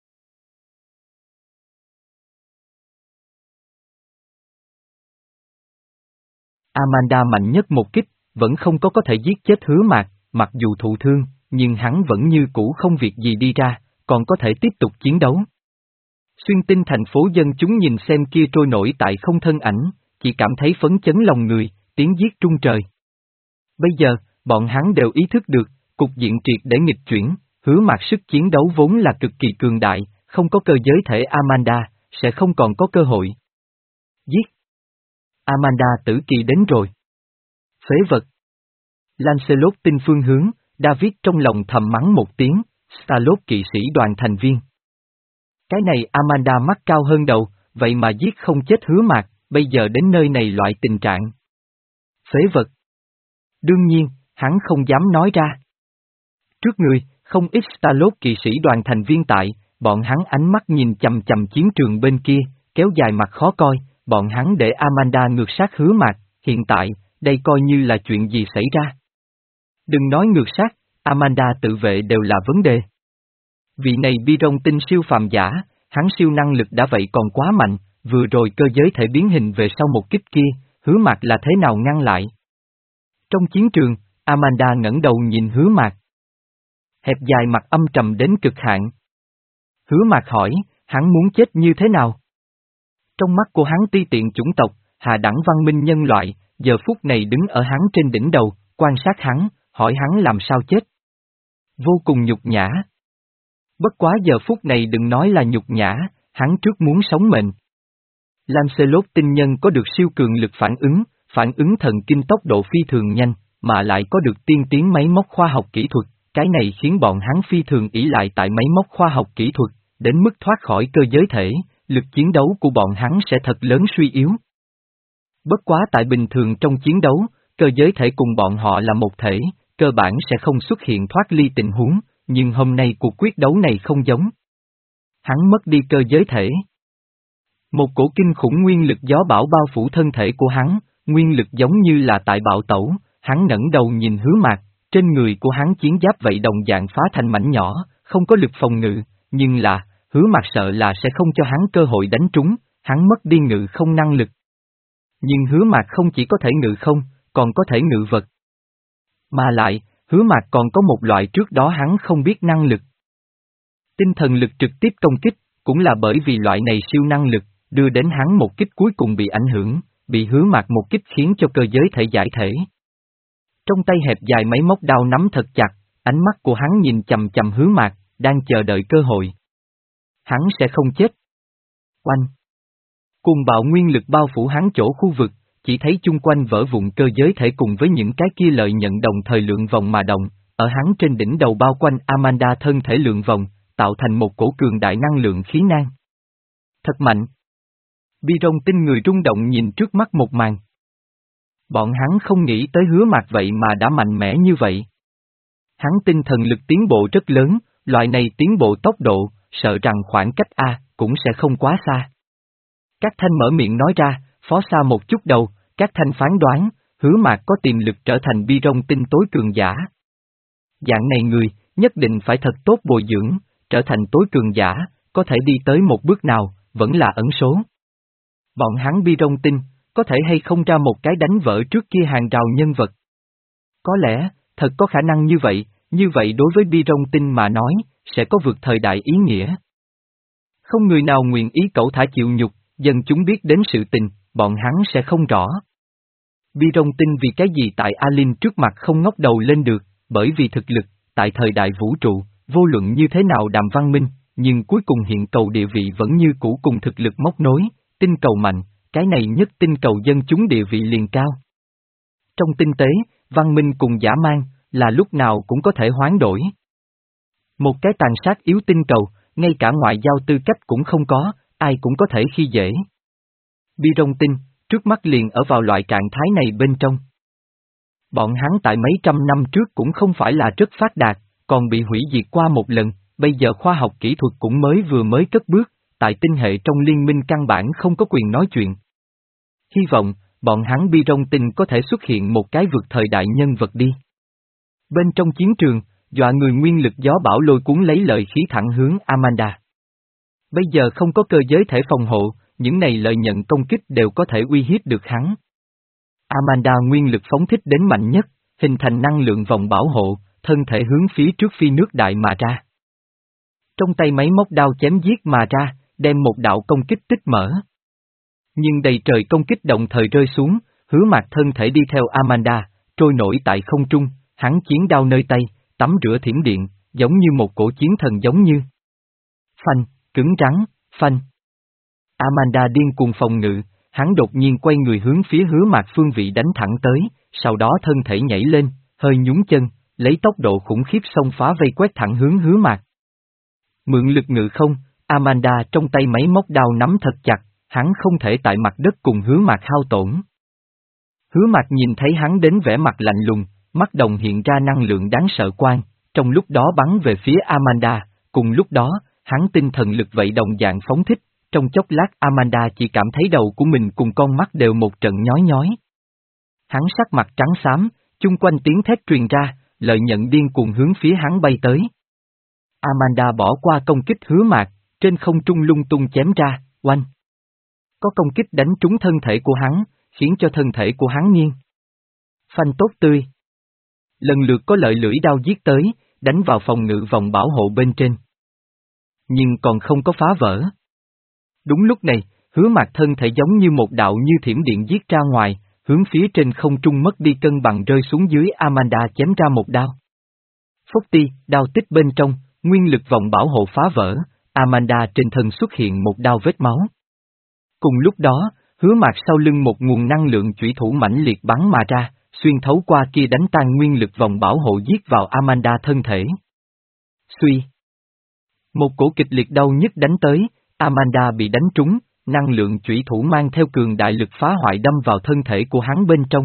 Amanda mạnh nhất một kích, vẫn không có có thể giết chết Hứa Mạc, mặc dù thụ thương, nhưng hắn vẫn như cũ không việc gì đi ra, còn có thể tiếp tục chiến đấu. Xuyên Tinh thành phố dân chúng nhìn xem kia trôi nổi tại không thân ảnh, chỉ cảm thấy phấn chấn lòng người, tiếng giết trung trời. Bây giờ, bọn hắn đều ý thức được, cục diện triệt để nghịch chuyển, Hứa Mạc sức chiến đấu vốn là cực kỳ cường đại, không có cơ giới thể Amanda, sẽ không còn có cơ hội. Giết! Amanda tử kỳ đến rồi. Phế vật! Lancelot tin phương hướng, David trong lòng thầm mắng một tiếng, Starlord kỵ sĩ đoàn thành viên. Cái này Amanda mắt cao hơn đầu, vậy mà giết không chết Hứa Mạc, bây giờ đến nơi này loại tình trạng. Phế vật! Đương nhiên, hắn không dám nói ra. Trước người, không ít Starlord kỵ sĩ đoàn thành viên tại, bọn hắn ánh mắt nhìn chầm chầm chiến trường bên kia, kéo dài mặt khó coi, bọn hắn để Amanda ngược sát Hứa Mạc, hiện tại, đây coi như là chuyện gì xảy ra. Đừng nói ngược sát, Amanda tự vệ đều là vấn đề. Vị này Byron tinh siêu phàm giả, hắn siêu năng lực đã vậy còn quá mạnh, vừa rồi cơ giới thể biến hình về sau một kích kia, Hứa Mạc là thế nào ngăn lại. Trong chiến trường, Amanda ngẩng đầu nhìn Hứa Mạc. Hẹp dài mặt âm trầm đến cực hạn. Hứa Mạc hỏi, hắn muốn chết như thế nào? Trong mắt của hắn ti tiện chủng tộc, hạ đẳng văn minh nhân loại, giờ phút này đứng ở hắn trên đỉnh đầu, quan sát hắn, hỏi hắn làm sao chết. Vô cùng nhục nhã. Bất quá giờ phút này đừng nói là nhục nhã, hắn trước muốn sống mệnh. Lancelot tinh nhân có được siêu cường lực phản ứng, phản ứng thần kinh tốc độ phi thường nhanh, mà lại có được tiên tiến máy móc khoa học kỹ thuật, cái này khiến bọn hắn phi thường ỷ lại tại máy móc khoa học kỹ thuật, đến mức thoát khỏi cơ giới thể, lực chiến đấu của bọn hắn sẽ thật lớn suy yếu. Bất quá tại bình thường trong chiến đấu, cơ giới thể cùng bọn họ là một thể, cơ bản sẽ không xuất hiện thoát ly tình huống, nhưng hôm nay cuộc quyết đấu này không giống. Hắn mất đi cơ giới thể. Một cổ kinh khủng nguyên lực gió bão bao phủ thân thể của hắn, nguyên lực giống như là tại bạo tẩu, hắn ngẩng đầu nhìn Hứa Mạc, trên người của hắn chiến giáp vậy đồng dạng phá thành mảnh nhỏ, không có lực phòng ngự, nhưng là, Hứa Mạc sợ là sẽ không cho hắn cơ hội đánh trúng, hắn mất đi ngự không năng lực. Nhưng Hứa Mạc không chỉ có thể ngự không, còn có thể ngự vật. Mà lại, Hứa Mạc còn có một loại trước đó hắn không biết năng lực. Tinh thần lực trực tiếp công kích, cũng là bởi vì loại này siêu năng lực, đưa đến hắn một kích cuối cùng bị ảnh hưởng, bị Hứa Mạc một kích khiến cho cơ giới thể giải thể. Trong tay hẹp dài máy móc đao nắm thật chặt, ánh mắt của hắn nhìn chầm chầm Hứa Mạc, đang chờ đợi cơ hội. Hắn sẽ không chết. Oanh! Cùng bạo nguyên lực bao phủ hắn chỗ khu vực, chỉ thấy chung quanh vỡ vụn cơ giới thể cùng với những cái kia lợi nhận đồng thời lượng vòng mà động, ở hắn trên đỉnh đầu bao quanh Amanda thân thể lượng vòng, tạo thành một cổ cường đại năng lượng khí nan. Thật mạnh! Byron tinh người rung động nhìn trước mắt một màn. Bọn hắn không nghĩ tới Hứa Mạc vậy mà đã mạnh mẽ như vậy. Hắn tinh thần lực tiến bộ rất lớn, loại này tiến bộ tốc độ, sợ rằng khoảng cách A, cũng sẽ không quá xa. Các thanh mở miệng nói ra, phó xa một chút đầu, các thanh phán đoán, Hứa Mạc có tiềm lực trở thành Byron tinh tối cường giả. Dạng này người, nhất định phải thật tốt bồi dưỡng, trở thành tối cường giả, có thể đi tới một bước nào, vẫn là ẩn số. Bọn hắn Byron tinh, có thể hay không ra một cái đánh vỡ trước kia hàng rào nhân vật. Có lẽ, thật có khả năng như vậy, như vậy đối với Byron tinh mà nói, sẽ có vượt thời đại ý nghĩa. Không người nào nguyện ý cẩu thả chịu nhục, dân chúng biết đến sự tình, bọn hắn sẽ không rõ. Byron tinh vì cái gì tại Alin trước mặt không ngóc đầu lên được, bởi vì thực lực, tại thời đại vũ trụ, vô luận như thế nào đàm văn minh, nhưng cuối cùng hiện cầu địa vị vẫn như cũ cùng thực lực móc nối, tinh cầu mạnh, cái này nhất tinh cầu dân chúng địa vị liền cao. Trong tinh tế, văn minh cùng dã man, là lúc nào cũng có thể hoán đổi. Một cái tàn sát yếu tinh cầu, ngay cả ngoại giao tư cách cũng không có, ai cũng có thể khi dễ. Byron tinh, trước mắt liền ở vào loại trạng thái này bên trong. Bọn hắn tại mấy trăm năm trước cũng không phải là rất phát đạt, còn bị hủy diệt qua một lần, bây giờ khoa học kỹ thuật cũng mới vừa mới cất bước, tại tinh hệ trong liên minh căn bản không có quyền nói chuyện. Hy vọng, bọn hắn Byron tinh có thể xuất hiện một cái vượt thời đại nhân vật đi. Bên trong chiến trường, dọa người nguyên lực gió bão lôi cuốn lấy lợi khí thẳng hướng Amanda. Bây giờ không có cơ giới thể phòng hộ, những này lợi nhận công kích đều có thể uy hiếp được hắn. Amanda nguyên lực phóng thích đến mạnh nhất, hình thành năng lượng vòng bảo hộ, thân thể hướng phía trước phi nước đại mà ra. Trong tay máy móc đao chém giết mà ra, đem một đạo công kích tích mở. Nhưng đầy trời công kích đồng thời rơi xuống, Hứa Mạc thân thể đi theo Amanda, trôi nổi tại không trung, hắn chiến đao nơi tay, tắm rửa thiểm điện, giống như một cổ chiến thần giống như. Phanh, cứng rắn, phanh. Amanda điên cuồng phòng ngự, hắn đột nhiên quay người hướng phía Hứa Mạc phương vị đánh thẳng tới, sau đó thân thể nhảy lên, hơi nhún chân, lấy tốc độ khủng khiếp xông phá vây quét thẳng hướng Hứa Mạc. Mượn lực ngự không, Amanda trong tay máy móc đao nắm thật chặt, hắn không thể tại mặt đất cùng Hứa Mạc hao tổn. Hứa Mạc nhìn thấy hắn đến vẻ mặt lạnh lùng, mắt đồng hiện ra năng lượng đáng sợ quan, trong lúc đó bắn về phía Amanda, cùng lúc đó, hắn tinh thần lực vậy đồng dạng phóng thích, trong chốc lát Amanda chỉ cảm thấy đầu của mình cùng con mắt đều một trận nhói nhói. Hắn sắc mặt trắng xám, chung quanh tiếng thét truyền ra, lợi nhận điên cuồng hướng phía hắn bay tới. Amanda bỏ qua công kích Hứa Mạc, trên không trung lung tung chém ra, oanh. Có công kích đánh trúng thân thể của hắn, khiến cho thân thể của hắn nghiêng. Phanh tốt tươi. Lần lượt có lợi lưỡi đao giết tới, đánh vào phòng ngự vòng bảo hộ bên trên. Nhưng còn không có phá vỡ. Đúng lúc này, Hứa Mạc thân thể giống như một đạo như thiểm điện giết ra ngoài, hướng phía trên không trung mất đi cân bằng rơi xuống dưới Amanda chém ra một đao. Phốc ti, đao tích bên trong, nguyên lực vòng bảo hộ phá vỡ, Amanda trên thân xuất hiện một đao vết máu. Cùng lúc đó, Hứa Mạc sau lưng một nguồn năng lượng chủy thủ mãnh liệt bắn mà ra, xuyên thấu qua kia đánh tan nguyên lực vòng bảo hộ giết vào Amanda thân thể. Suy. Một cổ kịch liệt đau nhức đánh tới, Amanda bị đánh trúng, năng lượng chủy thủ mang theo cường đại lực phá hoại đâm vào thân thể của hắn bên trong.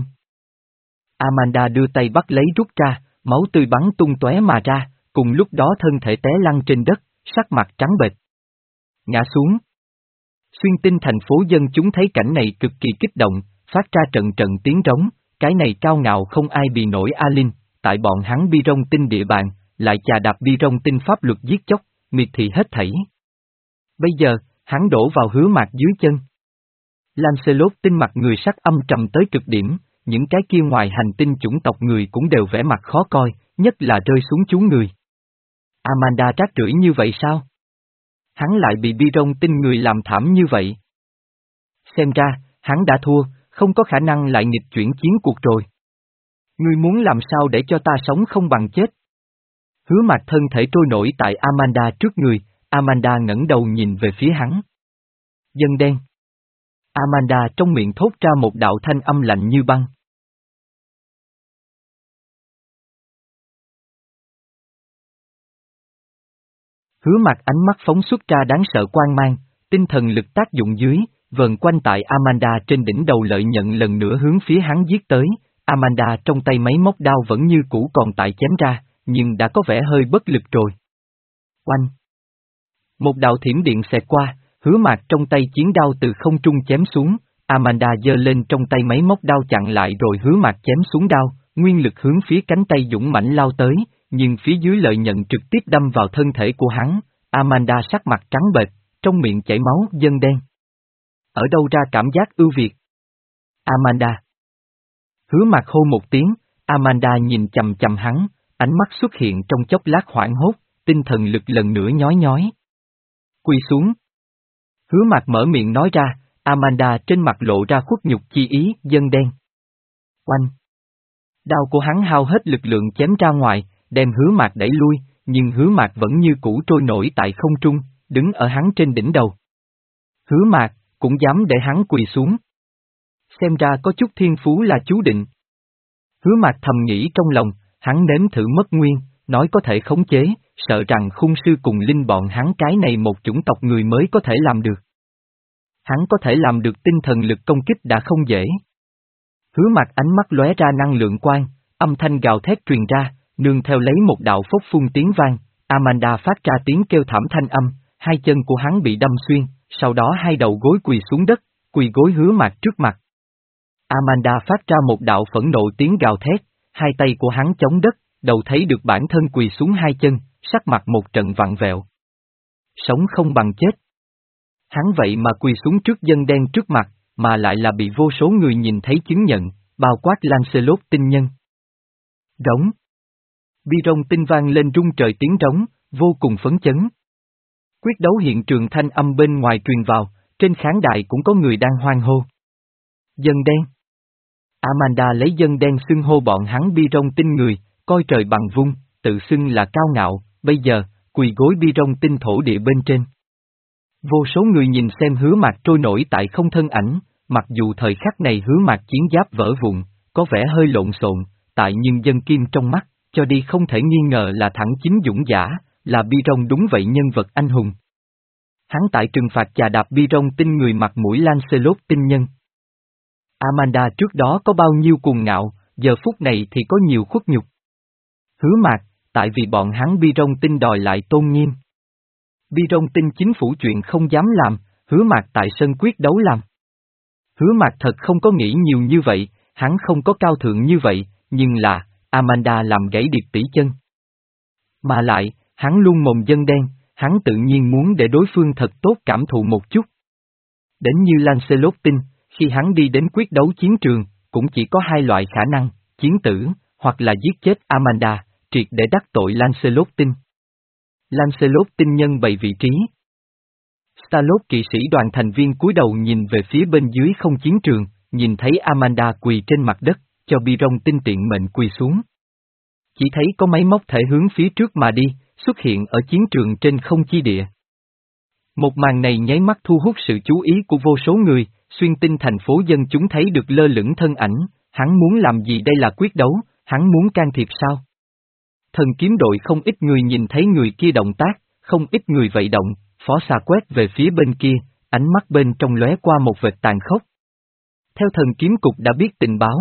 Amanda đưa tay bắt lấy rút ra, máu tươi bắn tung tóe mà ra, cùng lúc đó thân thể té lăn trên đất, sắc mặt trắng bệch. Ngã xuống. Xuyên Tinh thành phố dân chúng thấy cảnh này cực kỳ kích động, phát ra trận trận tiếng trống, cái này cao ngạo không ai bì nổi A Linh, tại bọn hắn Bi Rong Tinh địa bàn, lại chà đạp Bi Rong Tinh pháp luật giết chóc, miệt thị hết thảy. Bây giờ, hắn đổ vào Hứa Mạc dưới chân. Lancelot tinh mặt người sắc âm trầm tới cực điểm, những cái kia ngoài hành tinh chủng tộc người cũng đều vẻ mặt khó coi, nhất là rơi xuống chú người. Amanda rác rưởi như vậy sao? Hắn lại bị Bi Rong Tinh người làm thảm như vậy. Xem ra, hắn đã thua, không có khả năng lại nghịch chuyển chiến cuộc rồi. Ngươi muốn làm sao để cho ta sống không bằng chết? Hứa Mạc thân thể trôi nổi tại Amanda trước người, Amanda ngẩng đầu nhìn về phía hắn. Dân đen. Amanda trong miệng thốt ra một đạo thanh âm lạnh như băng. Hứa Mạc ánh mắt phóng xuất ra đáng sợ quang mang, tinh thần lực tác dụng dưới, vần quanh tại Amanda trên đỉnh đầu lợi nhận lần nữa hướng phía hắn giết tới, Amanda trong tay máy móc đao vẫn như cũ còn tại chém ra, nhưng đã có vẻ hơi bất lực rồi. Oanh! Một đạo thiểm điện xẹt qua, Hứa Mạc trong tay chiến đao từ không trung chém xuống, Amanda giơ lên trong tay máy móc đao chặn lại rồi Hứa Mạc chém xuống đao, nguyên lực hướng phía cánh tay dũng mãnh lao tới, nhưng phía dưới lợi nhận trực tiếp đâm vào thân thể của hắn, Amanda sắc mặt trắng bệch, trong miệng chảy máu dân đen. Ở đâu ra cảm giác ưu việt? Amanda. Hứa Mạc hô một tiếng, Amanda nhìn chầm chầm hắn, ánh mắt xuất hiện trong chốc lát hoảng hốt, tinh thần lực lần nữa nhói nhói. Quỳ xuống. Hứa Mạc mở miệng nói ra, Amanda trên mặt lộ ra khuất nhục chi ý, dân đen. Oanh. Đao của hắn hao hết lực lượng chém ra ngoài, đem Hứa Mạc đẩy lui, nhưng Hứa Mạc vẫn như cũ trôi nổi tại không trung, đứng ở hắn trên đỉnh đầu. Hứa Mạc, cũng dám để hắn quỳ xuống. Xem ra có chút thiên phú là chú định. Hứa Mạc thầm nghĩ trong lòng, hắn nếm thử mất nguyên, nói có thể khống chế, sợ rằng khung sư cùng linh bọn hắn cái này một chủng tộc người mới có thể làm được. Hắn có thể làm được tinh thần lực công kích đã không dễ. Hứa Mạc ánh mắt lóe ra năng lượng quang, âm thanh gào thét truyền ra, nương theo lấy một đạo phốc phun tiếng vang, Amanda phát ra tiếng kêu thảm thanh âm, hai chân của hắn bị đâm xuyên, sau đó hai đầu gối quỳ xuống đất, quỳ gối Hứa Mạc trước mặt. Amanda phát ra một đạo phẫn nộ tiếng gào thét, hai tay của hắn chống đất, đầu thấy được bản thân quỳ xuống hai chân, sắc mặt một trận vặn vẹo. Sống không bằng chết. Hắn vậy mà quỳ xuống trước dân đen trước mặt, mà lại là bị vô số người nhìn thấy chứng nhận, bao quát Lancelot tinh nhân. Rống. Bi Rong Tinh vang lên rung trời tiếng trống, vô cùng phấn chấn. Quyết đấu hiện trường thanh âm bên ngoài truyền vào, trên khán đài cũng có người đang hoan hô. Dân đen. Amanda lấy dân đen xưng hô bọn hắn Bi Rong Tinh người, coi trời bằng vung, tự xưng là cao ngạo, bây giờ, quỳ gối Bi Rong Tinh thổ địa bên trên. Vô số người nhìn xem Hứa Mạc trôi nổi tại không thân ảnh, mặc dù thời khắc này Hứa Mạc chiến giáp vỡ vụn, có vẻ hơi lộn xộn, tại nhưng dân kim trong mắt, cho đi không thể nghi ngờ là thẳng chính dũng giả, là Bi Rong đúng vậy nhân vật anh hùng. Hắn tại trừng phạt chà đạp Bi Rong tin người mặt mũi Lancelot tinh nhân. Amanda trước đó có bao nhiêu cuồng ngạo, giờ phút này thì có nhiều khuất nhục. Hứa Mạc, tại vì bọn hắn Bi Rong tin đòi lại tôn nghiêm. Bi Rong tin chính phủ chuyện không dám làm, Hứa Mạc tại sân quyết đấu làm. Hứa Mạc thật không có nghĩ nhiều như vậy, hắn không có cao thượng như vậy, nhưng là, Amanda làm gãy Điệp tỷ chân. Mà lại, hắn luôn mồm dân đen, hắn tự nhiên muốn để đối phương thật tốt cảm thụ một chút. Đến như Lancelot tin, khi hắn đi đến quyết đấu chiến trường, cũng chỉ có hai loại khả năng, chiến tử, hoặc là giết chết Amanda, triệt để đắc tội Lancelot tin. Lancelot tinh nhân bày vị trí. Starlord kỵ sĩ đoàn thành viên cúi đầu nhìn về phía bên dưới không chiến trường, nhìn thấy Amanda quỳ trên mặt đất, cho Bi Rong tinh tiện mệnh quỳ xuống. Chỉ thấy có máy móc thể hướng phía trước mà đi, xuất hiện ở chiến trường trên không chi địa. Một màn này nháy mắt thu hút sự chú ý của vô số người, xuyên tinh thành phố dân chúng thấy được lơ lửng thân ảnh, hắn muốn làm gì đây là quyết đấu, hắn muốn can thiệp sao? Thần kiếm đội không ít người nhìn thấy người kia động tác, không ít người vậy động, phó xà quét về phía bên kia, ánh mắt bên trong lóe qua một vệt tàn khốc. Theo thần kiếm cục đã biết tình báo.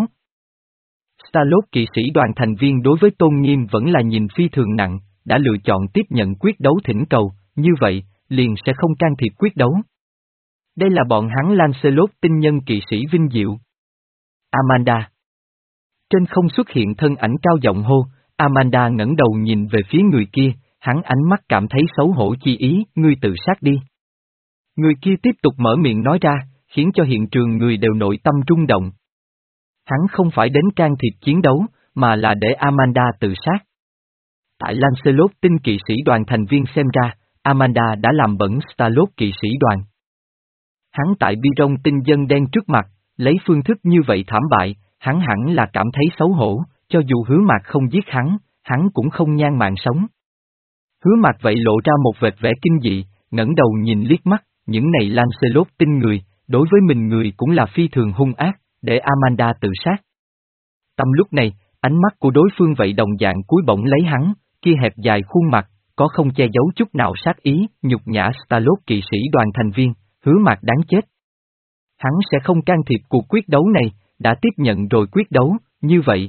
Starlord kỵ sĩ đoàn thành viên đối với tôn nghiêm vẫn là nhìn phi thường nặng, đã lựa chọn tiếp nhận quyết đấu thỉnh cầu, như vậy, liền sẽ không can thiệp quyết đấu. Đây là bọn hắn Lancelot tinh nhân kỵ sĩ vinh diệu. Amanda. Trên không xuất hiện thân ảnh cao giọng hô, Amanda ngẩng đầu nhìn về phía người kia, hắn ánh mắt cảm thấy xấu hổ chi ý, ngươi tự sát đi. Người kia tiếp tục mở miệng nói ra, khiến cho hiện trường người đều nội tâm rung động. Hắn không phải đến can thiệp chiến đấu, mà là để Amanda tự sát. Tại Lancelot tinh kỵ sĩ đoàn thành viên xem ra, Amanda đã làm bẩn Starlord kỵ sĩ đoàn. Hắn tại Bi Rong tinh dân đen trước mặt, lấy phương thức như vậy thảm bại, hắn hẳn là cảm thấy xấu hổ, cho dù Hứa Mạc không giết hắn, hắn cũng không nhan mạng sống. Hứa Mạc vậy lộ ra một vệt vẻ kinh dị, ngẩng đầu nhìn liếc mắt, những này Lancelot tinh người, đối với mình người cũng là phi thường hung ác, để Amanda tự sát. Tâm lúc này, ánh mắt của đối phương vậy đồng dạng cúi bổng lấy hắn, kia hẹp dài khuôn mặt, có không che giấu chút nào sát ý, nhục nhã Starlord kỵ sĩ đoàn thành viên, Hứa Mạc đáng chết. Hắn sẽ không can thiệp cuộc quyết đấu này, đã tiếp nhận rồi quyết đấu, như vậy.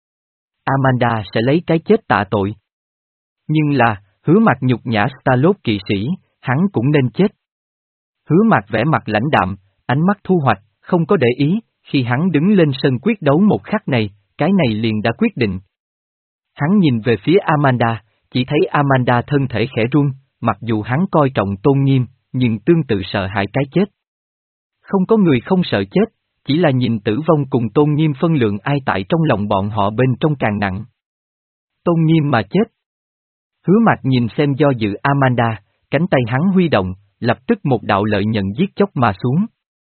Amanda sẽ lấy cái chết tạ tội. Nhưng là, Hứa Mạc nhục nhã Starlord kỵ sĩ, hắn cũng nên chết. Hứa Mạc vẻ mặt lãnh đạm, ánh mắt thu hoạch, không có để ý, khi hắn đứng lên sân quyết đấu một khắc này, cái này liền đã quyết định. Hắn nhìn về phía Amanda, chỉ thấy Amanda thân thể khẽ run, mặc dù hắn coi trọng tôn nghiêm, nhưng tương tự sợ hãi cái chết. Không có người không sợ chết, chỉ là nhìn tử vong cùng tôn nghiêm phân lượng ai tại trong lòng bọn họ bên trong càng nặng. Tôn nghiêm mà chết. Hứa Mạc nhìn xem do dự Amanda, cánh tay hắn huy động, lập tức một đạo lợi nhận giết chóc mà xuống.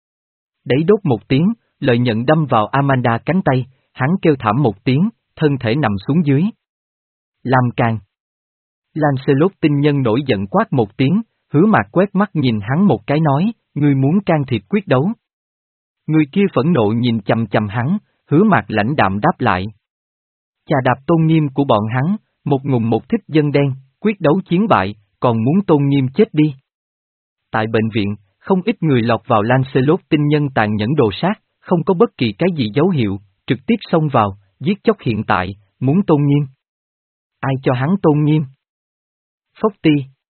Đấy đốt một tiếng, lợi nhận đâm vào Amanda cánh tay, hắn kêu thảm một tiếng, thân thể nằm xuống dưới. Làm càng. Lancelot tinh nhân nổi giận quát một tiếng, Hứa Mạc quét mắt nhìn hắn một cái nói, ngươi muốn can thiệp quyết đấu. Người kia phẫn nộ nhìn chằm chằm hắn, Hứa Mạc lãnh đạm đáp lại. Chà đạp tôn nghiêm của bọn hắn, một ngùng một thích dân đen, quyết đấu chiến bại, còn muốn tôn nghiêm chết đi. Tại bệnh viện, không ít người lọt vào Lancelot tinh nhân tàn nhẫn đồ sát, không có bất kỳ cái gì dấu hiệu, trực tiếp xông vào, giết chóc hiện tại, muốn tôn nghiêm. Ai cho hắn tôn nghiêm? Phốc ti.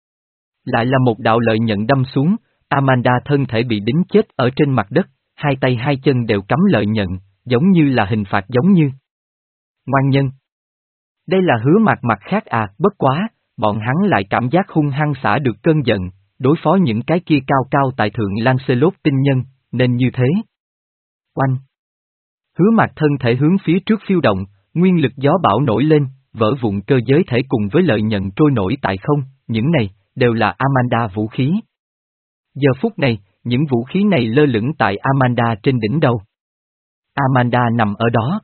Lại là một đạo lợi nhận đâm xuống, Amanda thân thể bị đính chết ở trên mặt đất, hai tay hai chân đều cắm lợi nhận, giống như là hình phạt giống như. Ngoan nhân. Đây là Hứa Mạc mặt khác à, bất quá, bọn hắn lại cảm giác hung hăng xả được cơn giận, đối phó những cái kia cao cao tại thượng Lancelot tinh nhân, nên như thế. Oanh. Hứa Mạc thân thể hướng phía trước phiêu động, nguyên lực gió bão nổi lên, vỡ vụn cơ giới thể cùng với lợi nhận trôi nổi tại không, những này, đều là Amanda vũ khí. Giờ phút này, những vũ khí này lơ lửng tại Amanda trên đỉnh đầu. Amanda nằm ở đó.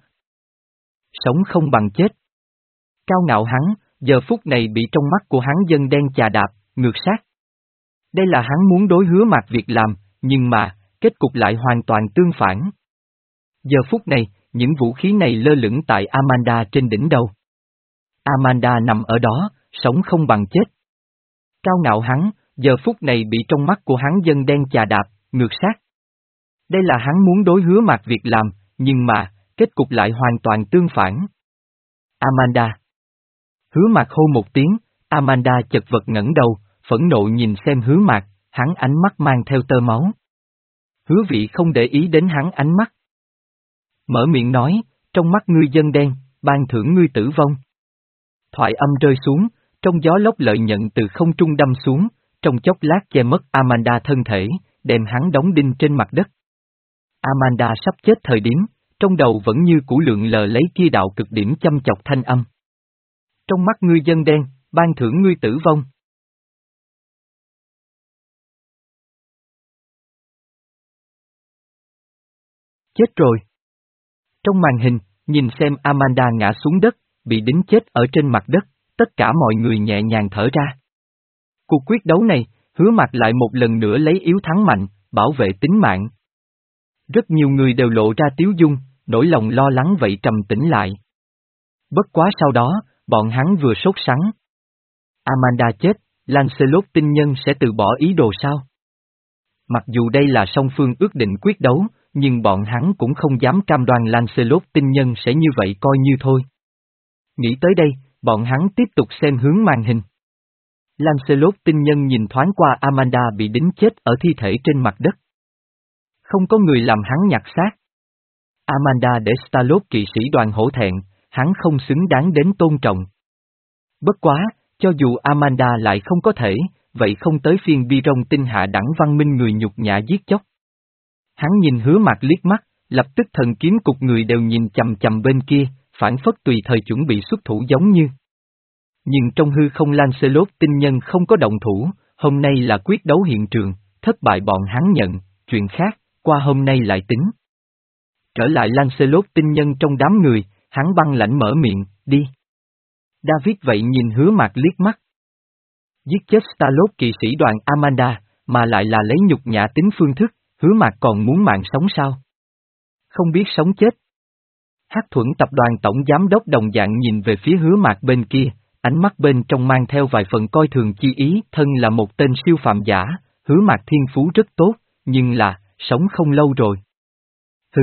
Sống không bằng chết. Cao ngạo hắn, giờ phút này bị trong mắt của hắn dân đen chà đạp, ngược sát. Đây là hắn muốn đối Hứa Mạc việc làm, nhưng mà, kết cục lại hoàn toàn tương phản. Giờ phút này, những vũ khí này lơ lửng tại Amanda trên đỉnh đầu. Amanda nằm ở đó, sống không bằng chết. Cao ngạo hắn, giờ phút này bị trong mắt của hắn dân đen chà đạp, ngược sát. Đây là hắn muốn đối Hứa Mạc việc làm, nhưng mà, kết cục lại hoàn toàn tương phản. Amanda. Hứa Mạc hô một tiếng, Amanda chật vật ngẩng đầu, phẫn nộ nhìn xem Hứa Mạc, hắn ánh mắt mang theo tơ máu. Hứa Vị không để ý đến hắn ánh mắt. Mở miệng nói, trong mắt ngươi dân đen, ban thưởng ngươi tử vong. Thoại âm rơi xuống, trong gió lốc lợi nhận từ không trung đâm xuống, trong chốc lát che mất Amanda thân thể, đem hắn đóng đinh trên mặt đất. Amanda sắp chết thời điểm, trong đầu vẫn như cũ lượn lờ lấy kia đạo cực điểm chăm chọc thanh âm. Trong mắt ngươi dân đen, ban thưởng ngươi tử vong. Chết rồi. Trong màn hình, nhìn xem Amanda ngã xuống đất, bị đính chết ở trên mặt đất, tất cả mọi người nhẹ nhàng thở ra. Cuộc quyết đấu này, Hứa Mạc lại một lần nữa lấy yếu thắng mạnh, bảo vệ tính mạng. Rất nhiều người đều lộ ra tiếu dung, nỗi lòng lo lắng vậy trầm tĩnh lại. Bất quá sau đó, bọn hắn vừa sốt sắng. Amanda chết, Lancelot tinh nhân sẽ từ bỏ ý đồ sao? Mặc dù đây là song phương ước định quyết đấu, nhưng bọn hắn cũng không dám cam đoan Lancelot tinh nhân sẽ như vậy coi như thôi. Nghĩ tới đây, bọn hắn tiếp tục xem hướng màn hình. Lancelot tinh nhân nhìn thoáng qua Amanda bị đính chết ở thi thể trên mặt đất. Không có người làm hắn nhặt xác. Amanda để Starlord kỵ sĩ đoàn hổ thẹn, hắn không xứng đáng đến tôn trọng. Bất quá, cho dù Amanda lại không có thể, vậy không tới phiên Bi-rong tinh hạ đẳng văn minh người nhục nhã giết chóc. Hắn nhìn Hứa Mạc liếc mắt, lập tức thần kiếm cục người đều nhìn chầm chầm bên kia, phản phất tùy thời chuẩn bị xuất thủ giống như. Nhưng trong hư không Lancelot tinh nhân không có động thủ, hôm nay là quyết đấu hiện trường, thất bại bọn hắn nhận, chuyện khác, qua hôm nay lại tính. Trở lại Lancelot tinh nhân trong đám người, hắn băng lãnh mở miệng, đi. David vậy nhìn Hứa Mạc liếc mắt. Giết chết Starlord kỵ sĩ đoàn Amanda, mà lại là lấy nhục nhã tính phương thức, Hứa Mạc còn muốn mạng sống sao? Không biết sống chết. Hắc Thuẫn tập đoàn tổng giám đốc đồng dạng nhìn về phía Hứa Mạc bên kia, ánh mắt bên trong mang theo vài phần coi thường chi ý, thân là một tên siêu phàm giả, Hứa Mạc thiên phú rất tốt, nhưng là, sống không lâu rồi. Hừ.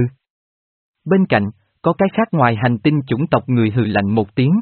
Bên cạnh, có cái khác ngoài hành tinh chủng tộc người hừ lạnh một tiếng.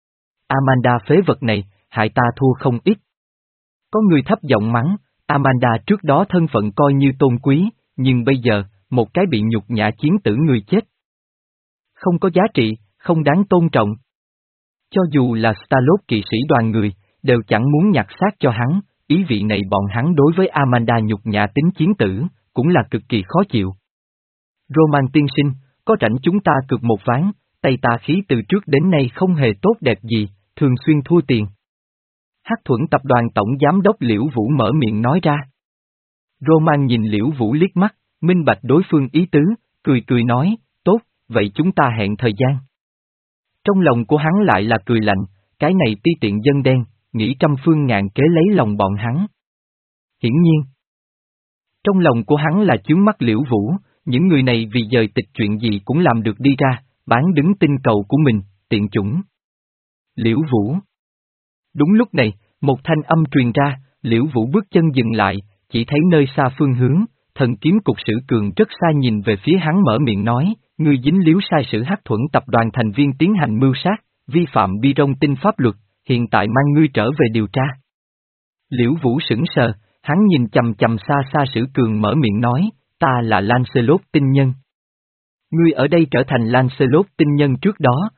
Amanda phế vật này, hại ta thua không ít. Có người thấp giọng mắng, Amanda trước đó thân phận coi như tôn quý, nhưng bây giờ, một cái bị nhục nhã chiến tử người chết. Không có giá trị, không đáng tôn trọng. Cho dù là Starlord kỵ sĩ đoàn người, đều chẳng muốn nhặt xác cho hắn, ý vị này bọn hắn đối với Amanda nhục nhã tính chiến tử, cũng là cực kỳ khó chịu. Roman tiên sinh, có rảnh chúng ta cược một ván, tay ta khí từ trước đến nay không hề tốt đẹp gì, thường xuyên thua tiền. Hắc Thuẫn tập đoàn tổng giám đốc Liễu Vũ mở miệng nói ra. Roman nhìn Liễu Vũ liếc mắt, minh bạch đối phương ý tứ, cười cười nói, tốt, vậy chúng ta hẹn thời gian. Trong lòng của hắn lại là cười lạnh, cái này ti tiện dân đen, nghĩ trăm phương ngàn kế lấy lòng bọn hắn. Hiển nhiên, trong lòng của hắn là chướng mắt Liễu Vũ, những người này vì dời tịch chuyện gì cũng làm được đi ra, bán đứng tinh cầu của mình, tiện chủng. Liễu Vũ. Đúng lúc này, một thanh âm truyền ra, Liễu Vũ bước chân dừng lại, chỉ thấy nơi xa phương hướng, thần kiếm cục sử cường rất xa nhìn về phía hắn mở miệng nói, ngươi dính líu sai sử Hắc Thuẫn tập đoàn thành viên tiến hành mưu sát, vi phạm Bi-rong tinh pháp luật, hiện tại mang ngươi trở về điều tra. Liễu Vũ sững sờ, hắn nhìn chầm chầm xa xa sử cường mở miệng nói, ta là Lancelot tinh nhân. Ngươi ở đây trở thành Lancelot tinh nhân trước đó.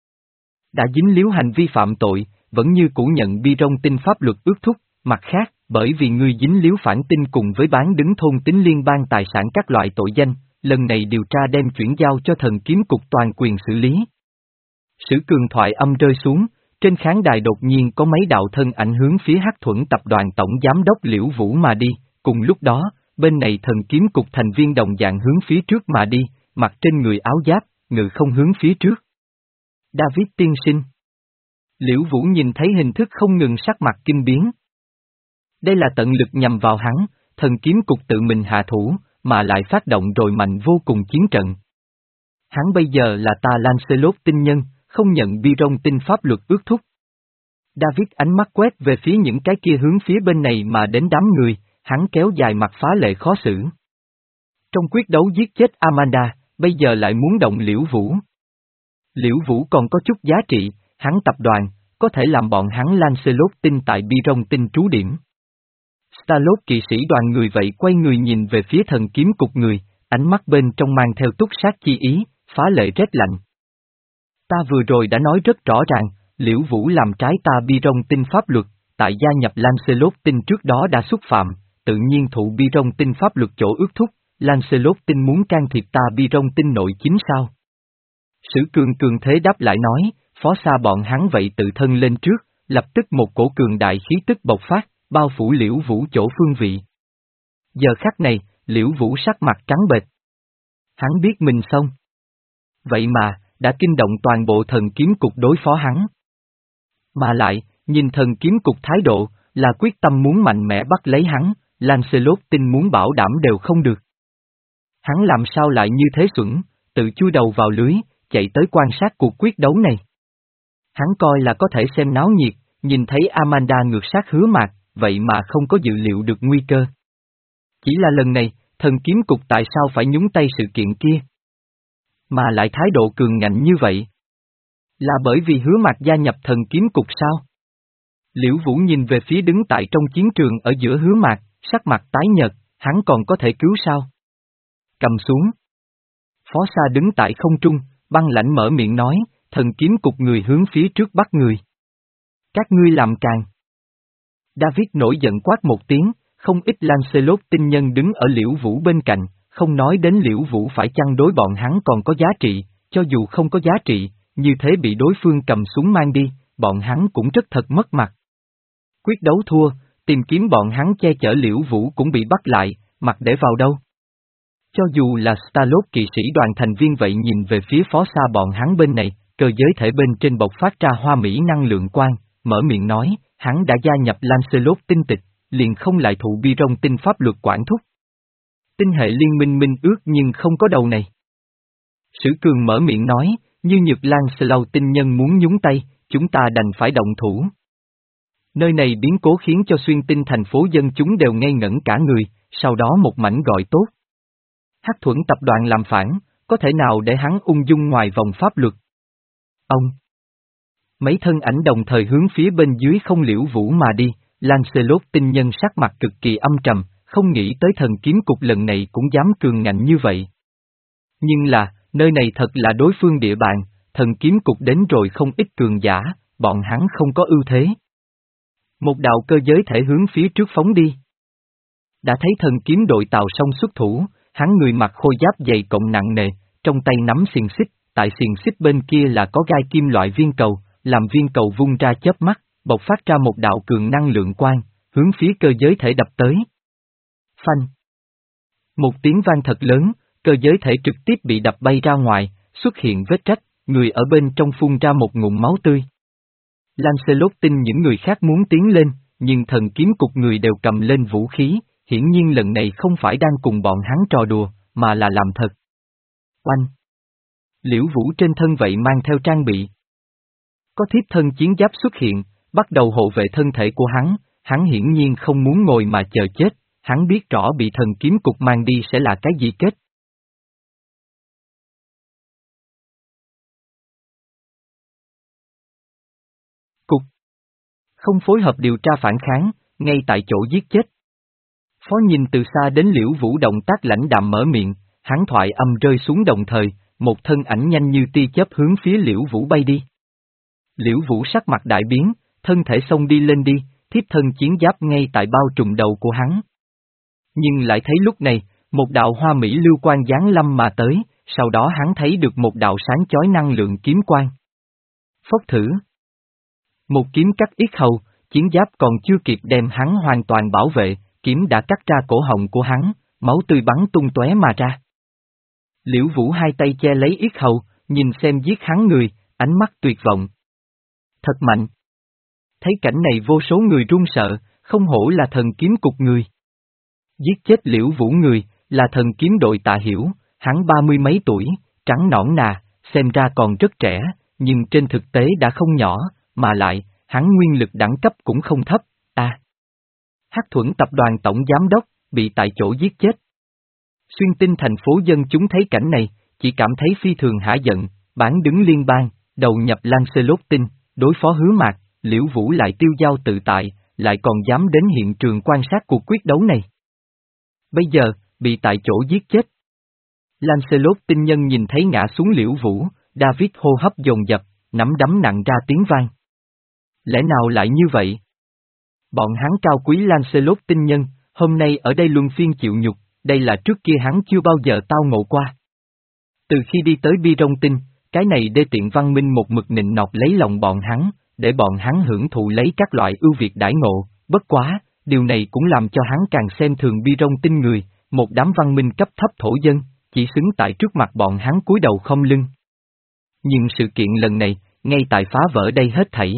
Đã dính líu hành vi phạm tội, vẫn như cũ nhận Bi-rong tinh pháp luật ước thúc, mặt khác, bởi vì ngươi dính líu phản tinh cùng với bán đứng thôn tính liên bang tài sản các loại tội danh, lần này điều tra đem chuyển giao cho thần kiếm cục toàn quyền xử lý. Sử cường thoại âm rơi xuống, trên khán đài đột nhiên có mấy đạo thân ảnh hướng phía Hắc Thuẫn tập đoàn tổng giám đốc Liễu Vũ mà đi, cùng lúc đó, bên này thần kiếm cục thành viên đồng dạng hướng phía trước mà đi, mặc trên người áo giáp, ngự không hướng phía trước. David tiên sinh. Liễu Vũ nhìn thấy hình thức không ngừng sắc mặt kinh biến. Đây là tận lực nhằm vào hắn, thần kiếm cục tự mình hạ thủ, mà lại phát động rồi mạnh vô cùng chiến trận. Hắn bây giờ là ta Lancelot tinh nhân, không nhận bi rong tinh pháp luật ước thúc. David ánh mắt quét về phía những cái kia hướng phía bên này mà đến đám người, hắn kéo dài mặt phá lệ khó xử. Trong quyết đấu giết chết Amanda, bây giờ lại muốn động Liễu Vũ. Liễu Vũ còn có chút giá trị, hắn tập đoàn, có thể làm bọn hắn Lancelot tinh tại bi rong tinh trú điểm. Starlord kỵ sĩ đoàn người vậy quay người nhìn về phía thần kiếm cục người, ánh mắt bên trong mang theo túc sát chi ý, phá lệ rét lạnh. Ta vừa rồi đã nói rất rõ ràng, Liễu Vũ làm trái ta bi rong tinh pháp luật, tại gia nhập Lancelot tinh trước đó đã xúc phạm, tự nhiên thụ bi rong tinh pháp luật chỗ ước thúc, Lancelot tinh muốn can thiệp ta bi rong tinh nội chính sao? Sử Cường cường thế đáp lại nói, phó xa bọn hắn vậy tự thân lên trước, lập tức một cổ cường đại khí tức bộc phát, bao phủ Liễu Vũ chỗ phương vị. Giờ khắc này, Liễu Vũ sắc mặt trắng bệch. Hắn biết mình xong. Vậy mà, đã kinh động toàn bộ thần kiếm cục đối phó hắn. Mà lại, nhìn thần kiếm cục thái độ, là quyết tâm muốn mạnh mẽ bắt lấy hắn, Lancelot tinh muốn bảo đảm đều không được. Hắn làm sao lại như thế xuẩn, tự chui đầu vào lưới, chạy tới quan sát cuộc quyết đấu này. Hắn coi là có thể xem náo nhiệt, nhìn thấy Amanda ngược sát Hứa Mạc, vậy mà không có dự liệu được nguy cơ. Chỉ là lần này, thần kiếm cục tại sao phải nhúng tay sự kiện kia? Mà lại thái độ cường ngạnh như vậy? Là bởi vì Hứa Mạc gia nhập thần kiếm cục sao? Liễu Vũ nhìn về phía đứng tại trong chiến trường ở giữa Hứa Mạc, sắc mặt tái nhợt, hắn còn có thể cứu sao? Cầm xuống. Phó Sa đứng tại không trung, băng lãnh mở miệng nói, thần kiếm cục người hướng phía trước bắt người. Các ngươi làm càng. David nổi giận quát một tiếng, không ít Lancelot tinh nhân đứng ở Liễu Vũ bên cạnh, không nói đến Liễu Vũ phải chăng đối bọn hắn còn có giá trị, cho dù không có giá trị, như thế bị đối phương cầm súng mang đi, bọn hắn cũng rất thật mất mặt. Quyết đấu thua, tìm kiếm bọn hắn che chở Liễu Vũ cũng bị bắt lại, mặt để vào đâu? Cho dù là Starlord kỵ sĩ đoàn thành viên vậy nhìn về phía phó xa bọn hắn bên này, cơ giới thể bên trên bộc phát ra hoa mỹ năng lượng quang, mở miệng nói, hắn đã gia nhập Lancelot tinh tịch, liền không lại thụ bi rong tinh pháp luật quản thúc. Tinh hệ liên minh minh ước nhưng không có đầu này. Sử Cường mở miệng nói, như nhược Lancelot tinh nhân muốn nhúng tay, chúng ta đành phải động thủ. Nơi này biến cố khiến cho xuyên tinh thành phố dân chúng đều ngây ngẩn cả người, sau đó một mảnh gọi tốt. Hắc Thuẫn tập đoàn làm phản, có thể nào để hắn ung dung ngoài vòng pháp luật? Ông! Mấy thân ảnh đồng thời hướng phía bên dưới không Liễu Vũ mà đi, Lancelot tinh nhân sắc mặt cực kỳ âm trầm, không nghĩ tới thần kiếm cục lần này cũng dám cường ngạnh như vậy. Nhưng là, nơi này thật là đối phương địa bàn, thần kiếm cục đến rồi không ít cường giả, bọn hắn không có ưu thế. Một đạo cơ giới thể hướng phía trước phóng đi. Đã thấy thần kiếm đội tàu song xuất thủ, hắn người mặc khôi giáp dày cộng nặng nề, trong tay nắm xiềng xích, tại xiềng xích bên kia là có gai kim loại viên cầu, làm viên cầu vung ra chớp mắt, bộc phát ra một đạo cường năng lượng quang, hướng phía cơ giới thể đập tới. Phanh! Một tiếng vang thật lớn, cơ giới thể trực tiếp bị đập bay ra ngoài, xuất hiện vết rách, người ở bên trong phun ra một ngụm máu tươi. Lancelot tin những người khác muốn tiến lên, nhưng thần kiếm cục người đều cầm lên vũ khí, hiển nhiên lần này không phải đang cùng bọn hắn trò đùa, mà là làm thật. Oanh! Liễu Vũ trên thân vậy mang theo trang bị. Có thiếp thân chiến giáp xuất hiện, bắt đầu hộ vệ thân thể của hắn, hắn hiển nhiên không muốn ngồi mà chờ chết, hắn biết rõ bị thần kiếm cục mang đi sẽ là cái gì kết. Cục không phối hợp điều tra phản kháng, ngay tại chỗ giết chết. Phó nhìn từ xa đến Liễu Vũ động tác lãnh đạm mở miệng, hắn thoại âm rơi xuống đồng thời, một thân ảnh nhanh như tia chớp hướng phía Liễu Vũ bay đi. Liễu Vũ sắc mặt đại biến, thân thể xông đi lên đi, thiếp thân chiến giáp ngay tại bao trùm đầu của hắn. Nhưng lại thấy lúc này, một đạo hoa mỹ lưu quang giáng lâm mà tới, sau đó hắn thấy được một đạo sáng chói năng lượng kiếm quang. Phốc thử. Một kiếm cắt yết hầu, chiến giáp còn chưa kịp đem hắn hoàn toàn bảo vệ, kiếm đã cắt ra cổ họng của hắn, máu tươi bắn tung tóe mà ra. Liễu Vũ hai tay che lấy yết hầu, nhìn xem giết hắn người, ánh mắt tuyệt vọng. Thật mạnh. Thấy cảnh này vô số người run sợ, Không hổ là thần kiếm cục người. Giết chết Liễu Vũ người, là thần kiếm đội Tạ Hiểu, hắn ba mươi mấy tuổi, trắng nõn nà, xem ra còn rất trẻ, nhưng trên thực tế đã không nhỏ, mà lại, hắn nguyên lực đẳng cấp cũng không thấp, à. Hắc Thuẫn tập đoàn tổng giám đốc, bị tại chỗ giết chết. Xuyên Tinh thành phố dân chúng thấy cảnh này, chỉ cảm thấy phi thường hả giận, bán đứng liên bang, đầu nhập Lancelot Tinh, đối phó Hứa Mạc, Liễu Vũ lại tiêu dao tự tại, lại còn dám đến hiện trường quan sát cuộc quyết đấu này. Bây giờ, bị tại chỗ giết chết. Lancelot Tinh nhân nhìn thấy ngã xuống Liễu Vũ, David hô hấp dồn dập, nắm đấm nặng ra tiếng vang. Lẽ nào lại như vậy? Bọn hắn cao quý Lancelot Tinh nhân, hôm nay ở đây luân phiên chịu nhục, đây là trước kia hắn chưa bao giờ tao ngộ qua. Từ khi đi tới Bi Rong Tinh, cái này đê tiện văn minh một mực nịnh nọt lấy lòng bọn hắn, để bọn hắn hưởng thụ lấy các loại ưu việt đãi ngộ, bất quá, điều này cũng làm cho hắn càng xem thường Bi Rong Tinh người, một đám văn minh cấp thấp thổ dân, chỉ xứng tại trước mặt bọn hắn cúi đầu không lưng. Nhưng sự kiện lần này, ngay tại phá vỡ đây hết thảy.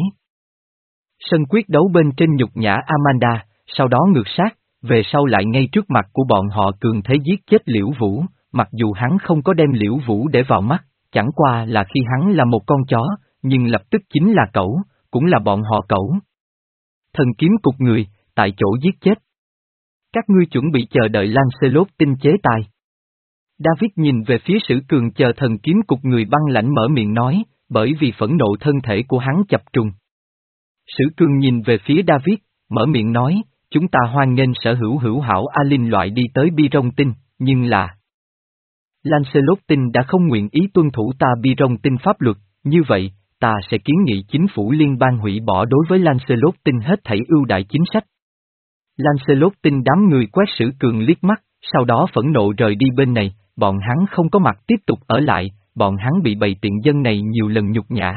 Sân quyết đấu bên trên nhục nhã Amanda, sau đó ngược sát, về sau lại ngay trước mặt của bọn họ cường thế giết chết Liễu Vũ, mặc dù hắn không có đem Liễu Vũ để vào mắt, chẳng qua là khi hắn là một con chó, nhưng lập tức chính là cẩu, cũng là bọn họ cẩu. Thần kiếm cục người, tại chỗ giết chết. Các ngươi chuẩn bị chờ đợi Lancelot Tinh chế tài. David nhìn về phía Sử Cường chờ thần kiếm cục người băng lãnh mở miệng nói, bởi vì phẫn nộ thân thể của hắn chập trùng. Sử Cường nhìn về phía David, mở miệng nói, chúng ta hoan nghênh sở hữu hữu hảo A Linh loại đi tới Bi Rong Tinh, nhưng là... Lancelot Tinh đã không nguyện ý tuân thủ ta Bi Rong Tinh pháp luật, như vậy, ta sẽ kiến nghị chính phủ liên bang hủy bỏ đối với Lancelot Tinh hết thảy ưu đại chính sách. Lancelot Tinh đám người quét Sử Cường liếc mắt, sau đó phẫn nộ rời đi bên này, bọn hắn không có mặt tiếp tục ở lại, bọn hắn bị bầy tiện dân này nhiều lần nhục nhã.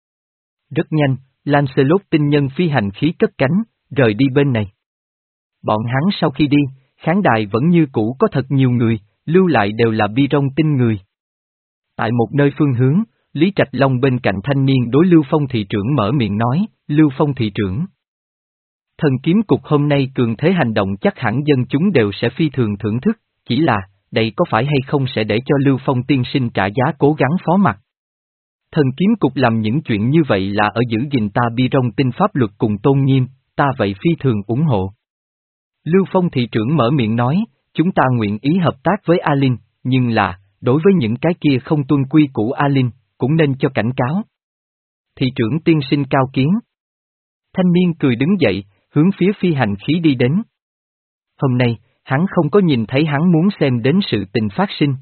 Rất nhanh, Lancelot Tinh nhân phi hành khí cất cánh, rời đi bên này. Bọn hắn sau khi đi, khán đài vẫn như cũ có thật nhiều người, lưu lại đều là Bi Rong Tinh người. Tại một nơi phương hướng, Lý Trạch Long bên cạnh thanh niên đối Lưu Phong thị trưởng mở miệng nói, Lưu Phong thị trưởng. Thần kiếm cục hôm nay cường thế hành động chắc hẳn dân chúng đều sẽ phi thường thưởng thức, chỉ là, đây có phải hay không sẽ để cho Lưu Phong tiên sinh trả giá cố gắng phó mặt. Thần kiếm cục làm những chuyện như vậy là ở giữ gìn ta Bi Rong Tinh pháp luật cùng tôn nghiêm, ta vậy phi thường ủng hộ. Lưu Phong thị trưởng mở miệng nói, chúng ta nguyện ý hợp tác với A Linh, nhưng là, đối với những cái kia không tuân quy củ A Linh, cũng nên cho cảnh cáo. Thị trưởng tiên sinh cao kiến. Thanh niên cười đứng dậy, hướng phía phi hành khí đi đến. Hôm nay, hắn không có nhìn thấy hắn muốn xem đến sự tình phát sinh.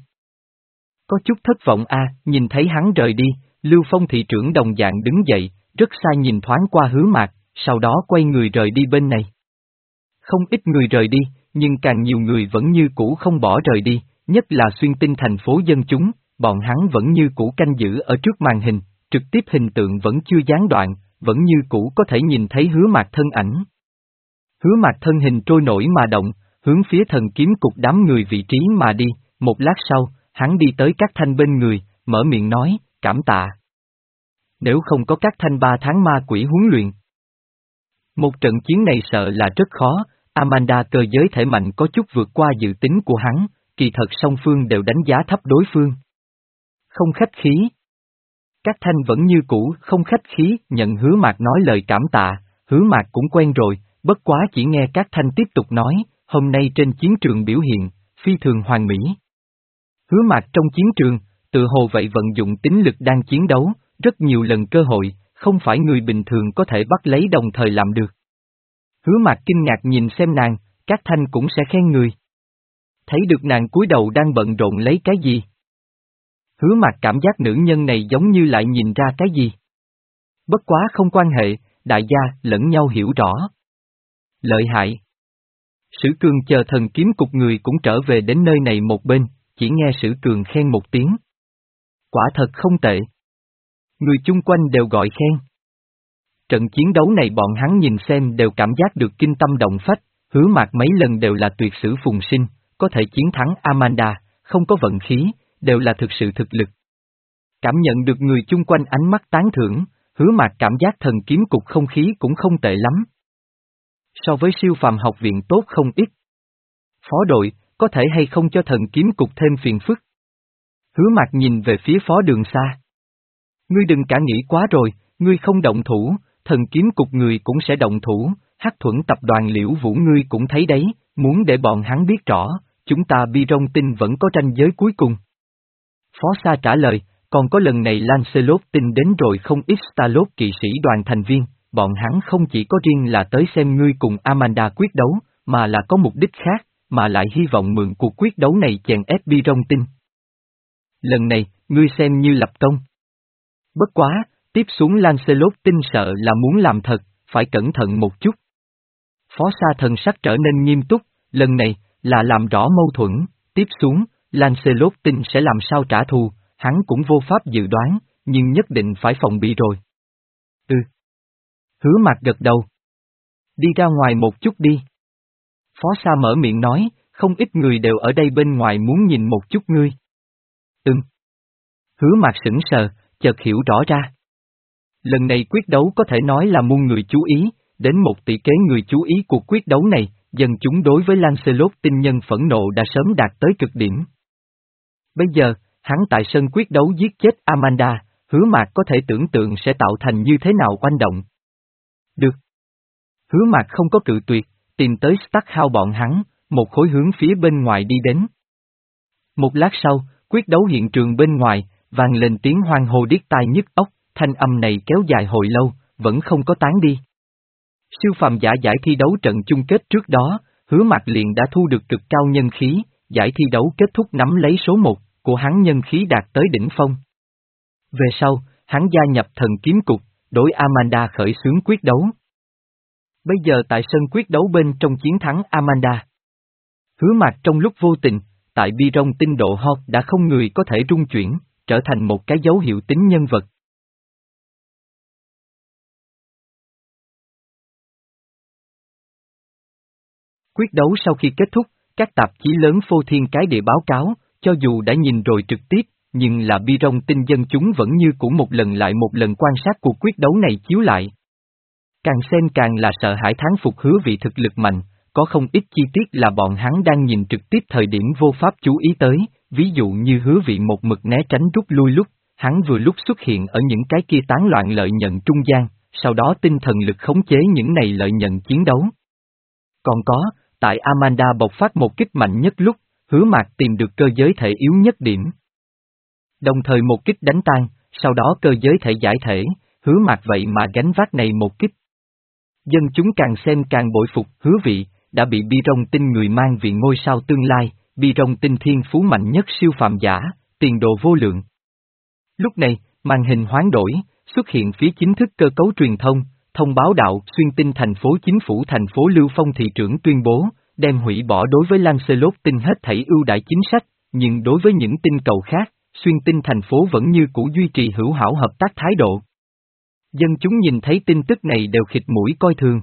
Có chút thất vọng a, à, nhìn thấy hắn rời đi, Lưu Phong thị trưởng đồng dạng đứng dậy, rất xa nhìn thoáng qua Hứa Mạc, sau đó quay người rời đi bên này. Không ít người rời đi, nhưng càng nhiều người vẫn như cũ không bỏ rời đi, nhất là Xuyên Tinh thành phố dân chúng, bọn hắn vẫn như cũ canh giữ ở trước màn hình, trực tiếp hình tượng vẫn chưa gián đoạn, vẫn như cũ có thể nhìn thấy Hứa Mạc thân ảnh. Hứa Mạc thân hình trôi nổi mà động, hướng phía thần kiếm cục đám người vị trí mà đi, một lát sau, hắn đi tới các thanh bên người, mở miệng nói, cảm tạ. Nếu không có các thanh ba tháng ma quỷ huấn luyện. Một trận chiến này sợ là rất khó, Amanda cơ giới thể mạnh có chút vượt qua dự tính của hắn, kỳ thật song phương đều đánh giá thấp đối phương. Không khách khí. Các thanh vẫn như cũ, không khách khí, nhận Hứa Mạc nói lời cảm tạ, Hứa Mạc cũng quen rồi, bất quá chỉ nghe các thanh tiếp tục nói, hôm nay trên chiến trường biểu hiện, phi thường hoàn mỹ. Hứa Mạc trong chiến trường, tự hồ vậy vận dụng tính lực đang chiến đấu, rất nhiều lần cơ hội, không phải người bình thường có thể bắt lấy đồng thời làm được. Hứa Mạc kinh ngạc nhìn xem nàng, các thanh cũng sẽ khen người. Thấy được nàng cúi đầu đang bận rộn lấy cái gì? Hứa Mạc cảm giác nữ nhân này giống như lại nhìn ra cái gì? Bất quá không quan hệ, đại gia lẫn nhau hiểu rõ. Lợi hại. Sử Cường chờ thần kiếm cục người cũng trở về đến nơi này một bên, chỉ nghe Sử Cường khen một tiếng. Quả thật không tệ. Người chung quanh đều gọi khen. Trận chiến đấu này bọn hắn nhìn xem đều cảm giác được kinh tâm động phách, Hứa Mạc mấy lần đều là tuyệt sử phùng sinh, có thể chiến thắng Amanda, không có vận khí, đều là thực sự thực lực. Cảm nhận được người chung quanh ánh mắt tán thưởng, Hứa Mạc cảm giác thần kiếm cục không khí cũng không tệ lắm. so với siêu phàm học viện tốt không ít. Phó đội, có thể hay không cho thần kiếm cục thêm phiền phức? Hứa Mạc nhìn về phía phó Đường Sa. Ngươi đừng cả nghĩ quá rồi, ngươi không động thủ, thần kiếm cục người cũng sẽ động thủ, Hắc Thuẫn tập đoàn Liễu Vũ ngươi cũng thấy đấy, muốn để bọn hắn biết rõ, chúng ta Bi Rong Tinh vẫn có ranh giới cuối cùng. Phó Sa trả lời, còn có lần này Lancelot Tinh đến rồi không ít Starlord kỵ sĩ đoàn thành viên, bọn hắn không chỉ có riêng là tới xem ngươi cùng Amanda quyết đấu, mà là có mục đích khác, mà lại hy vọng mượn cuộc quyết đấu này chèn ép Bi Rong Tinh. Lần này, ngươi xem như lập công. Bất quá, tiếp xuống Lancelot Tinh sợ là muốn làm thật, phải cẩn thận một chút. Phó Sa thần sắc trở nên nghiêm túc, lần này, là làm rõ mâu thuẫn, tiếp xuống, Lancelot Tinh sẽ làm sao trả thù, hắn cũng vô pháp dự đoán, nhưng nhất định phải phòng bị rồi. Ừ. Hứa Mạc gật đầu. Đi ra ngoài một chút đi. Phó Sa mở miệng nói, không ít người đều ở đây bên ngoài muốn nhìn một chút ngươi. Ừm. Hứa Mạc sững sờ, chợt hiểu rõ ra. Lần này quyết đấu có thể nói là muôn người chú ý, đến một tỷ kế người chú ý cuộc quyết đấu này, dân chúng đối với Lancelot Tinh nhân phẫn nộ đã sớm đạt tới cực điểm. Bây giờ, hắn tại sân quyết đấu giết chết Amanda, Hứa Mạc có thể tưởng tượng sẽ tạo thành như thế nào oanh động. Được. Hứa Mạc không có cự tuyệt, tìm tới Starkhouse bọn hắn, một khối hướng phía bên ngoài đi đến. Một lát sau, quyết đấu hiện trường bên ngoài, vang lên tiếng hoan hô điếc tai nhức óc, thanh âm này kéo dài hồi lâu, vẫn không có tán đi. Siêu phàm giả giải thi đấu trận chung kết trước đó, Hứa Mạc liền đã thu được cực cao nhân khí, giải thi đấu kết thúc nắm lấy số một, của hắn nhân khí đạt tới đỉnh phong. Về sau, hắn gia nhập thần kiếm cục, đối Amanda khởi xướng quyết đấu. Bây giờ tại sân quyết đấu bên trong chiến thắng Amanda. Hứa Mạc trong lúc vô tình, tại Bi Rong Tinh độ hot đã không người có thể rung chuyển, trở thành một cái dấu hiệu tính nhân vật. Quyết đấu sau khi kết thúc, các tạp chí lớn phô thiên cái địa báo cáo, cho dù đã nhìn rồi trực tiếp, nhưng là Bi Rong Tinh dân chúng vẫn như cũ một lần lại một lần quan sát cuộc quyết đấu này chiếu lại. Càng xem càng là sợ hãi thán phục Hứa Vị thực lực mạnh, có không ít chi tiết là bọn hắn đang nhìn trực tiếp thời điểm vô pháp chú ý tới, ví dụ như Hứa Vị một mực né tránh rút lui lúc, hắn vừa lúc xuất hiện ở những cái kia tán loạn lợi nhận trung gian, sau đó tinh thần lực khống chế những này lợi nhận chiến đấu. Còn có, tại Amanda bộc phát một kích mạnh nhất lúc, Hứa Mạc tìm được cơ giới thể yếu nhất điểm. Đồng thời một kích đánh tan, sau đó cơ giới thể giải thể, Hứa Mạc vậy mà gánh vác này một kích. Dân chúng càng xem càng bội phục Hứa Vị, đã bị Bi Rong Tinh người mang viện ngôi sao tương lai, Bi Rong Tinh thiên phú mạnh nhất siêu phàm giả, tiền đồ vô lượng. Lúc này, màn hình hoán đổi, xuất hiện phía chính thức cơ cấu truyền thông, thông báo đạo xuyên tinh thành phố chính phủ thành phố Lưu Phong thị trưởng tuyên bố, đem hủy bỏ đối với Lancelot Tinh hết thảy ưu đãi chính sách, nhưng đối với những tinh cầu khác, xuyên tinh thành phố vẫn như cũ duy trì hữu hảo hợp tác thái độ. Dân chúng nhìn thấy tin tức này đều khịt mũi coi thường.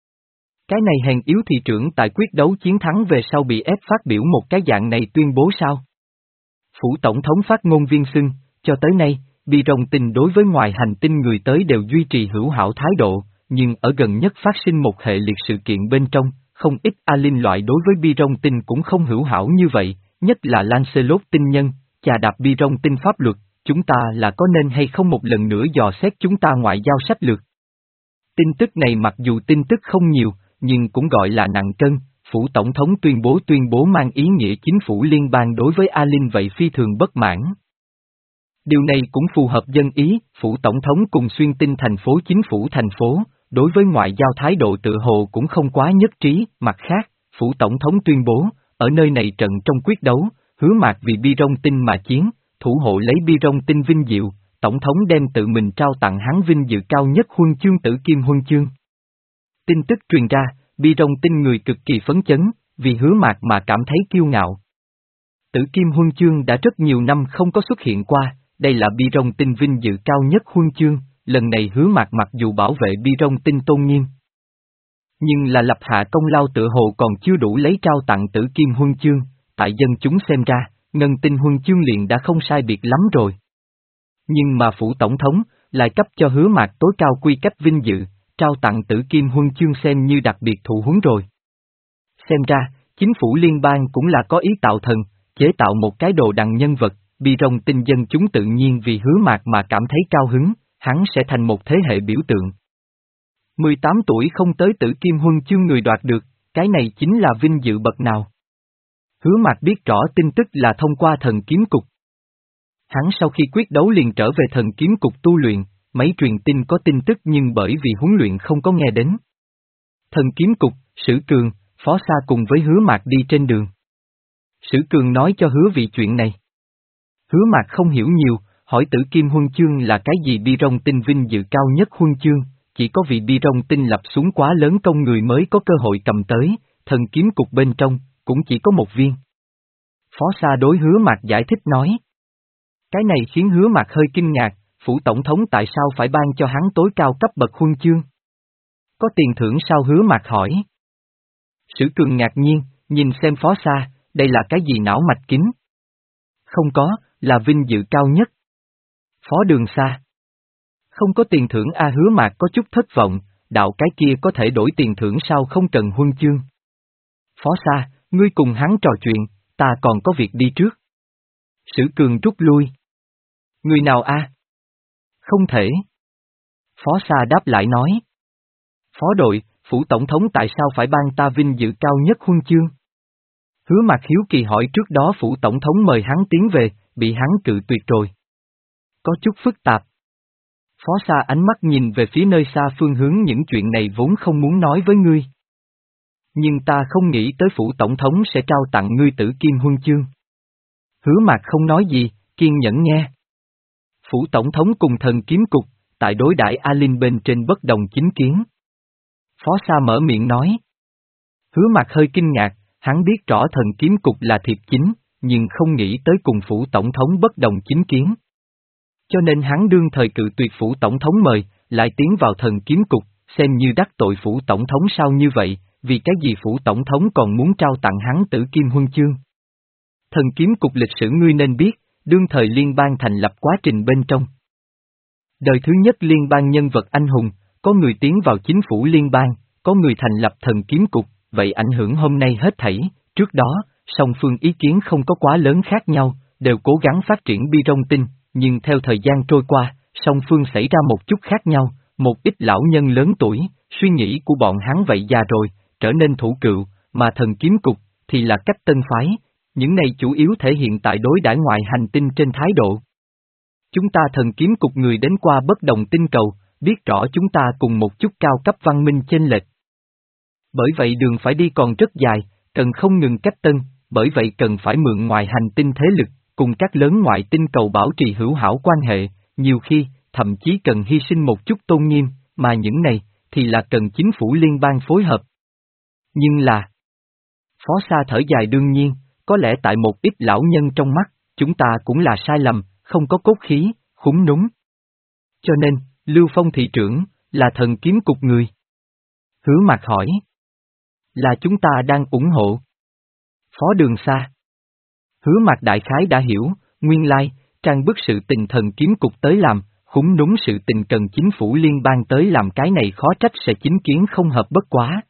Cái này hèn yếu thị trưởng tại quyết đấu chiến thắng về sau bị ép phát biểu một cái dạng này tuyên bố sao? Phủ tổng thống phát ngôn viên xưng, cho tới nay, Bi Rong Tinh đối với ngoài hành tinh người tới đều duy trì hữu hảo thái độ, nhưng ở gần nhất phát sinh một hệ liệt sự kiện bên trong, không ít alien loại đối với Bi Rong Tinh cũng không hữu hảo như vậy, nhất là Lancelot Tinh nhân, chà đạp Bi Rong Tinh pháp luật, chúng ta là có nên hay không một lần nữa dò xét chúng ta ngoại giao sách lược. Tin tức này mặc dù tin tức không nhiều, nhưng cũng gọi là nặng cân, phủ tổng thống tuyên bố tuyên bố mang ý nghĩa chính phủ liên bang đối với alien vậy phi thường bất mãn. Điều này cũng phù hợp dân ý, phủ tổng thống cùng xuyên tinh thành phố chính phủ thành phố, đối với ngoại giao thái độ tự hồ cũng không quá nhất trí, mặt khác, phủ tổng thống tuyên bố, ở nơi này trận trong quyết đấu, Hứa Mạc vì Bi Rong Tinh mà chiến, thủ hộ lấy Bi Rong Tinh vinh diệu, tổng thống đem tự mình trao tặng hắn vinh dự cao nhất huân chương Tử Kim huân chương. Tin tức truyền ra, Bi Rong Tinh người cực kỳ phấn chấn, vì Hứa Mạc mà cảm thấy kiêu ngạo. Tử Kim huân chương đã rất nhiều năm không có xuất hiện qua, đây là Bi Rong Tinh vinh dự cao nhất huân chương, lần này Hứa Mạc mặc dù bảo vệ Bi Rong Tinh tôn nghiêm, nhưng là lập hạ công lao tự hồ còn chưa đủ lấy trao tặng Tử Kim huân chương, tại dân chúng xem ra, Ngân Tinh huân chương liền đã không sai biệt lắm rồi. Nhưng mà phủ tổng thống lại cấp cho Hứa Mạc tối cao quy cách vinh dự, trao tặng Tử Kim Huân Chương xem như đặc biệt thụ huống rồi. Xem ra, chính phủ liên bang cũng là có ý tạo thần, chế tạo một cái đồ đằng nhân vật, bi rong tinh dân chúng tự nhiên vì Hứa Mạc mà cảm thấy cao hứng, hắn sẽ thành một thế hệ biểu tượng. mười tám tuổi không tới Tử Kim Huân Chương người đoạt được, cái này chính là vinh dự bậc nào. Hứa Mạc biết rõ tin tức là thông qua thần kiếm cục. Hắn sau khi quyết đấu liền trở về thần kiếm cục tu luyện, mấy truyền tin có tin tức nhưng bởi vì huấn luyện không có nghe đến. Thần kiếm cục, Sử Cường, Phó Sa cùng với Hứa Mạc đi trên đường. Sử Cường nói cho Hứa Vị chuyện này. Hứa Mạc không hiểu nhiều, hỏi Tử Kim Huân Chương là cái gì. Bi rong tinh vinh dự cao nhất huân chương, chỉ có vị bi rong tinh lập xuống quá lớn công người mới có cơ hội cầm tới, thần kiếm cục bên trong, cũng chỉ có một viên. Phó Sa đối Hứa Mạc giải thích nói. Cái này khiến Hứa Mạc hơi kinh ngạc, phủ tổng thống tại sao phải ban cho hắn tối cao cấp bậc huân chương? Có tiền thưởng sao? Hứa Mạc hỏi. Sử Cường ngạc nhiên, nhìn xem Phó Sa, đây là cái gì não mạch kính? Không có, là vinh dự cao nhất. Phó Đường Sa. Không có tiền thưởng a. Hứa Mạc có chút thất vọng, đạo cái kia có thể đổi tiền thưởng sao không cần huân chương. Phó Sa, ngươi cùng hắn trò chuyện, ta còn có việc đi trước. Sử Cường rút lui. Người nào a? Không thể. Phó Sa đáp lại nói. Phó đội, phủ tổng thống tại sao phải ban ta vinh dự cao nhất huân chương? Hứa Mạc hiếu kỳ hỏi trước đó phủ tổng thống mời hắn tiến về, bị hắn cự tuyệt rồi. Có chút phức tạp. Phó Sa ánh mắt nhìn về phía nơi xa phương hướng, những chuyện này vốn không muốn nói với ngươi. Nhưng ta không nghĩ tới phủ tổng thống sẽ trao tặng ngươi Tử Kim Huân Chương. Hứa Mạc không nói gì, kiên nhẫn nghe. Phủ tổng thống cùng thần kiếm cục, tại đối đãi A Linh bên trên bất đồng chính kiến. Phó Sa mở miệng nói. Hứa Mạc hơi kinh ngạc, hắn biết rõ thần kiếm cục là thiệp chính, nhưng không nghĩ tới cùng phủ tổng thống bất đồng chính kiến. Cho nên hắn đương thời cự tuyệt phủ tổng thống mời, lại tiến vào thần kiếm cục, xem như đắc tội phủ tổng thống sao như vậy, vì cái gì phủ tổng thống còn muốn trao tặng hắn Tử Kim Huân Chương. Thần kiếm cục lịch sử ngươi nên biết, đương thời liên bang thành lập quá trình bên trong. Đời thứ nhất liên bang nhân vật anh hùng, có người tiến vào chính phủ liên bang, có người thành lập thần kiếm cục, vậy ảnh hưởng hôm nay hết thảy, trước đó, song phương ý kiến không có quá lớn khác nhau, đều cố gắng phát triển bi rong tinh, nhưng theo thời gian trôi qua, song phương xảy ra một chút khác nhau, một ít lão nhân lớn tuổi, suy nghĩ của bọn hắn vậy già rồi, trở nên thủ cựu, mà thần kiếm cục, thì là cách tân phái, những này chủ yếu thể hiện tại đối đãi ngoại hành tinh trên thái độ. Chúng ta thần kiếm cục người đến qua bất đồng tinh cầu, biết rõ chúng ta cùng một chút cao cấp văn minh chênh lệch. Bởi vậy đường phải đi còn rất dài, cần không ngừng cách tân, bởi vậy cần phải mượn ngoài hành tinh thế lực, cùng các lớn ngoại tinh cầu bảo trì hữu hảo quan hệ, nhiều khi, thậm chí cần hy sinh một chút tôn nghiêm, mà những này, thì là cần chính phủ liên bang phối hợp. Nhưng là, Phó Sa thở dài đương nhiên, có lẽ tại một ít lão nhân trong mắt, chúng ta cũng là sai lầm, không có cốt khí, khúng núng. Cho nên, Lưu Phong thị trưởng, là thần kiếm cục người. Hứa Mạc hỏi. Là chúng ta đang ủng hộ. Phó Đường Sa. Hứa Mạc đại khái đã hiểu, nguyên lai, trang bức sự tình thần kiếm cục tới làm, khúng núng sự tình cần chính phủ liên bang tới làm, cái này khó trách sẽ chính kiến không hợp bất quá.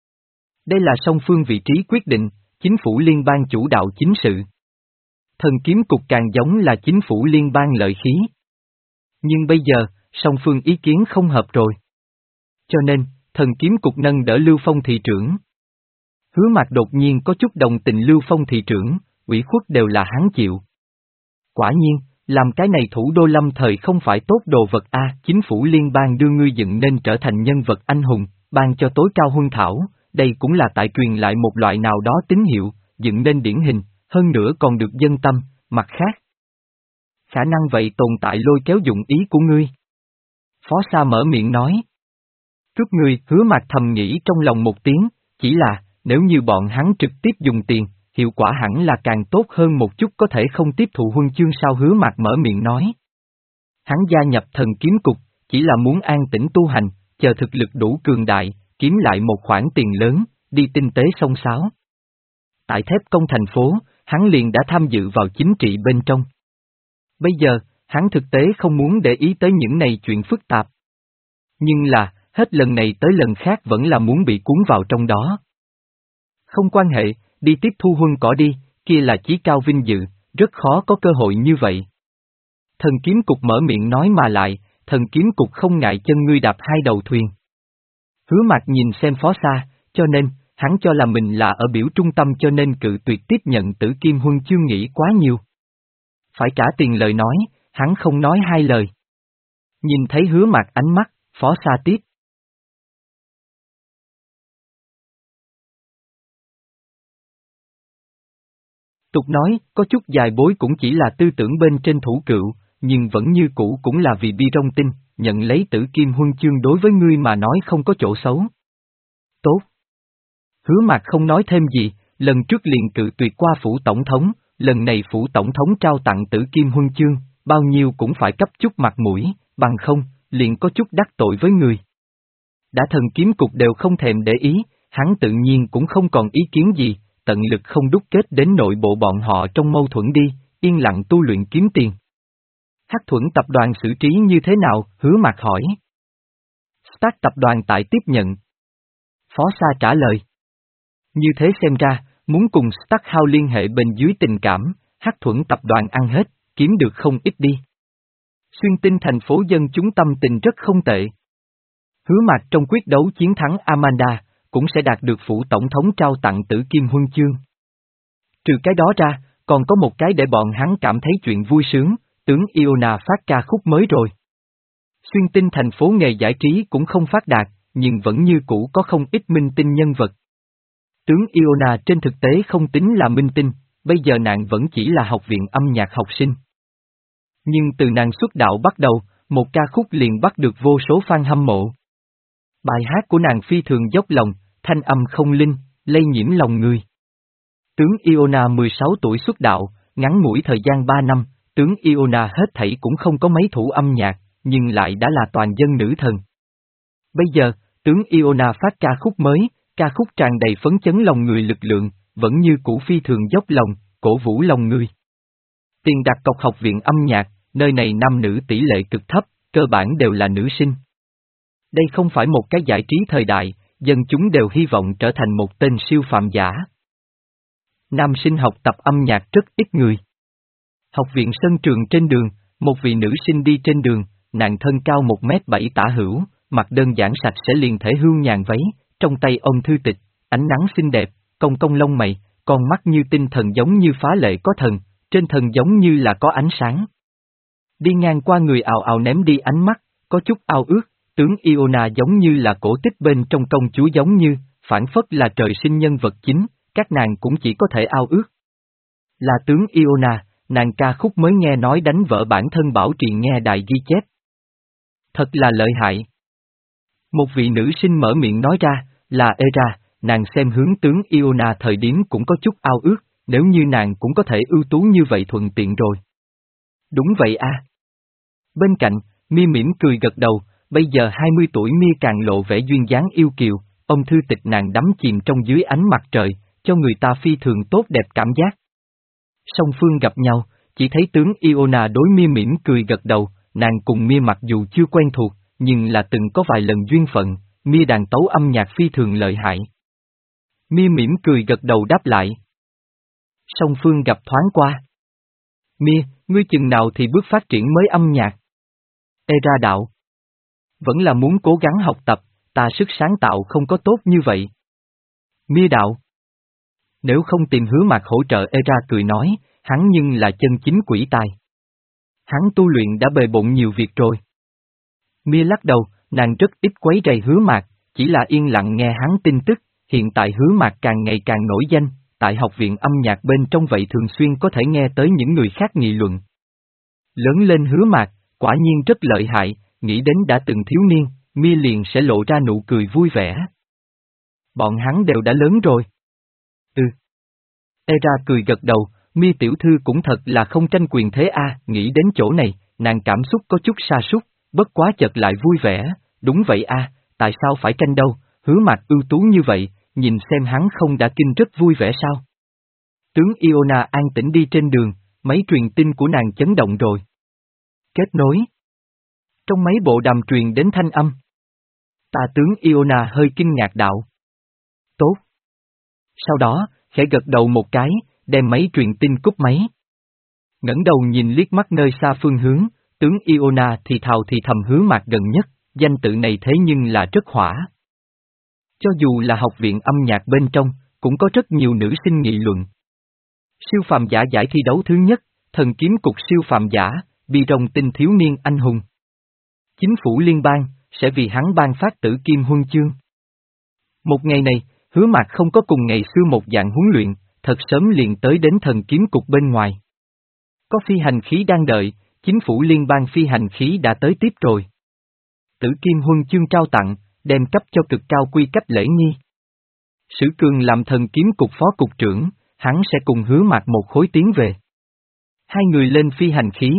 Đây là song phương vị trí quyết định, chính phủ liên bang chủ đạo chính sự. Thần kiếm cục càng giống là chính phủ liên bang lợi khí. Nhưng bây giờ, song phương ý kiến không hợp rồi. Cho nên, thần kiếm cục nâng đỡ Lưu Phong thị trưởng. Hứa Mạc đột nhiên có chút đồng tình Lưu Phong thị trưởng, ủy khuất đều là hắn chịu. Quả nhiên, làm cái này thủ đô lâm thời không phải tốt đồ vật a, à, chính phủ liên bang đưa ngươi dựng nên trở thành nhân vật anh hùng, ban cho tối cao huân thảo, đây cũng là tại truyền lại một loại nào đó tín hiệu, dựng nên điển hình, hơn nữa còn được dân tâm, mặt khác. Khả năng vậy tồn tại lôi kéo dụng ý của ngươi. Phó Sa mở miệng nói. Trước ngươi, Hứa Mạc thầm nghĩ trong lòng một tiếng, chỉ là, nếu như bọn hắn trực tiếp dùng tiền, hiệu quả hẳn là càng tốt hơn một chút, có thể không tiếp thụ huân chương sao? Hứa Mạc mở miệng nói. Hắn gia nhập thần kiếm cục, chỉ là muốn an tĩnh tu hành, chờ thực lực đủ cường đại, kiếm lại một khoản tiền lớn, đi tinh tế song sáo. Tại thép công thành phố, hắn liền đã tham dự vào chính trị bên trong. Bây giờ, hắn thực tế không muốn để ý tới những này chuyện phức tạp. Nhưng là, hết lần này tới lần khác vẫn là muốn bị cuốn vào trong đó. Không quan hệ, đi tiếp thu huân cỏ đi, kia là chí cao vinh dự, rất khó có cơ hội như vậy. Thần kiếm cục mở miệng nói mà lại, thần kiếm cục không ngại chân ngươi đạp hai đầu thuyền. Hứa Mạc nhìn xem Phó Sa, cho nên, hắn cho là mình là ở biểu trung tâm cho nên cự tuyệt tiếp nhận Tử Kim Huân chương nghĩ quá nhiều. Phải trả tiền lời nói, hắn không nói hai lời. Nhìn thấy Hứa Mạc ánh mắt, Phó Sa tiếp. Tục nói, có chút dài bối cũng chỉ là tư tưởng bên trên thủ cựu, nhưng vẫn như cũ cũng là vì bi rong tinh, nhận lấy Tử Kim Huân chương đối với ngươi mà nói không có chỗ xấu. Tốt. Hứa Mạc không nói thêm gì, lần trước liền cự tuyệt qua phủ tổng thống, lần này phủ tổng thống trao tặng Tử Kim Huân chương, bao nhiêu cũng phải cấp chút mặt mũi, bằng không, liền có chút đắc tội với người. Đã thần kiếm cục đều không thèm để ý, hắn tự nhiên cũng không còn ý kiến gì, tận lực không đúc kết đến nội bộ bọn họ trong mâu thuẫn đi, yên lặng tu luyện kiếm tiền. Hắc Thuẫn tập đoàn xử trí như thế nào, Hứa Mạc hỏi. Stark tập đoàn tại tiếp nhận. Phó Sa trả lời. Như thế xem ra, muốn cùng Stark Hao liên hệ bên dưới tình cảm, Hắc Thuẫn tập đoàn ăn hết, kiếm được không ít đi. Xuyên Tinh thành phố dân chúng tâm tình rất không tệ. Hứa Mạc trong quyết đấu chiến thắng Amanda, cũng sẽ đạt được phủ tổng thống trao tặng Tử Kim Huân chương. Trừ cái đó ra, còn có một cái để bọn hắn cảm thấy chuyện vui sướng, tướng Iona phát ca khúc mới rồi. Xuyên Tinh thành phố nghề giải trí cũng không phát đạt, nhưng vẫn như cũ có không ít minh tinh nhân vật. Tướng Iona trên thực tế không tính là minh tinh, bây giờ nàng vẫn chỉ là học viện âm nhạc học sinh. Nhưng từ nàng xuất đạo bắt đầu, một ca khúc liền bắt được vô số fan hâm mộ. Bài hát của nàng phi thường dốc lòng, thanh âm không linh, lây nhiễm lòng người. Tướng Iona mười sáu tuổi xuất đạo, ngắn ngủi thời gian ba năm, tướng Iona hết thảy cũng không có mấy thủ âm nhạc, nhưng lại đã là toàn dân nữ thần. Bây giờ, tướng Iona phát ca khúc mới, ca khúc tràn đầy phấn chấn lòng người lực lượng, vẫn như cũ phi thường dốc lòng, cổ vũ lòng người. Tiền đặt cọc học viện âm nhạc, nơi này nam nữ tỷ lệ cực thấp, cơ bản đều là nữ sinh. Đây không phải một cái giải trí thời đại, dân chúng đều hy vọng trở thành một tên siêu phàm giả. Nam sinh học tập âm nhạc rất ít người. Học viện sân trường trên đường, một vị nữ sinh đi trên đường, nàng thân cao một mét bảy tả hữu, mặc đơn giản sạch sẽ liền thể hương nhàn váy, trong tay ôm thư tịch, ánh nắng xinh đẹp, cong cong lông mày, con mắt như tinh thần giống như phá lệ có thần, trên thần giống như là có ánh sáng. Đi ngang qua người ào ào ném đi ánh mắt, có chút ao ước, tướng Iona giống như là cổ tích bên trong công chúa giống như, phản phất là trời sinh nhân vật chính, các nàng cũng chỉ có thể ao ước. Là tướng Iona, nàng ca khúc mới nghe nói đánh vỡ bản thân bảo trì nghe đài ghi chép. Thật là lợi hại. Một vị nữ sinh mở miệng nói ra, là Era, nàng xem hướng tướng Iona thời điểm cũng có chút ao ước, nếu như nàng cũng có thể ưu tú như vậy thuận tiện rồi. Đúng vậy a. À. Bên cạnh, Mia mỉm cười gật đầu, bây giờ hai mươi tuổi Mia càng lộ vẻ duyên dáng yêu kiều, ông thư tịch nàng đắm chìm trong dưới ánh mặt trời, cho người ta phi thường tốt đẹp cảm giác. Song phương gặp nhau, chỉ thấy tướng Iona đối Mia mỉm cười gật đầu, nàng cùng Mia mặc dù chưa quen thuộc, nhưng là từng có vài lần duyên phận, Mia đàn tấu âm nhạc phi thường lợi hại. Mia mỉm cười gật đầu đáp lại. Song phương gặp thoáng qua. Mia, ngươi chừng nào thì bước phát triển mới âm nhạc? Era đạo. Vẫn là muốn cố gắng học tập, ta sức sáng tạo không có tốt như vậy. Mia đạo. Nếu không tìm Hứa Mạc hỗ trợ, Era cười nói, hắn nhưng là chân chính quỷ tài. Hắn tu luyện đã bề bộn nhiều việc rồi. Mia lắc đầu, nàng rất ít quấy rầy Hứa Mạc, chỉ là yên lặng nghe hắn tin tức, hiện tại Hứa Mạc càng ngày càng nổi danh, tại học viện âm nhạc bên trong vậy thường xuyên có thể nghe tới những người khác nghị luận. Lớn lên Hứa Mạc, quả nhiên rất lợi hại, nghĩ đến đã từng thiếu niên, Mia liền sẽ lộ ra nụ cười vui vẻ. Bọn hắn đều đã lớn rồi. Ừ. Era cười gật đầu, Mia tiểu thư cũng thật là không tranh quyền thế a, nghĩ đến chỗ này, nàng cảm xúc có chút sa sút, bất quá chợt lại vui vẻ, đúng vậy a, tại sao phải tranh đâu, Hứa Mạc ưu tú như vậy, nhìn xem hắn không đã kinh rất vui vẻ sao. Tướng Iona an tĩnh đi trên đường, mấy truyền tin của nàng chấn động rồi. Kết nối. Trong mấy bộ đàm truyền đến thanh âm. Ta tướng Iona hơi kinh ngạc đạo. Tốt. Sau đó, khẽ gật đầu một cái, đem máy truyền tin cúp máy. Ngẩng đầu nhìn liếc mắt nơi xa phương hướng, tướng Iona thì thào thì thầm Hứa Mạc gần nhất, danh tự này thế nhưng là rất hỏa. Cho dù là học viện âm nhạc bên trong, cũng có rất nhiều nữ sinh nghị luận. Siêu phàm giả giải thi đấu thứ nhất, thần kiếm cục siêu phàm giả, bi rồng tinh thiếu niên anh hùng. Chính phủ liên bang, sẽ vì hắn ban phát tử kim huân chương. Một ngày này, Hứa Mạc không có cùng ngày xưa một dạng huấn luyện, thật sớm liền tới đến thần kiếm cục bên ngoài. Có phi hành khí đang đợi, chính phủ liên bang phi hành khí đã tới tiếp rồi. Tử kim huân chương trao tặng, đem cấp cho cực cao quy cách lễ nghi. Sử Cường làm thần kiếm cục phó cục trưởng, hắn sẽ cùng Hứa Mạc một khối tiến về. Hai người lên phi hành khí.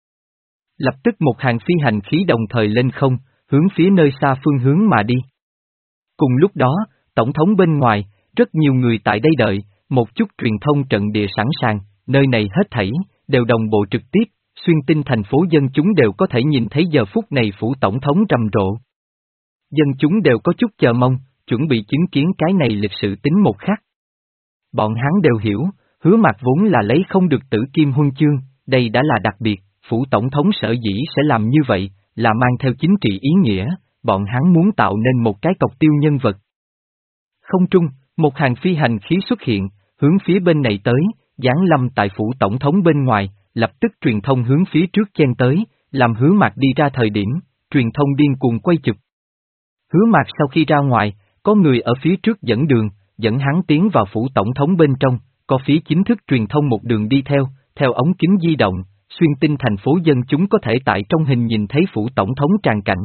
Lập tức một hàng phi hành khí đồng thời lên không, hướng phía nơi xa phương hướng mà đi. Cùng lúc đó, tổng thống bên ngoài, rất nhiều người tại đây đợi, một chút truyền thông trận địa sẵn sàng, nơi này hết thảy, đều đồng bộ trực tiếp, xuyên tinh thành phố dân chúng đều có thể nhìn thấy giờ phút này phủ tổng thống rầm rộ. Dân chúng đều có chút chờ mong, chuẩn bị chứng kiến cái này lịch sự tính một khắc. Bọn hắn đều hiểu, Hứa Mạc vốn là lấy không được tử kim huân chương, đây đã là đặc biệt, phủ tổng thống sở dĩ sẽ làm như vậy, là mang theo chính trị ý nghĩa, bọn hắn muốn tạo nên một cái cọc tiêu nhân vật. Không trung, một hàng phi hành khí xuất hiện, hướng phía bên này tới, giáng lâm tại phủ tổng thống bên ngoài, lập tức truyền thông hướng phía trước chen tới, làm Hứa Mạc đi ra thời điểm, truyền thông điên cuồng quay chụp. Hứa Mạc sau khi ra ngoài, có người ở phía trước dẫn đường, dẫn hắn tiến vào phủ tổng thống bên trong, có phía chính thức truyền thông một đường đi theo, theo ống kính di động, xuyên tinh thành phố dân chúng có thể tại trong hình nhìn thấy phủ tổng thống tràn cảnh.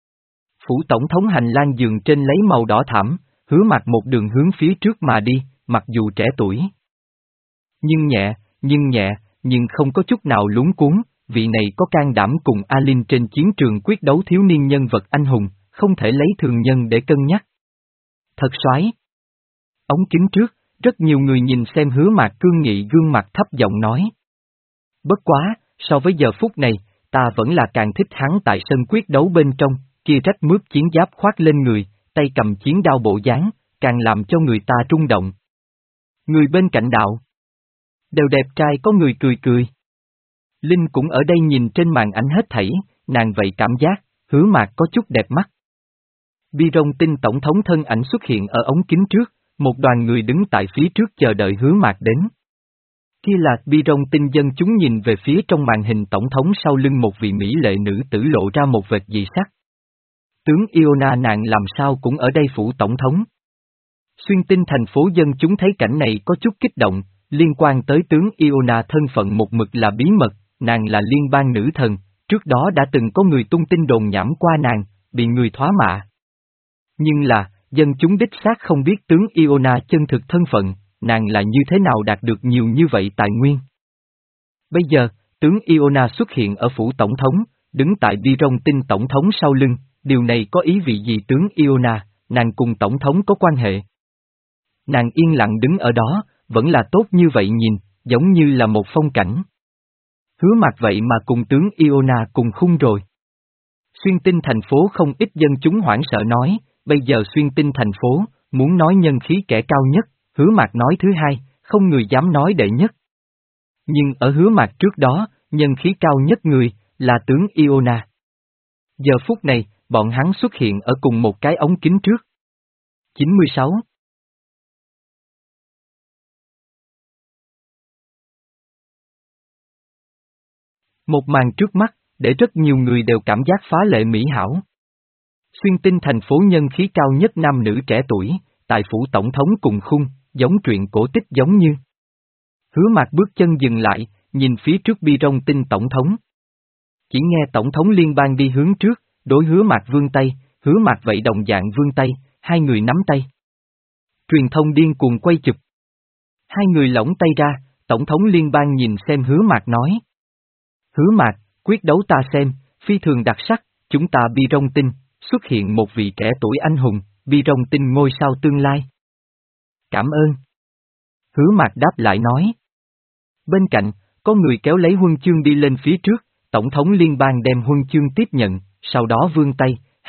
Phủ tổng thống hành lang giường trên lấy màu đỏ thẳm, Hứa Mạc một đường hướng phía trước mà đi, mặc dù trẻ tuổi. Nhưng nhẹ, nhưng nhẹ, nhưng không có chút nào lúng cuốn, vị này có can đảm cùng Alin trên chiến trường quyết đấu thiếu niên nhân vật anh hùng, không thể lấy thường nhân để cân nhắc. Thật soái. Ống kính trước, rất nhiều người nhìn xem Hứa Mạc cương nghị gương mặt thấp giọng nói. Bất quá, so với giờ phút này, ta vẫn là càng thích hắn tại sân quyết đấu bên trong, kia rách mướp chiến giáp khoác lên người, tay cầm chiến đao bộ dáng, càng làm cho người ta rung động. Người bên cạnh đạo. Đều đẹp trai có người cười cười. Linh cũng ở đây nhìn trên màn ảnh hết thảy, nàng vậy cảm giác, Hứa Mạc có chút đẹp mắt. Bi rồng tinh tổng thống thân ảnh xuất hiện ở ống kính trước, một đoàn người đứng tại phía trước chờ đợi Hứa Mạc đến. Kia là bi rồng tinh dân chúng nhìn về phía trong màn hình tổng thống sau lưng một vị mỹ lệ nữ tử lộ ra một vệt dị sắc. Tướng Iona nàng làm sao cũng ở đây phủ tổng thống. Xuyên tinh thành phố dân chúng thấy cảnh này có chút kích động, liên quan tới tướng Iona thân phận một mực là bí mật, nàng là liên bang nữ thần, trước đó đã từng có người tung tin đồn nhảm qua nàng, bị người thoá mạ. Nhưng là, dân chúng đích xác không biết tướng Iona chân thực thân phận, nàng là như thế nào đạt được nhiều như vậy tài nguyên. Bây giờ, tướng Iona xuất hiện ở phủ tổng thống, đứng tại bi rồng tinh tổng thống sau lưng, điều này có ý vị gì tướng Iona, nàng cùng tổng thống có quan hệ. Nàng yên lặng đứng ở đó, vẫn là tốt như vậy nhìn, giống như là một phong cảnh. Hứa Mạc vậy mà cùng tướng Iona cùng khung rồi. Xuyên tinh thành phố không ít dân chúng hoảng sợ nói, bây giờ xuyên tinh thành phố, muốn nói nhân khí kẻ cao nhất, Hứa Mạc nói thứ hai, không người dám nói đệ nhất. Nhưng ở Hứa Mạc trước đó, nhân khí cao nhất người, là tướng Iona. Giờ phút này, bọn hắn xuất hiện ở cùng một cái ống kính trước. chín mươi sáu. Một màn trước mắt, để rất nhiều người đều cảm giác phá lệ mỹ hảo. Xuyên tinh thành phố nhân khí cao nhất nam nữ trẻ tuổi, tại phủ tổng thống cùng khung, giống truyện cổ tích giống như. Hứa Mạc bước chân dừng lại, nhìn phía trước bi rồng tinh tổng thống. Chỉ nghe tổng thống liên bang đi hướng trước, đối Hứa Mạc vươn tay, Hứa Mạc vậy đồng dạng vươn tay, hai người nắm tay. Truyền thông điên cuồng quay chụp. Hai người lỏng tay ra, tổng thống liên bang nhìn xem Hứa Mạc nói. Hứa Mạc, quyết đấu ta xem, phi thường đặc sắc, chúng ta bi rồng tinh, xuất hiện một vị trẻ tuổi anh hùng, bi rồng tinh ngôi sao tương lai. Cảm ơn. Hứa Mạc đáp lại nói. Bên cạnh, có người kéo lấy huân chương đi lên phía trước, tổng thống liên bang đem huân chương tiếp nhận, sau đó vươn tay,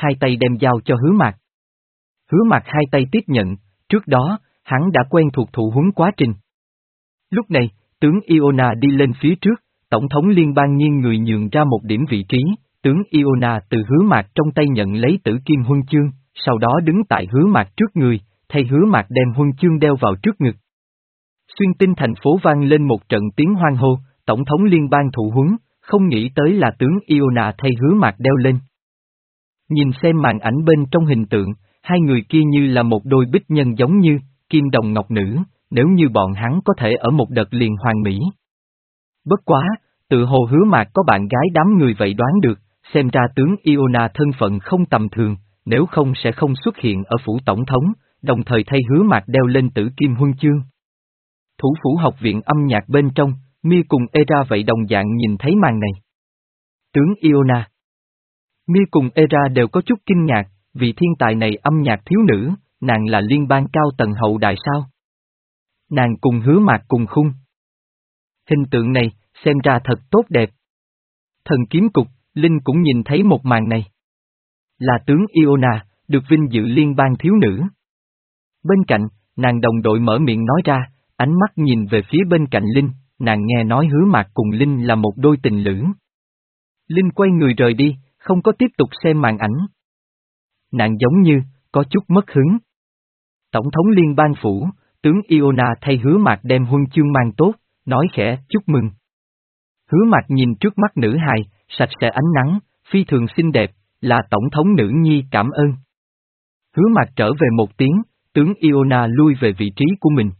hai tay đem giao cho Hứa Mạc. Hứa Mạc hai tay tiếp nhận, trước đó, hắn đã quen thuộc thụ huấn quá trình. Lúc này, tướng Iona đi lên phía trước, Tổng thống liên bang nghiêng người nhường ra một điểm vị trí, tướng Iona từ Hứa Mạc trong tay nhận lấy tử kim huân chương, sau đó đứng tại Hứa Mạc trước người, thay Hứa Mạc đem huân chương đeo vào trước ngực. Xuyên tinh thành phố vang lên một trận tiếng hoan hô, Tổng thống liên bang thụ huấn, không nghĩ tới là tướng Iona thay Hứa Mạc đeo lên. Nhìn xem màn ảnh bên trong hình tượng, hai người kia như là một đôi bích nhân giống như, kim đồng ngọc nữ, nếu như bọn hắn có thể ở một đợt liền hoàn mỹ. Bất quá, tự hồ Hứa Mạc có bạn gái đám người vậy đoán được, xem ra tướng Iona thân phận không tầm thường, nếu không sẽ không xuất hiện ở phủ tổng thống, đồng thời thay Hứa Mạc đeo lên tử kim huân chương. Thủ phủ học viện âm nhạc bên trong, Mia cùng Era vậy đồng dạng nhìn thấy màn này. Tướng Iona. Mia cùng Era đều có chút kinh ngạc, vì thiên tài này âm nhạc thiếu nữ, nàng là liên bang cao tầng hậu đại sao? Nàng cùng Hứa Mạc cùng khung. Hình tượng này, xem ra thật tốt đẹp. Thần kiếm cục, Linh cũng nhìn thấy một màn này. Là tướng Iona, được vinh dự liên bang thiếu nữ. Bên cạnh, nàng đồng đội mở miệng nói ra, ánh mắt nhìn về phía bên cạnh Linh, nàng nghe nói Hứa Mạc cùng Linh là một đôi tình lữ. Linh quay người rời đi, không có tiếp tục xem màn ảnh. Nàng giống như, có chút mất hứng. Tổng thống liên bang phủ, tướng Iona thay Hứa Mạc đem huân chương mang tốt, nói khẽ, chúc mừng. Hứa Mạc nhìn trước mắt nữ hài, sạch sẽ ánh nắng, phi thường xinh đẹp, là tổng thống nữ nhi cảm ơn. Hứa Mạc trở về một tiếng, tướng Iona lui về vị trí của mình.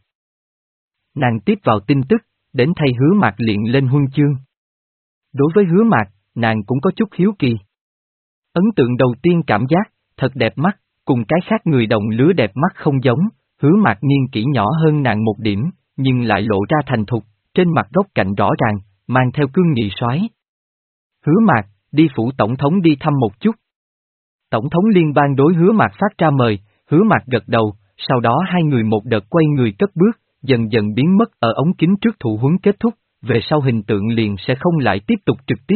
Nàng tiếp vào tin tức, đến thay Hứa Mạc luyện lên huân chương. Đối với Hứa Mạc, nàng cũng có chút hiếu kỳ. Ấn tượng đầu tiên cảm giác, thật đẹp mắt, cùng cái khác người đồng lứa đẹp mắt không giống, Hứa Mạc niên kỷ nhỏ hơn nàng một điểm, nhưng lại lộ ra thành thục, trên mặt góc cạnh rõ ràng, mang theo cương nghị soái. Hứa Mạc, đi phủ tổng thống đi thăm một chút. Tổng thống liên bang đối Hứa Mạc phát ra mời, Hứa Mạc gật đầu, sau đó hai người một đợt quay người cất bước, dần dần biến mất ở ống kính trước thụ huấn kết thúc, về sau hình tượng liền sẽ không lại tiếp tục trực tiếp.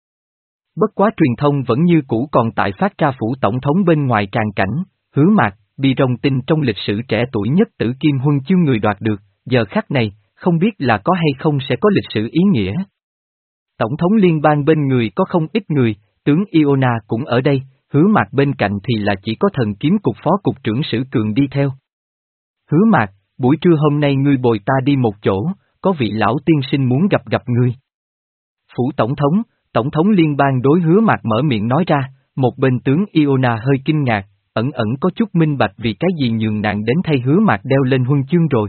Bất quá truyền thông vẫn như cũ còn tại phát ra phủ tổng thống bên ngoài tràn cảnh, Hứa Mạc, bi rồng tinh trong lịch sử trẻ tuổi nhất tử kim huân chương người đoạt được, giờ khắc này, không biết là có hay không sẽ có lịch sử ý nghĩa. Tổng thống liên bang bên người có không ít người, tướng Iona cũng ở đây, Hứa Mạc bên cạnh thì là chỉ có thần kiếm cục phó cục trưởng Sử Cường đi theo. Hứa Mạc, buổi trưa hôm nay ngươi bồi ta đi một chỗ, có vị lão tiên sinh muốn gặp gặp ngươi. Phủ tổng thống, tổng thống liên bang đối Hứa Mạc mở miệng nói ra, một bên tướng Iona hơi kinh ngạc, ẩn ẩn có chút minh bạch vì cái gì nhường nạn đến thay Hứa Mạc đeo lên huân chương rồi.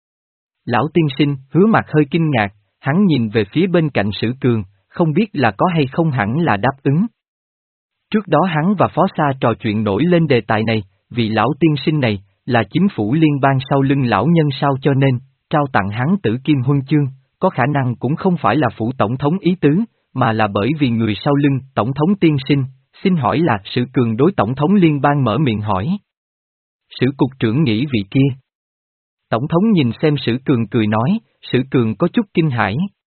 Lão tiên sinh, Hứa Mạc hơi kinh ngạc, hắn nhìn về phía bên cạnh Sử Cường, không biết là có hay không hẳn là đáp ứng. Trước đó hắn và Phó Sa trò chuyện nổi lên đề tài này, vì lão tiên sinh này, là chính phủ liên bang sau lưng lão nhân sao cho nên, trao tặng hắn tử kim huân chương, có khả năng cũng không phải là phủ tổng thống ý tứ, mà là bởi vì người sau lưng, tổng thống tiên sinh, xin hỏi là Sử Cường đối tổng thống liên bang mở miệng hỏi. Sử cục trưởng nghĩ vị kia. Tổng thống nhìn xem Sử Cường cười nói, Sử Cường có chút kinh hãi.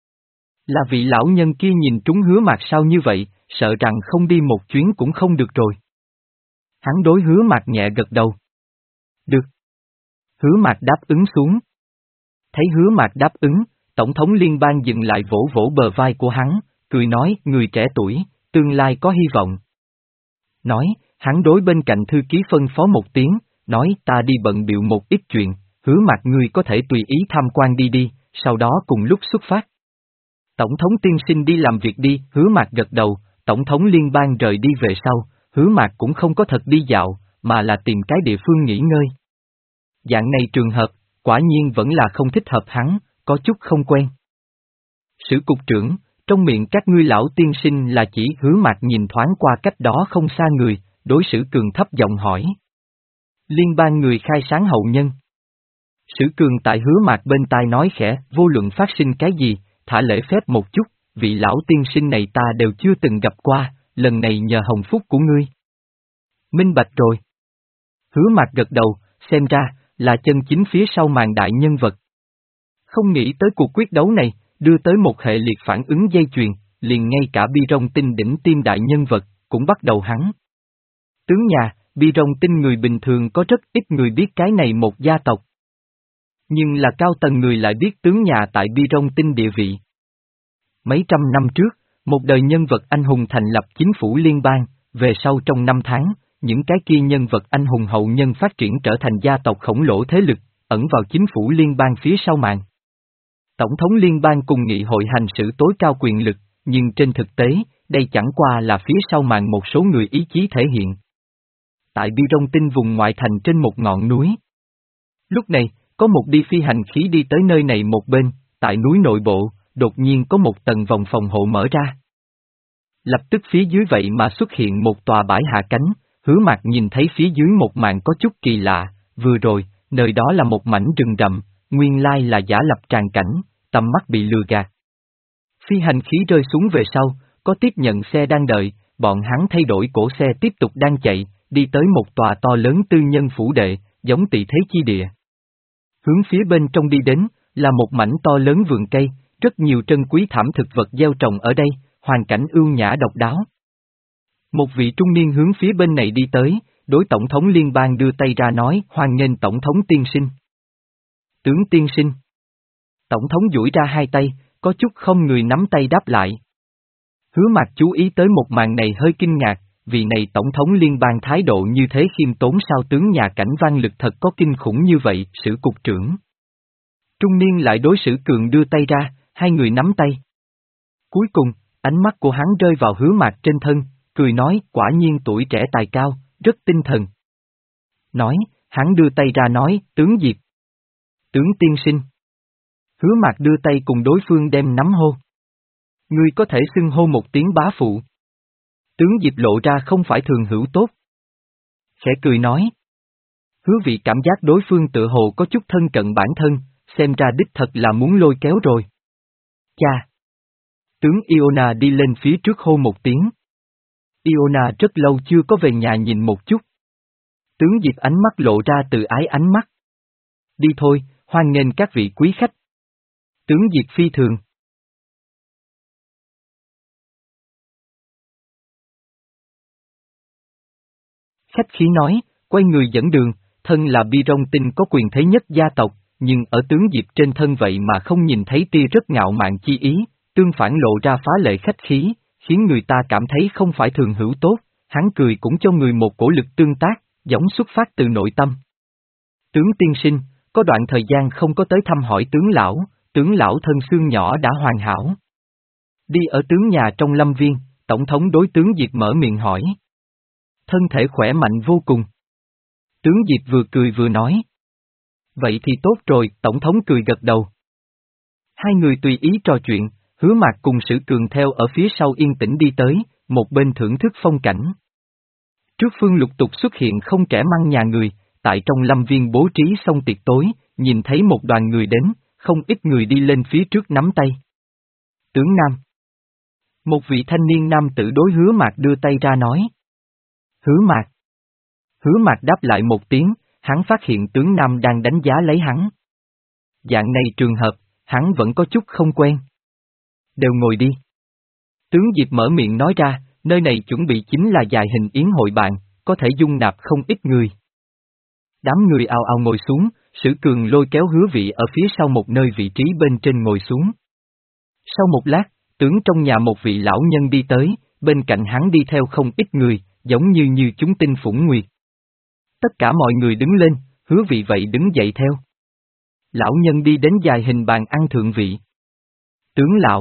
Là vị lão nhân kia nhìn trúng Hứa Mạc sao như vậy, sợ rằng không đi một chuyến cũng không được rồi. Hắn đối Hứa Mạc nhẹ gật đầu. Được. Hứa Mạc đáp ứng xuống. Thấy Hứa Mạc đáp ứng, Tổng thống liên bang dừng lại vỗ vỗ bờ vai của hắn, cười nói, người trẻ tuổi, tương lai có hy vọng. Nói, hắn đối bên cạnh thư ký phân phó một tiếng, nói ta đi bận bịu một ít chuyện, Hứa Mạc ngươi có thể tùy ý tham quan đi đi, sau đó cùng lúc xuất phát. Tổng thống tiên sinh đi làm việc đi, Hứa Mạc gật đầu, Tổng thống liên bang rời đi về sau, Hứa Mạc cũng không có thật đi dạo, mà là tìm cái địa phương nghỉ ngơi. Dạng này trường hợp, quả nhiên vẫn là không thích hợp hắn, có chút không quen. Sử cục trưởng, trong miệng các ngươi lão tiên sinh là chỉ Hứa Mạc nhìn thoáng qua cách đó không xa người, đối Sử Cường thấp giọng hỏi. Liên bang người khai sáng hậu nhân. Sử Cường tại Hứa Mạc bên tai nói khẽ, vô luận phát sinh cái gì, thả lễ phép một chút, vị lão tiên sinh này ta đều chưa từng gặp qua, lần này nhờ hồng phúc của ngươi. Minh bạch rồi. Hứa Mạc gật đầu, xem ra, là chân chính phía sau màn đại nhân vật. Không nghĩ tới cuộc quyết đấu này, đưa tới một hệ liệt phản ứng dây chuyền, liền ngay cả bi rong tinh đỉnh tim đại nhân vật, cũng bắt đầu hắn. Tướng nhà, Bi Rong Tinh người bình thường có rất ít người biết cái này một gia tộc. Nhưng là cao tầng người lại biết tướng nhà tại Bi Rong Tinh địa vị. Mấy trăm năm trước, một đời nhân vật anh hùng thành lập chính phủ liên bang, về sau trong năm tháng, những cái kia nhân vật anh hùng hậu nhân phát triển trở thành gia tộc khổng lồ thế lực, ẩn vào chính phủ liên bang phía sau màn. Tổng thống liên bang cùng nghị hội hành xử tối cao quyền lực, nhưng trên thực tế, đây chẳng qua là phía sau màn một số người ý chí thể hiện. Tại Bi Rong Tinh vùng ngoại thành trên một ngọn núi. Lúc này, có một đi phi hành khí đi tới nơi này một bên, tại núi nội bộ, đột nhiên có một tầng vòng phòng hộ mở ra. Lập tức phía dưới vậy mà xuất hiện một tòa bãi hạ cánh, Hứa Mạc nhìn thấy phía dưới một màn có chút kỳ lạ, vừa rồi, nơi đó là một mảnh rừng rậm, nguyên lai là giả lập tràng cảnh, tầm mắt bị lừa gạt. Phi hành khí rơi xuống về sau, có tiếp nhận xe đang đợi, bọn hắn thay đổi cổ xe tiếp tục đang chạy, đi tới một tòa to lớn tư nhân phủ đệ, giống tị thế chi địa. Hướng phía bên trong đi đến, là một mảnh to lớn vườn cây, rất nhiều trân quý thảm thực vật gieo trồng ở đây, hoàn cảnh ưu nhã độc đáo. Một vị trung niên hướng phía bên này đi tới, đối tổng thống liên bang đưa tay ra nói hoan nghênh tổng thống tiên sinh. Tướng tiên sinh. Tổng thống duỗi ra hai tay, có chút không người nắm tay đáp lại. Hứa Mạc chú ý tới một màn này hơi kinh ngạc, vì này tổng thống liên bang thái độ như thế khiêm tốn sao tướng nhà cảnh văn lực thật có kinh khủng như vậy, sử cục trưởng. Trung niên lại đối Sử Cường đưa tay ra, hai người nắm tay. Cuối cùng, ánh mắt của hắn rơi vào Hứa Mạc trên thân, cười nói quả nhiên tuổi trẻ tài cao, rất tinh thần. Nói, hắn đưa tay ra nói, tướng Diệp. Tướng tiên sinh. Hứa Mạc đưa tay cùng đối phương đem nắm hô. Ngươi có thể xưng hô một tiếng bá phụ. Tướng Diệp lộ ra không phải thường hữu tốt. Khẽ cười nói. Hứa vị cảm giác đối phương tự hồ có chút thân cận bản thân, xem ra đích thật là muốn lôi kéo rồi. Cha. Tướng Iona đi lên phía trước hô một tiếng. Iona rất lâu chưa có về nhà nhìn một chút. Tướng Diệp ánh mắt lộ ra từ ái ánh mắt. Đi thôi, hoan nghênh các vị quý khách. Tướng Diệp phi thường. Khách khí nói, quay người dẫn đường, thân là Bi Rong Tinh có quyền thế nhất gia tộc, nhưng ở tướng Diệp trên thân vậy mà không nhìn thấy tia rất ngạo mạn chi ý, tương phản lộ ra phá lệ khách khí, khiến người ta cảm thấy không phải thường hữu tốt, hắn cười cũng cho người một cổ lực tương tác, giống xuất phát từ nội tâm. Tướng tiên sinh, có đoạn thời gian không có tới thăm hỏi tướng lão, tướng lão thân xương nhỏ đã hoàn hảo. Đi ở tướng nhà trong lâm viên, tổng thống đối tướng Diệp mở miệng hỏi. Thân thể khỏe mạnh vô cùng. Tướng Diệp vừa cười vừa nói. Vậy thì tốt rồi, tổng thống cười gật đầu. Hai người tùy ý trò chuyện, Hứa Mạc cùng Sử Cường theo ở phía sau yên tĩnh đi tới, một bên thưởng thức phong cảnh. Trước phương lục tục xuất hiện không kẻ măng nhà người, tại trong lâm viên bố trí xong tiệc tối, nhìn thấy một đoàn người đến, không ít người đi lên phía trước nắm tay. Tướng Nam. Một vị thanh niên nam tử đối Hứa Mạc đưa tay ra nói. Hứa Mạc. Hứa Mạc đáp lại một tiếng, hắn phát hiện tướng Nam đang đánh giá lấy hắn. Dạng này trường hợp, hắn vẫn có chút không quen. Đều ngồi đi. Tướng Diệp mở miệng nói ra, nơi này chuẩn bị chính là dài hình yến hội bạn, có thể dung nạp không ít người. Đám người ào ào ngồi xuống, Sử Cường lôi kéo Hứa Vị ở phía sau một nơi vị trí bên trên ngồi xuống. Sau một lát, tướng trong nhà một vị lão nhân đi tới, bên cạnh hắn đi theo không ít người, giống như như chúng tinh phủng nguyệt. Tất cả mọi người đứng lên, Hứa Vị vậy đứng dậy theo. Lão nhân đi đến dài hình bàn ăn thượng vị. Tướng lão.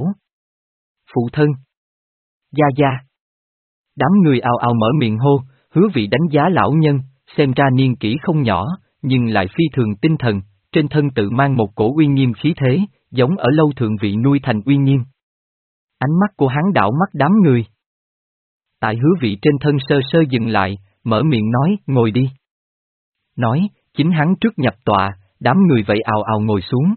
Phụ thân. Gia Gia. Đám người ào ào mở miệng hô, Hứa Vị đánh giá lão nhân, xem ra niên kỷ không nhỏ, nhưng lại phi thường tinh thần, trên thân tự mang một cổ uy nghiêm khí thế, giống ở lâu thượng vị nuôi thành uy nghiêm. Ánh mắt của hắn đảo mắt đám người. Tại Hứa Vị trên thân sơ sơ dừng lại, mở miệng nói, ngồi đi. Nói, chính hắn trước nhập tọa, đám người vậy ào ào ngồi xuống.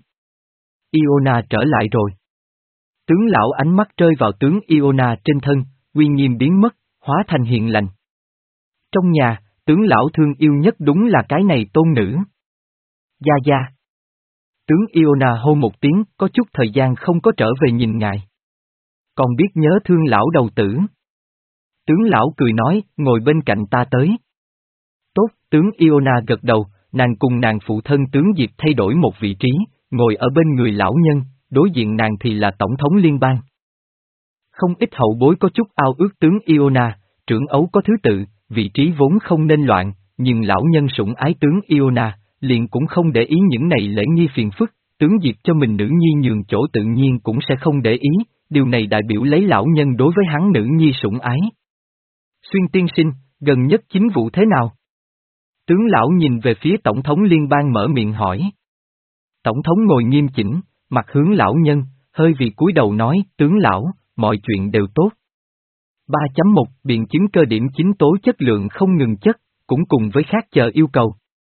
Iona trở lại rồi. Tướng lão ánh mắt rơi vào tướng Iona trên thân, uy nghiêm biến mất, hóa thành hiền lành. Trong nhà, tướng lão thương yêu nhất đúng là cái này tôn nữ. Gia Gia. Tướng Iona hô một tiếng, có chút thời gian không có trở về nhìn ngài. Còn biết nhớ thương lão đầu tử. Tướng lão cười nói, ngồi bên cạnh ta tới. Tốt, tướng Iona gật đầu, nàng cùng nàng phụ thân tướng Diệp thay đổi một vị trí, ngồi ở bên người lão nhân, đối diện nàng thì là tổng thống liên bang. Không ít hậu bối có chút ao ước tướng Iona, trưởng ấu có thứ tự, vị trí vốn không nên loạn, nhưng lão nhân sủng ái tướng Iona, liền cũng không để ý những này lễ nghi phiền phức, tướng Diệp cho mình nữ nhi nhường chỗ tự nhiên cũng sẽ không để ý, điều này đại biểu lấy lão nhân đối với hắn nữ nhi sủng ái. Xuyên tiên sinh, gần nhất chính vụ thế nào? Tướng lão nhìn về phía tổng thống liên bang mở miệng hỏi. Tổng thống ngồi nghiêm chỉnh, mặt hướng lão nhân, hơi vì cúi đầu nói, tướng lão, mọi chuyện đều tốt. ba chấm một Biện chứng cơ điểm chính tố chất lượng không ngừng chất, cũng cùng với khác chờ yêu cầu.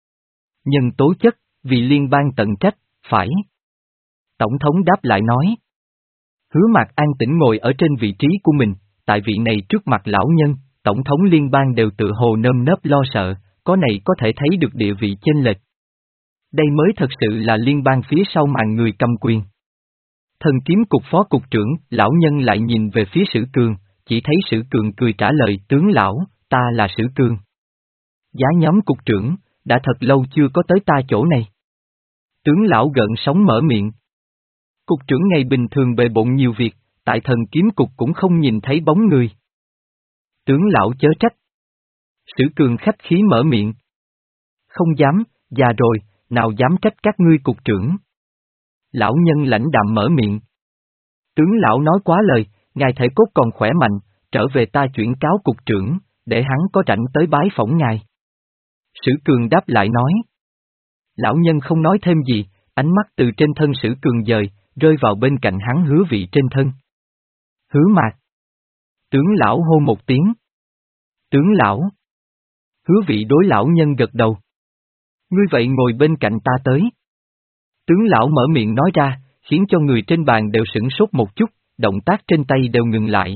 Nhân tố chất, vì liên bang tận trách, phải. Tổng thống đáp lại nói. Hứa Mạc an tĩnh ngồi ở trên vị trí của mình, tại vị này trước mặt lão nhân, tổng thống liên bang đều tự hồ nơm nớp lo sợ, có này có thể thấy được địa vị chênh lệch. Đây mới thật sự là liên bang phía sau màn người cầm quyền. Thần kiếm cục phó cục trưởng, lão nhân lại nhìn về phía Sử Cường, chỉ thấy Sử Cường cười trả lời, tướng lão, ta là Sử Cường. Giá nhóm cục trưởng, đã thật lâu chưa có tới ta chỗ này. Tướng lão gợn sóng mở miệng. Cục trưởng ngày bình thường bề bộn nhiều việc, tại thần kiếm cục cũng không nhìn thấy bóng người. Tướng lão chớ trách. Sử Cường khách khí mở miệng. Không dám, già rồi, nào dám trách các ngươi cục trưởng. Lão nhân lãnh đạm mở miệng. Tướng lão nói quá lời, ngài thể cốt còn khỏe mạnh, trở về ta chuyển cáo cục trưởng, để hắn có rảnh tới bái phỏng ngài. Sử Cường đáp lại nói. Lão nhân không nói thêm gì, ánh mắt từ trên thân Sử Cường dời, rơi vào bên cạnh hắn Hứa Vị trên thân. Hứa Mạc. Tướng lão hô một tiếng. Tướng lão. Hứa Vị đối lão nhân gật đầu. Ngươi vậy ngồi bên cạnh ta tới. Tướng lão mở miệng nói ra, khiến cho người trên bàn đều sửng sốt một chút, động tác trên tay đều ngừng lại.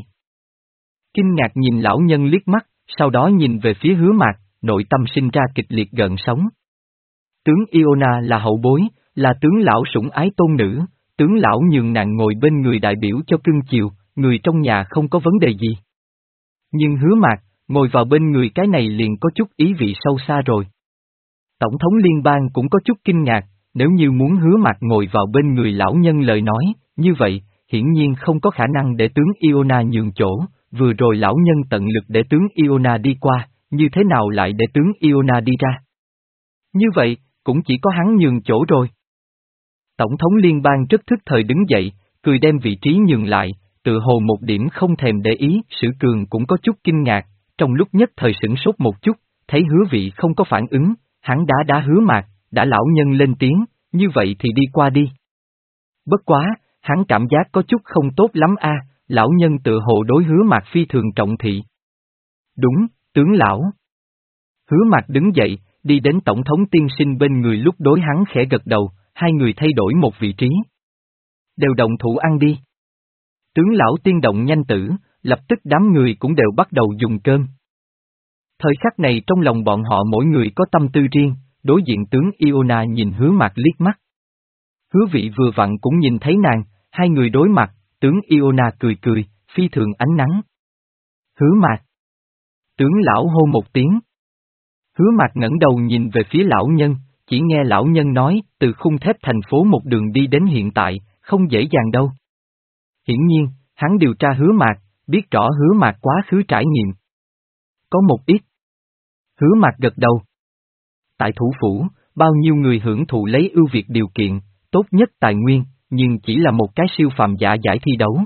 Kinh ngạc nhìn lão nhân liếc mắt, sau đó nhìn về phía Hứa Mạc, nội tâm sinh ra kịch liệt gợn sóng. Tướng Iona là hậu bối, là tướng lão sủng ái tôn nữ, tướng lão nhường nàng ngồi bên người đại biểu cho cưng chiều, người trong nhà không có vấn đề gì. Nhưng Hứa Mạc, ngồi vào bên người cái này liền có chút ý vị sâu xa rồi. Tổng thống liên bang cũng có chút kinh ngạc, nếu như muốn Hứa Mạc ngồi vào bên người lão nhân lời nói, như vậy, hiển nhiên không có khả năng để tướng Iona nhường chỗ, vừa rồi lão nhân tận lực để tướng Iona đi qua, như thế nào lại để tướng Iona đi ra? Như vậy, cũng chỉ có hắn nhường chỗ rồi. Tổng thống liên bang rất thức thời đứng dậy, cười đem vị trí nhường lại, tự hồ một điểm không thèm để ý, Sử Cường cũng có chút kinh ngạc, trong lúc nhất thời sửng sốt một chút, thấy Hứa Vị không có phản ứng, hắn đá đá Hứa Mạc, đã lão nhân lên tiếng, như vậy thì đi qua đi. Bất quá, hắn cảm giác có chút không tốt lắm a, lão nhân tự hồ đối Hứa Mạc phi thường trọng thị. Đúng, tướng lão. Hứa Mạc đứng dậy, đi đến tổng thống tiên sinh bên người lúc đối hắn khẽ gật đầu, hai người thay đổi một vị trí. Đều động thủ ăn đi. Tướng lão tiên động nhanh tử, lập tức đám người cũng đều bắt đầu dùng cơm. Thời khắc này trong lòng bọn họ mỗi người có tâm tư riêng, đối diện tướng Iona nhìn Hứa Mạc liếc mắt. Hứa Vị vừa vặn cũng nhìn thấy nàng, hai người đối mặt, tướng Iona cười cười, phi thường ánh nắng. Hứa Mạc. Tướng lão hô một tiếng. Hứa Mạc ngẩng đầu nhìn về phía lão nhân, chỉ nghe lão nhân nói, từ khung thép thành phố một đường đi đến hiện tại, không dễ dàng đâu. Hiển nhiên, hắn điều tra Hứa Mạc, biết rõ Hứa Mạc quá khứ trải nghiệm. Có một ít. Hứa Mạc gật đầu. Tại thủ phủ, bao nhiêu người hưởng thụ lấy ưu việt điều kiện, tốt nhất tài nguyên, nhưng chỉ là một cái siêu phàm giả giải thi đấu.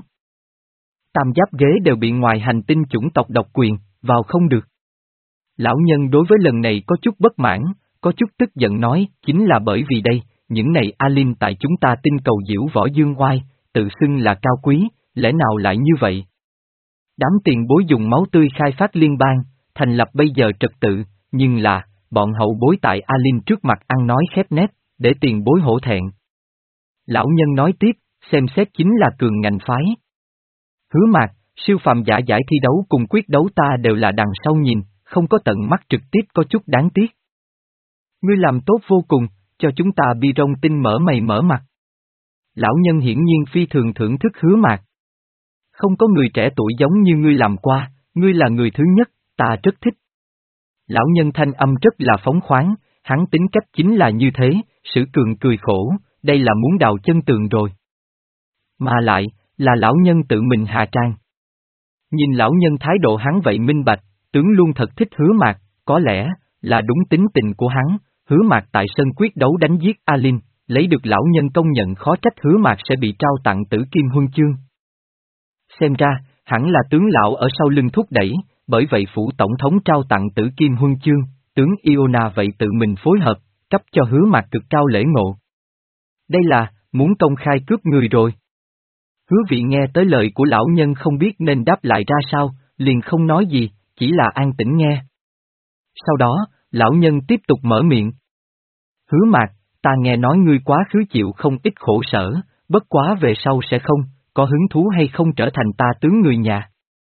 Tam giáp ghế đều bị ngoài hành tinh chủng tộc độc quyền, vào không được. Lão nhân đối với lần này có chút bất mãn, có chút tức giận nói, chính là bởi vì đây, những này alien tại chúng ta tinh cầu diễu võ dương oai, tự xưng là cao quý, lẽ nào lại như vậy? Đám tiền bối dùng máu tươi khai phát liên bang, thành lập bây giờ trật tự, nhưng là, bọn hậu bối tại alien trước mặt ăn nói khép nép, để tiền bối hổ thẹn. Lão nhân nói tiếp, xem xét chính là cường ngành phái. Hứa Mạc, siêu phàm giả giải thi đấu cùng quyết đấu ta đều là đằng sau nhìn, không có tận mắt trực tiếp có chút đáng tiếc. Ngươi làm tốt vô cùng, cho chúng ta bi rong tinh mở mày mở mặt. Lão nhân hiển nhiên phi thường thưởng thức Hứa Mạc. Không có người trẻ tuổi giống như ngươi làm qua, ngươi là người thứ nhất, ta rất thích. Lão nhân thanh âm rất là phóng khoáng, hắn tính cách chính là như thế, Sử Cường cười khổ, đây là muốn đào chân tường rồi. Mà lại, là lão nhân tự mình hạ trang. Nhìn lão nhân thái độ hắn vậy minh bạch, tướng luôn thật thích Hứa Mạc, có lẽ, là đúng tính tình của hắn, Hứa Mạc tại sân quyết đấu đánh giết A Linh, lấy được lão nhân công nhận khó trách Hứa Mạc sẽ bị trao tặng Tử Kim Huân Chương. Xem ra, hẳn là tướng lão ở sau lưng thúc đẩy, bởi vậy phủ tổng thống trao tặng Tử Kim Huân Chương, tướng Iona vậy tự mình phối hợp, cấp cho Hứa Mạc cực cao lễ ngộ. Đây là, muốn công khai cướp người rồi. Hứa Vị nghe tới lời của lão nhân không biết nên đáp lại ra sao, liền không nói gì, chỉ là an tĩnh nghe. Sau đó, lão nhân tiếp tục mở miệng. Hứa Mạc, ta nghe nói ngươi quá khứ chịu không ít khổ sở, bất quá về sau sẽ không, có hứng thú hay không trở thành ta tướng người nhà.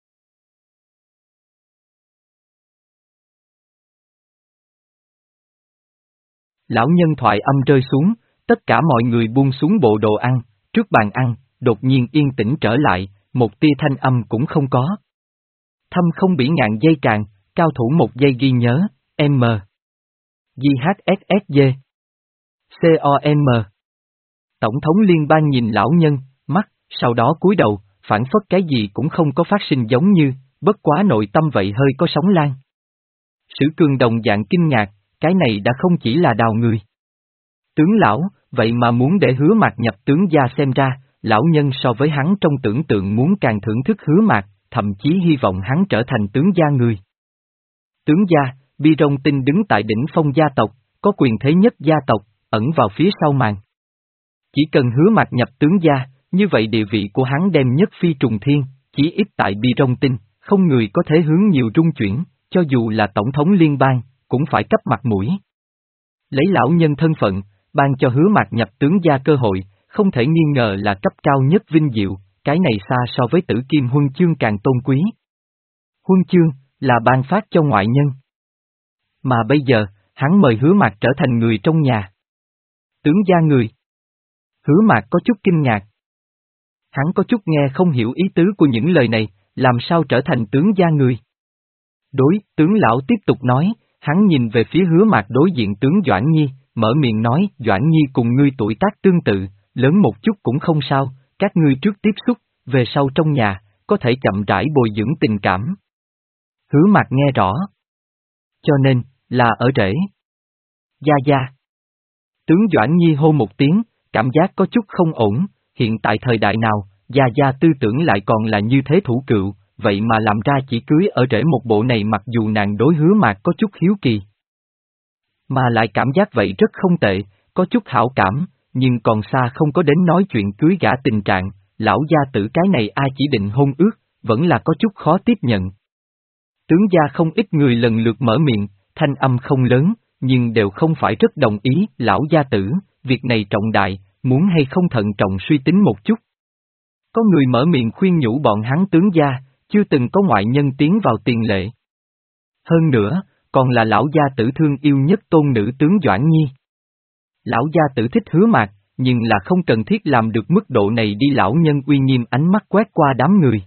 Lão nhân thoại âm rơi xuống, tất cả mọi người buông xuống bộ đồ ăn, trước bàn ăn, đột nhiên yên tĩnh trở lại, một tia thanh âm cũng không có. Thâm không bỉ ngạn dây càng, cao thủ một giây ghi nhớ, M. G H S S G. C O M. Tổng thống liên bang nhìn lão nhân, mắt, sau đó cúi đầu, phản phất cái gì cũng không có phát sinh giống như, bất quá nội tâm vậy hơi có sóng lan. Sử Cường đồng dạng kinh ngạc, cái này đã không chỉ là đào người. Tướng lão, vậy mà muốn để Hứa Mạc nhập tướng gia, xem ra, lão nhân so với hắn trong tưởng tượng muốn càng thưởng thức Hứa Mạc, thậm chí hy vọng hắn trở thành tướng gia người. Tướng gia, Bi Rong Tinh đứng tại đỉnh phong gia tộc, có quyền thế nhất gia tộc, ẩn vào phía sau màn. Chỉ cần Hứa Mạc nhập tướng gia, như vậy địa vị của hắn đem nhất phi trùng thiên, chỉ ít tại Bi Rong Tinh, không người có thể hướng nhiều trung chuyển, cho dù là tổng thống liên bang, cũng phải cấp mặt mũi. Lấy lão nhân thân phận, ban cho Hứa Mạc nhập tướng gia cơ hội, không thể nghi ngờ là cấp cao nhất vinh diệu, cái này xa so với Tử Kim Huân Chương càng tôn quý. Huân Chương, là ban phát cho ngoại nhân. Mà bây giờ, hắn mời Hứa Mạc trở thành người trong nhà. Tướng gia người. Hứa Mạc có chút kinh ngạc. Hắn có chút nghe không hiểu ý tứ của những lời này, làm sao trở thành tướng gia người. Đối, tướng lão tiếp tục nói, hắn nhìn về phía Hứa Mạc đối diện tướng Doãn Nhi, mở miệng nói, Doãn Nhi cùng ngươi tuổi tác tương tự, lớn một chút cũng không sao, các ngươi trước tiếp xúc, về sau trong nhà, có thể chậm rãi bồi dưỡng tình cảm. Hứa Mạc nghe rõ. Cho nên, là ở rễ. Gia Gia. Tướng Doãn Nhi hô một tiếng, cảm giác có chút không ổn, hiện tại thời đại nào, Gia Gia tư tưởng lại còn là như thế thủ cựu, vậy mà làm ra chỉ cưới ở rễ một bộ này, mặc dù nàng đối Hứa Mạc có chút hiếu kỳ. Mà lại cảm giác vậy rất không tệ, có chút hảo cảm, nhưng còn xa không có đến nói chuyện cưới gả tình trạng, lão gia tử cái này ai chỉ định hôn ước, vẫn là có chút khó tiếp nhận. Tướng gia không ít người lần lượt mở miệng, thanh âm không lớn, nhưng đều không phải rất đồng ý, lão gia tử, việc này trọng đại, muốn hay không thận trọng suy tính một chút. Có người mở miệng khuyên nhủ bọn hắn tướng gia, chưa từng có ngoại nhân tiến vào tiền lệ. Hơn nữa, còn là lão gia tử thương yêu nhất tôn nữ tướng Doãn Nhi. Lão gia tử thích Hứa Mạc, nhưng là không cần thiết làm được mức độ này đi, lão nhân uy nghiêm ánh mắt quét qua đám người.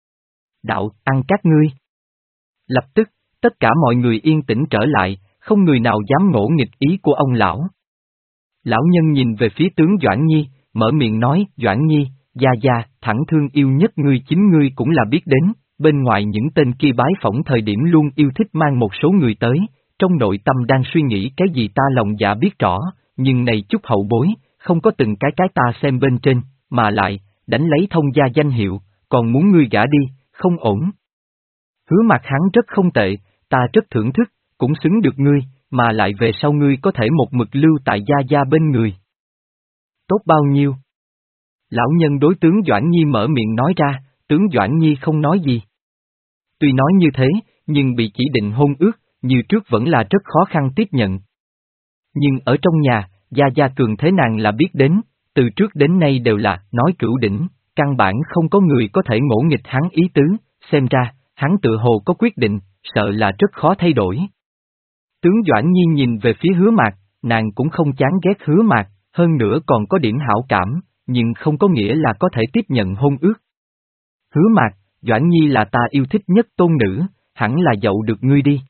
Đạo, ăn các ngươi. Lập tức, tất cả mọi người yên tĩnh trở lại, không người nào dám ngỗ nghịch ý của ông lão. Lão nhân nhìn về phía tướng Doãn Nhi, mở miệng nói, Doãn Nhi, gia gia, thẳng thương yêu nhất ngươi chính ngươi cũng là biết đến, bên ngoài những tên kia bái phỏng thời điểm luôn yêu thích mang một số người tới, trong nội tâm đang suy nghĩ cái gì ta lòng dạ biết rõ, nhưng này chút hậu bối, không có từng cái cái ta xem bên trên, mà lại, đánh lấy thông gia danh hiệu, còn muốn ngươi gả đi, không ổn. Hứa Mạc hắn rất không tệ, ta rất thưởng thức, cũng xứng được ngươi, mà lại về sau ngươi có thể một mực lưu tại gia gia bên người. Tốt bao nhiêu? Lão nhân đối tướng Doãn Nhi mở miệng nói ra, tướng Doãn Nhi không nói gì. Tuy nói như thế, nhưng bị chỉ định hôn ước, như trước vẫn là rất khó khăn tiếp nhận. Nhưng ở trong nhà, gia gia cường thế nàng là biết đến, từ trước đến nay đều là nói cửu đỉnh, căn bản không có người có thể ngỗ nghịch hắn ý tứ, xem ra, hắn tự hồ có quyết định, sợ là rất khó thay đổi. Tướng Doãn Nhi nhìn về phía Hứa Mạc, nàng cũng không chán ghét Hứa Mạc, hơn nữa còn có điểm hảo cảm, nhưng không có nghĩa là có thể tiếp nhận hôn ước. Hứa Mạc, Doãn Nhi là ta yêu thích nhất tôn nữ, hẳn là dậu được ngươi đi.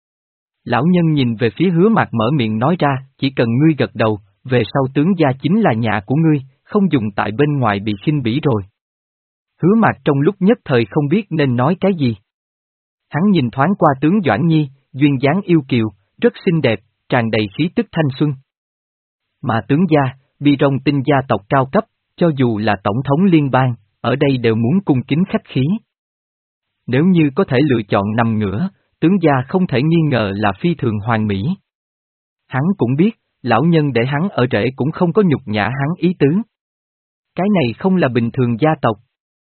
Lão nhân nhìn về phía Hứa Mạc mở miệng nói ra, chỉ cần ngươi gật đầu, về sau tướng gia chính là nhà của ngươi, không dùng tại bên ngoài bị khinh bỉ rồi. Hứa Mạc trong lúc nhất thời không biết nên nói cái gì. Hắn nhìn thoáng qua tướng Doãn Nhi, duyên dáng yêu kiều, rất xinh đẹp, tràn đầy khí tức thanh xuân. Mà tướng gia, Bi Rong Tinh gia tộc cao cấp, cho dù là tổng thống liên bang, ở đây đều muốn cung kính khách khí. Nếu như có thể lựa chọn nằm ngửa, tướng gia không thể nghi ngờ là phi thường hoàn mỹ. Hắn cũng biết, lão nhân để hắn ở rễ cũng không có nhục nhã hắn ý tứ. Cái này không là bình thường gia tộc.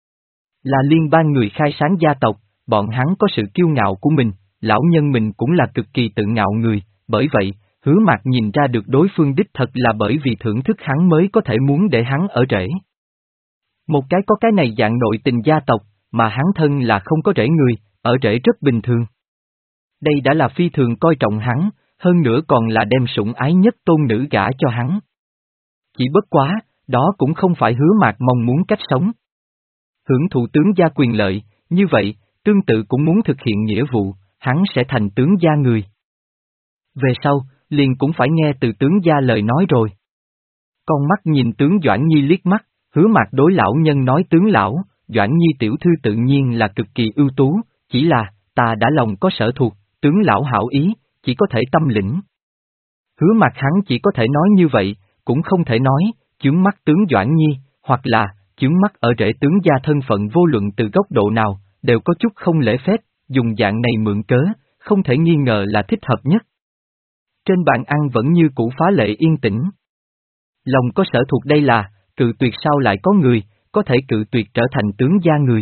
Là liên bang người khai sáng gia tộc, bọn hắn có sự kiêu ngạo của mình, lão nhân mình cũng là cực kỳ tự ngạo người, bởi vậy, Hứa Mạc nhìn ra được đối phương đích thật là bởi vì thưởng thức hắn mới có thể muốn để hắn ở rễ. Một cái có cái này dạng nội tình gia tộc, mà hắn thân là không có rễ người, ở rễ rất bình thường. Đây đã là phi thường coi trọng hắn, hơn nữa còn là đem sủng ái nhất tôn nữ gả cho hắn. Chỉ bất quá, đó cũng không phải Hứa Mạc mong muốn cách sống. Hưởng thụ tướng gia quyền lợi, như vậy, tương tự cũng muốn thực hiện nghĩa vụ, hắn sẽ thành tướng gia người. Về sau, liền cũng phải nghe từ tướng gia lời nói rồi. Con mắt nhìn tướng Doãn Nhi liếc mắt, Hứa Mạc đối lão nhân nói tướng lão, Doãn Nhi tiểu thư tự nhiên là cực kỳ ưu tú, chỉ là, ta đã lòng có sở thuộc, tướng lão hảo ý, chỉ có thể tâm lĩnh. Hứa Mạc hắn chỉ có thể nói như vậy, cũng không thể nói, chướng mắt tướng Doãn Nhi, hoặc là, chướng mắt ở rễ tướng gia thân phận vô luận từ góc độ nào, đều có chút không lễ phép, dùng dạng này mượn cớ, không thể nghi ngờ là thích hợp nhất. Trên bàn ăn vẫn như cũ phá lệ yên tĩnh. Lòng có sở thuộc đây là, cự tuyệt sao lại có người, có thể cự tuyệt trở thành tướng gia người.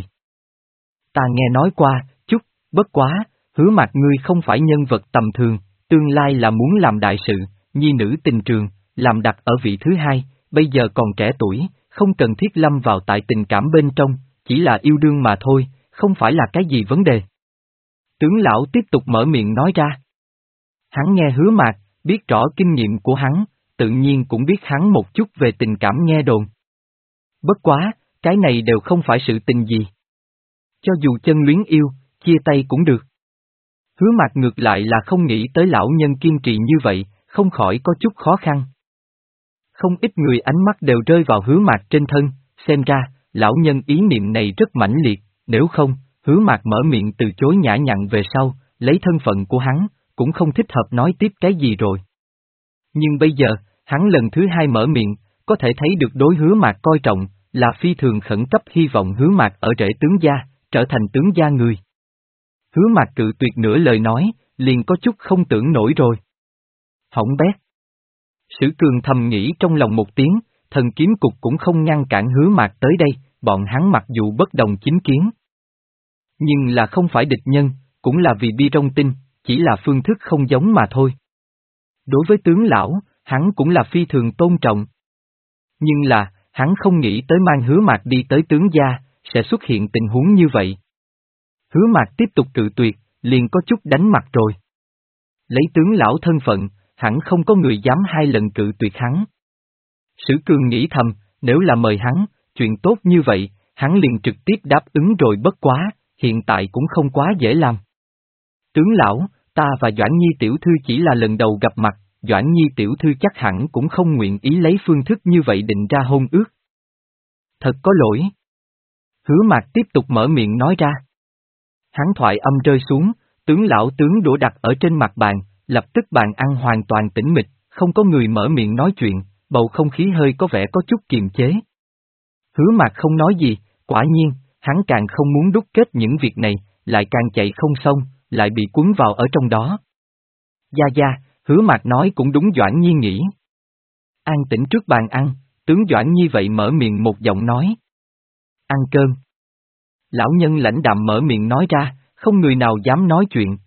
Ta nghe nói qua, chút, bất quá, Hứa Mạc ngươi không phải nhân vật tầm thường, tương lai là muốn làm đại sự, nhi nữ tình trường, làm đặt ở vị thứ hai, bây giờ còn trẻ tuổi, không cần thiết lâm vào tại tình cảm bên trong, chỉ là yêu đương mà thôi, không phải là cái gì vấn đề. Tướng lão tiếp tục mở miệng nói ra. Hắn nghe Hứa Mạc, biết rõ kinh nghiệm của hắn, tự nhiên cũng biết hắn một chút về tình cảm nghe đồn. Bất quá, cái này đều không phải sự tình gì. Cho dù chân luyến yêu, chia tay cũng được. Hứa Mạc ngược lại là không nghĩ tới lão nhân kiên trì như vậy, không khỏi có chút khó khăn. Không ít người ánh mắt đều rơi vào Hứa Mạc trên thân, xem ra, lão nhân ý niệm này rất mãnh liệt, nếu không, Hứa Mạc mở miệng từ chối nhã nhặn về sau, lấy thân phận của hắn, cũng không thích hợp nói tiếp cái gì rồi. Nhưng bây giờ, hắn lần thứ hai mở miệng, có thể thấy được đối Hứa Mạc coi trọng, là phi thường khẩn cấp hy vọng Hứa Mạc ở rễ tướng gia, trở thành tướng gia người. Hứa Mạc cự tuyệt nửa lời nói, liền có chút không tưởng nổi rồi. Hỏng bét. Sử Cường thầm nghĩ trong lòng một tiếng, thần kiếm cục cũng không ngăn cản Hứa Mạc tới đây, bọn hắn mặc dù bất đồng chính kiến. Nhưng là không phải địch nhân, cũng là vì Bi Rong Tinh, chỉ là phương thức không giống mà thôi. Đối với tướng lão, hắn cũng là phi thường tôn trọng. Nhưng là, hắn không nghĩ tới mang Hứa Mạc đi tới tướng gia, sẽ xuất hiện tình huống như vậy. Hứa Mạc tiếp tục cự tuyệt, liền có chút đánh mặt rồi. Lấy tướng lão thân phận, hẳn không có người dám hai lần cự tuyệt hắn. Sử Cường nghĩ thầm, nếu là mời hắn, chuyện tốt như vậy, hắn liền trực tiếp đáp ứng rồi bất quá, hiện tại cũng không quá dễ làm. Tướng lão, ta và Doãn Nhi tiểu thư chỉ là lần đầu gặp mặt, Doãn Nhi tiểu thư chắc hẳn cũng không nguyện ý lấy phương thức như vậy định ra hôn ước. Thật có lỗi. Hứa Mạc tiếp tục mở miệng nói ra. Hắn thoại âm rơi xuống, tướng lão tướng đũa đặt ở trên mặt bàn, lập tức bàn ăn hoàn toàn tĩnh mịch, không có người mở miệng nói chuyện, bầu không khí hơi có vẻ có chút kiềm chế. Hứa Mạc không nói gì, quả nhiên, hắn càng không muốn đúc kết những việc này, lại càng chạy không xong, lại bị cuốn vào ở trong đó. Gia Gia, Hứa Mạc nói cũng đúng. Doãn Nhi nghĩ. An tĩnh trước bàn ăn, tướng Doãn Nhi vậy mở miệng một giọng nói. Ăn cơm. Lão nhân lãnh đạm mở miệng nói ra, không người nào dám nói chuyện.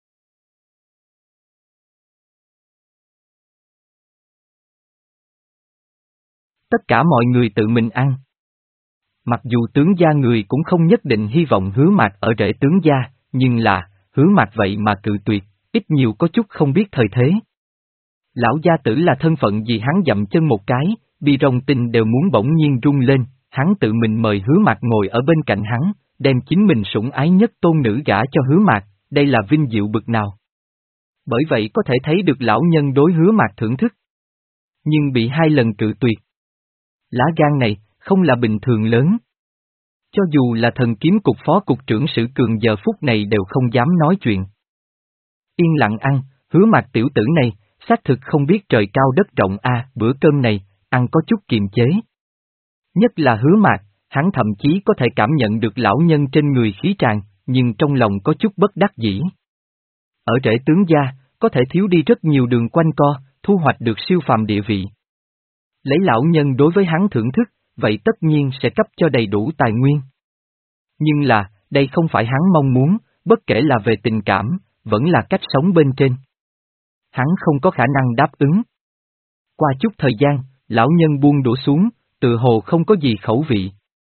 Tất cả mọi người tự mình ăn. Mặc dù tướng gia người cũng không nhất định hy vọng Hứa Mạc ở rễ tướng gia, nhưng là, Hứa Mạc vậy mà cự tuyệt, ít nhiều có chút không biết thời thế. Lão gia tử là thân phận gì hắn dậm chân một cái, Bi Rong Tinh đều muốn bỗng nhiên rung lên, hắn tự mình mời Hứa Mạc ngồi ở bên cạnh hắn, đem chính mình sủng ái nhất tôn nữ gả cho Hứa Mạc, đây là vinh diệu bực nào. Bởi vậy có thể thấy được lão nhân đối Hứa Mạc thưởng thức. Nhưng bị hai lần cự tuyệt. Lá gan này, không là bình thường lớn. Cho dù là thần kiếm cục phó cục trưởng Sử Cường giờ phút này đều không dám nói chuyện. Yên lặng ăn, Hứa Mạc tiểu tử này, xác thực không biết trời cao đất rộng a, bữa cơm này, ăn có chút kiềm chế. Nhất là Hứa Mạc, hắn thậm chí có thể cảm nhận được lão nhân trên người khí tràn, nhưng trong lòng có chút bất đắc dĩ. Ở rễ tướng gia, có thể thiếu đi rất nhiều đường quanh co, thu hoạch được siêu phàm địa vị. Lấy lão nhân đối với hắn thưởng thức, vậy tất nhiên sẽ cấp cho đầy đủ tài nguyên. Nhưng là, đây không phải hắn mong muốn, bất kể là về tình cảm, vẫn là cách sống bên trên. Hắn không có khả năng đáp ứng. Qua chút thời gian, lão nhân buông đũa xuống, tự hồ không có gì khẩu vị.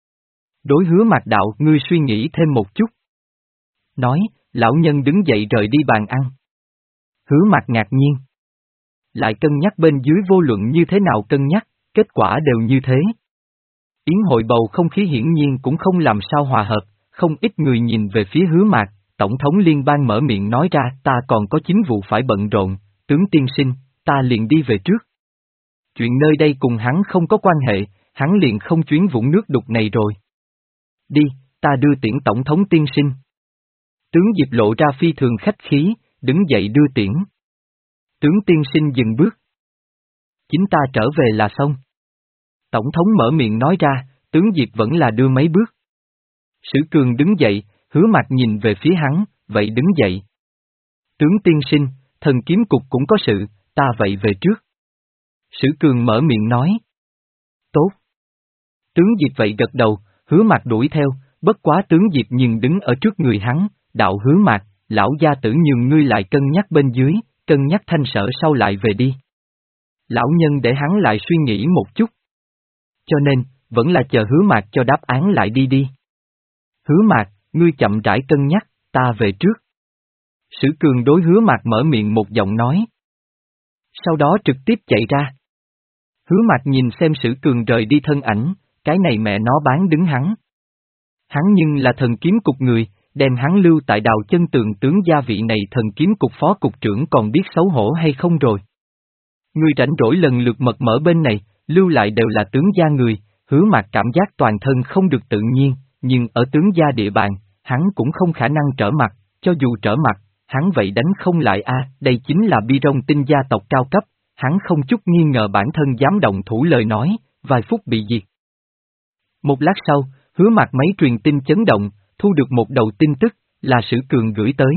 Đối Hứa Mạc đạo, ngươi suy nghĩ thêm một chút. Nói, lão nhân đứng dậy rời đi bàn ăn. Hứa Mạc ngạc nhiên. Lại cân nhắc bên dưới vô luận như thế nào cân nhắc, kết quả đều như thế. Yến hội bầu không khí hiển nhiên cũng không làm sao hòa hợp, không ít người nhìn về phía Hứa Mạc, Tổng thống liên bang mở miệng nói ra ta còn có chính vụ phải bận rộn, tướng tiên sinh, ta liền đi về trước. Chuyện nơi đây cùng hắn không có quan hệ, hắn liền không chuyến vũng nước đục này rồi. Đi, ta đưa tiễn Tổng thống tiên sinh. Tướng Diệp lộ ra phi thường khách khí, đứng dậy đưa tiễn. Tướng tiên sinh dừng bước. Chính ta trở về là xong. Tổng thống mở miệng nói ra, tướng Diệp vẫn là đưa mấy bước. Sử Cường đứng dậy, Hứa Mạc nhìn về phía hắn, vậy đứng dậy. Tướng tiên sinh, thần kiếm cục cũng có sự, ta vậy về trước. Sử Cường mở miệng nói. Tốt. Tướng Diệp vậy gật đầu, Hứa Mạc đuổi theo, bất quá tướng Diệp nhưng đứng ở trước người hắn, đạo Hứa Mạc, lão gia tử nhường ngươi lại cân nhắc bên dưới, cân nhắc thanh sở sau lại về đi. Lão nhân để hắn lại suy nghĩ một chút. Cho nên, vẫn là chờ Hứa Mạc cho đáp án lại đi đi. Hứa Mạc, ngươi chậm rãi cân nhắc, ta về trước. Sử Cường đối Hứa Mạc mở miệng một giọng nói. Sau đó trực tiếp chạy ra. Hứa Mạc nhìn xem Sử Cường rời đi thân ảnh, cái này mẹ nó bán đứng hắn. Hắn nhưng là thần kiếm cục người, đem hắn lưu tại Đào Chân Tường tướng gia vị này thần kiếm cục phó cục trưởng còn biết xấu hổ hay không rồi. Người rảnh rỗi lần lượt mật mở bên này, lưu lại đều là tướng gia người, Hứa Mạc cảm giác toàn thân không được tự nhiên, nhưng ở tướng gia địa bàn, hắn cũng không khả năng trở mặt, cho dù trở mặt, hắn vậy đánh không lại a, đây chính là bi rong tinh gia tộc cao cấp, hắn không chút nghi ngờ bản thân dám động thủ lời nói, vài phút bị diệt. Một lát sau, Hứa Mạc máy truyền tin chấn động, thu được một đầu tin tức, là Sử Cường gửi tới.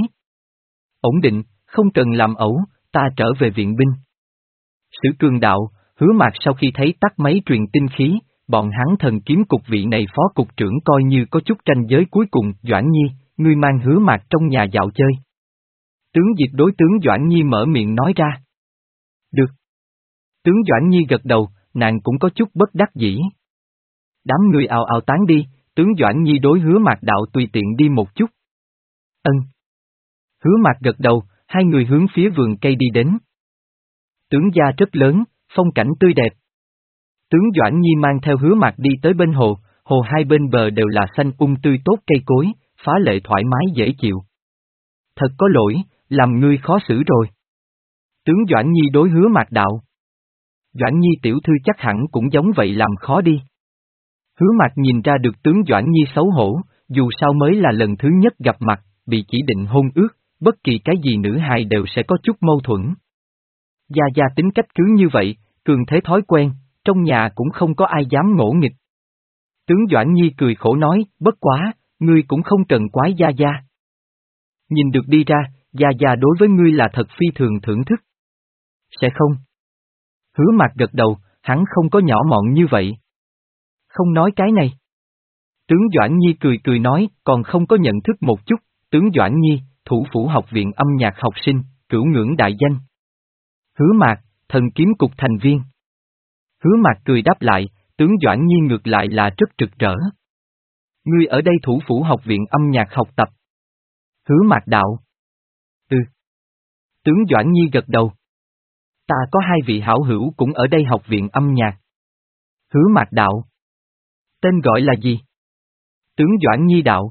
Ổn định, không cần làm ẩu, ta trở về viện binh. Sử Cường đạo, Hứa Mạc sau khi thấy tắt máy truyền tin khí, bọn hắn thần kiếm cục vị này phó cục trưởng coi như có chút tranh giới cuối cùng, Doãn Nhi, ngươi mang Hứa Mạc trong nhà dạo chơi. Tướng Diệp đối tướng Doãn Nhi mở miệng nói ra. Được. Tướng Doãn Nhi gật đầu, nàng cũng có chút bất đắc dĩ. Đám người ào ào tán đi, tướng Doãn Nhi đối Hứa Mạc đạo tùy tiện đi một chút. Ân. Hứa Mạc gật đầu, hai người hướng phía vườn cây đi đến. Tướng gia rất lớn, phong cảnh tươi đẹp. Tướng Doãn Nhi mang theo Hứa Mạc đi tới bên hồ, hồ hai bên bờ đều là xanh um tươi tốt cây cối, phá lệ thoải mái dễ chịu. Thật có lỗi, làm ngươi khó xử rồi. Tướng Doãn Nhi đối Hứa Mạc đạo. Doãn Nhi tiểu thư chắc hẳn cũng giống vậy làm khó đi. Hứa Mạc nhìn ra được tướng Doãn Nhi xấu hổ, dù sao mới là lần thứ nhất gặp mặt, bị chỉ định hôn ước, bất kỳ cái gì nữ hài đều sẽ có chút mâu thuẫn. Gia Gia tính cách cứ như vậy, cường thế thói quen, trong nhà cũng không có ai dám ngỗ nghịch. Tướng Doãn Nhi cười khổ nói, bất quá, ngươi cũng không cần quái Gia Gia. Nhìn được đi ra, Gia Gia đối với ngươi là thật phi thường thưởng thức. Sẽ không? Hứa Mạc gật đầu, hắn không có nhỏ mọn như vậy. Không nói cái này. Tướng Doãn Nhi cười cười nói, còn không có nhận thức một chút, tướng Doãn Nhi, thủ phủ học viện âm nhạc học sinh, cửu ngưỡng đại danh. Hứa Mạc, thần kiếm cục thành viên. Hứa Mạc cười đáp lại, tướng Doãn Nhi ngược lại là rất rực rỡ. Ngươi ở đây thủ phủ học viện âm nhạc học tập. Hứa Mạc đạo. Ừ. Tướng Doãn Nhi gật đầu. Ta có hai vị hảo hữu cũng ở đây học viện âm nhạc. Hứa Mạc đạo. Tên gọi là gì? Tướng Doãn Nhi đạo.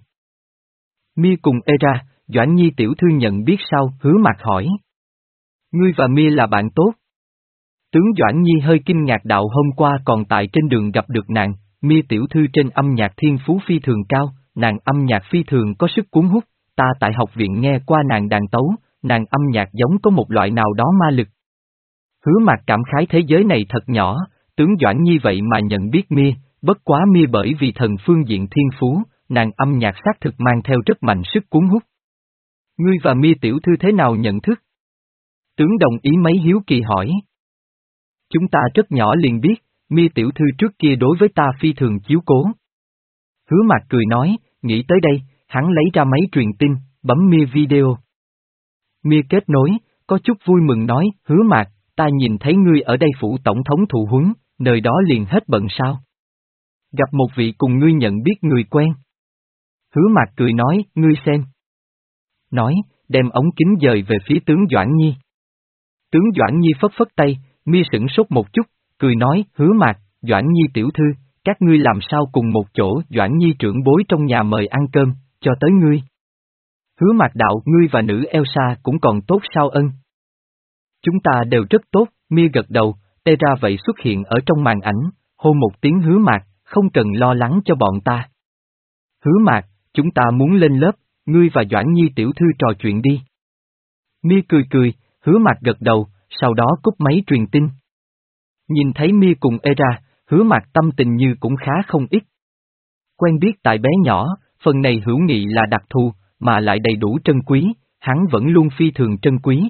Mia cùng Era, Doãn Nhi tiểu thư nhận biết sao? Hứa Mạc hỏi. Ngươi và Mia là bạn tốt. Tướng Doãn Nhi hơi kinh ngạc đạo hôm qua còn tại trên đường gặp được nàng, Mia tiểu thư trên âm nhạc thiên phú phi thường cao, nàng âm nhạc phi thường có sức cuốn hút, ta tại học viện nghe qua nàng đàn tấu, nàng âm nhạc giống có một loại nào đó ma lực. Hứa Mạc cảm khái thế giới này thật nhỏ, tướng Doãn Nhi vậy mà nhận biết Mia, bất quá Mia bởi vì thần phương diện thiên phú, nàng âm nhạc xác thực mang theo rất mạnh sức cuốn hút. Ngươi và Mia tiểu thư thế nào nhận thức? Tướng đồng ý mấy hiếu kỳ hỏi. Chúng ta rất nhỏ liền biết, Mia tiểu thư trước kia đối với ta phi thường chiếu cố. Hứa Mạc cười nói, nghĩ tới đây, hắn lấy ra máy truyền tin, bấm Mia video. Mia kết nối, có chút vui mừng nói, Hứa Mạc, ta nhìn thấy ngươi ở đây phủ tổng thống thụ huấn, nơi đó liền hết bận sao? Gặp một vị cùng ngươi nhận biết người quen. Hứa Mạc cười nói, ngươi xem. Nói, đem ống kính dời về phía tướng Doãn Nhi. Tướng Doãn Nhi phất phất tay, Mia sửng sốt một chút, cười nói, Hứa Mạc, Doãn Nhi tiểu thư, các ngươi làm sao cùng một chỗ? Doãn Nhi trưởng bối trong nhà mời ăn cơm, cho tới ngươi. Hứa Mạc đạo, ngươi và nữ Elsa cũng còn tốt sao ân? Chúng ta đều rất tốt, Mia gật đầu, tê ra vậy xuất hiện ở trong màn ảnh, hô một tiếng Hứa Mạc, không cần lo lắng cho bọn ta. Hứa Mạc, chúng ta muốn lên lớp, ngươi và Doãn Nhi tiểu thư trò chuyện đi. Mia cười cười, Hứa Mạc gật đầu, sau đó cúp máy truyền tin. Nhìn thấy Mia cùng Era, Hứa Mạc tâm tình như cũng khá không ít. Quen biết tại bé nhỏ, phần này hữu nghị là đặc thù, mà lại đầy đủ trân quý, hắn vẫn luôn phi thường trân quý.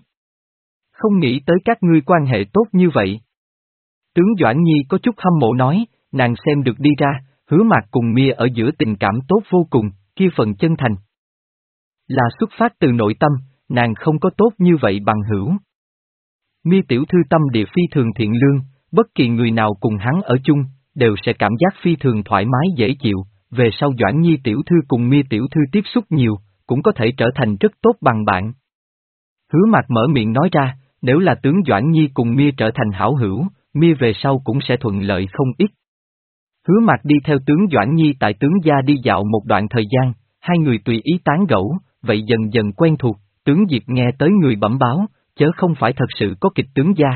Không nghĩ tới các ngươi quan hệ tốt như vậy. Tướng Doãn Nhi có chút hâm mộ nói, nàng xem được đi ra, Hứa Mạc cùng Mia ở giữa tình cảm tốt vô cùng, kia phần chân thành. Là xuất phát từ nội tâm, nàng không có tốt như vậy bằng hữu. Mia tiểu thư tâm địa phi thường thiện lương, bất kỳ người nào cùng hắn ở chung, đều sẽ cảm giác phi thường thoải mái dễ chịu, về sau Doãn Nhi tiểu thư cùng Mia tiểu thư tiếp xúc nhiều, cũng có thể trở thành rất tốt bằng bạn. Hứa Mạc mở miệng nói ra, nếu là tướng Doãn Nhi cùng Mia trở thành hảo hữu, Mia về sau cũng sẽ thuận lợi không ít. Hứa Mạc đi theo tướng Doãn Nhi tại tướng gia đi dạo một đoạn thời gian, hai người tùy ý tán gẫu, vậy dần dần quen thuộc, tướng Diệp nghe tới người bẩm báo, chớ không phải thật sự có kịch tướng gia.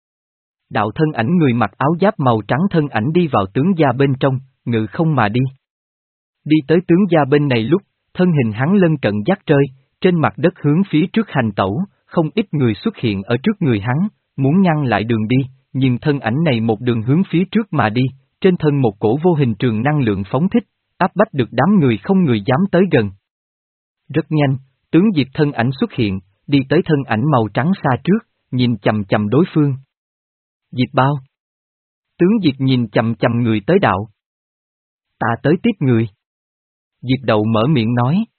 Đạo thân ảnh người mặc áo giáp màu trắng thân ảnh đi vào tướng gia bên trong, ngự không mà đi. Đi tới tướng gia bên này lúc, thân hình hắn lân cận dắt rơi, trên mặt đất hướng phía trước hành tẩu, không ít người xuất hiện ở trước người hắn, muốn ngăn lại đường đi, nhưng thân ảnh này một đường hướng phía trước mà đi, trên thân một cổ vô hình trường năng lượng phóng thích, áp bách được đám người không người dám tới gần. Rất nhanh, tướng Diệp thân ảnh xuất hiện, đi tới thân ảnh màu trắng xa trước, nhìn chầm chầm đối phương. Diệp Bao. Tướng Diệp nhìn chầm chầm người tới đạo. Ta tới tiếp người. Diệp Đầu mở miệng nói.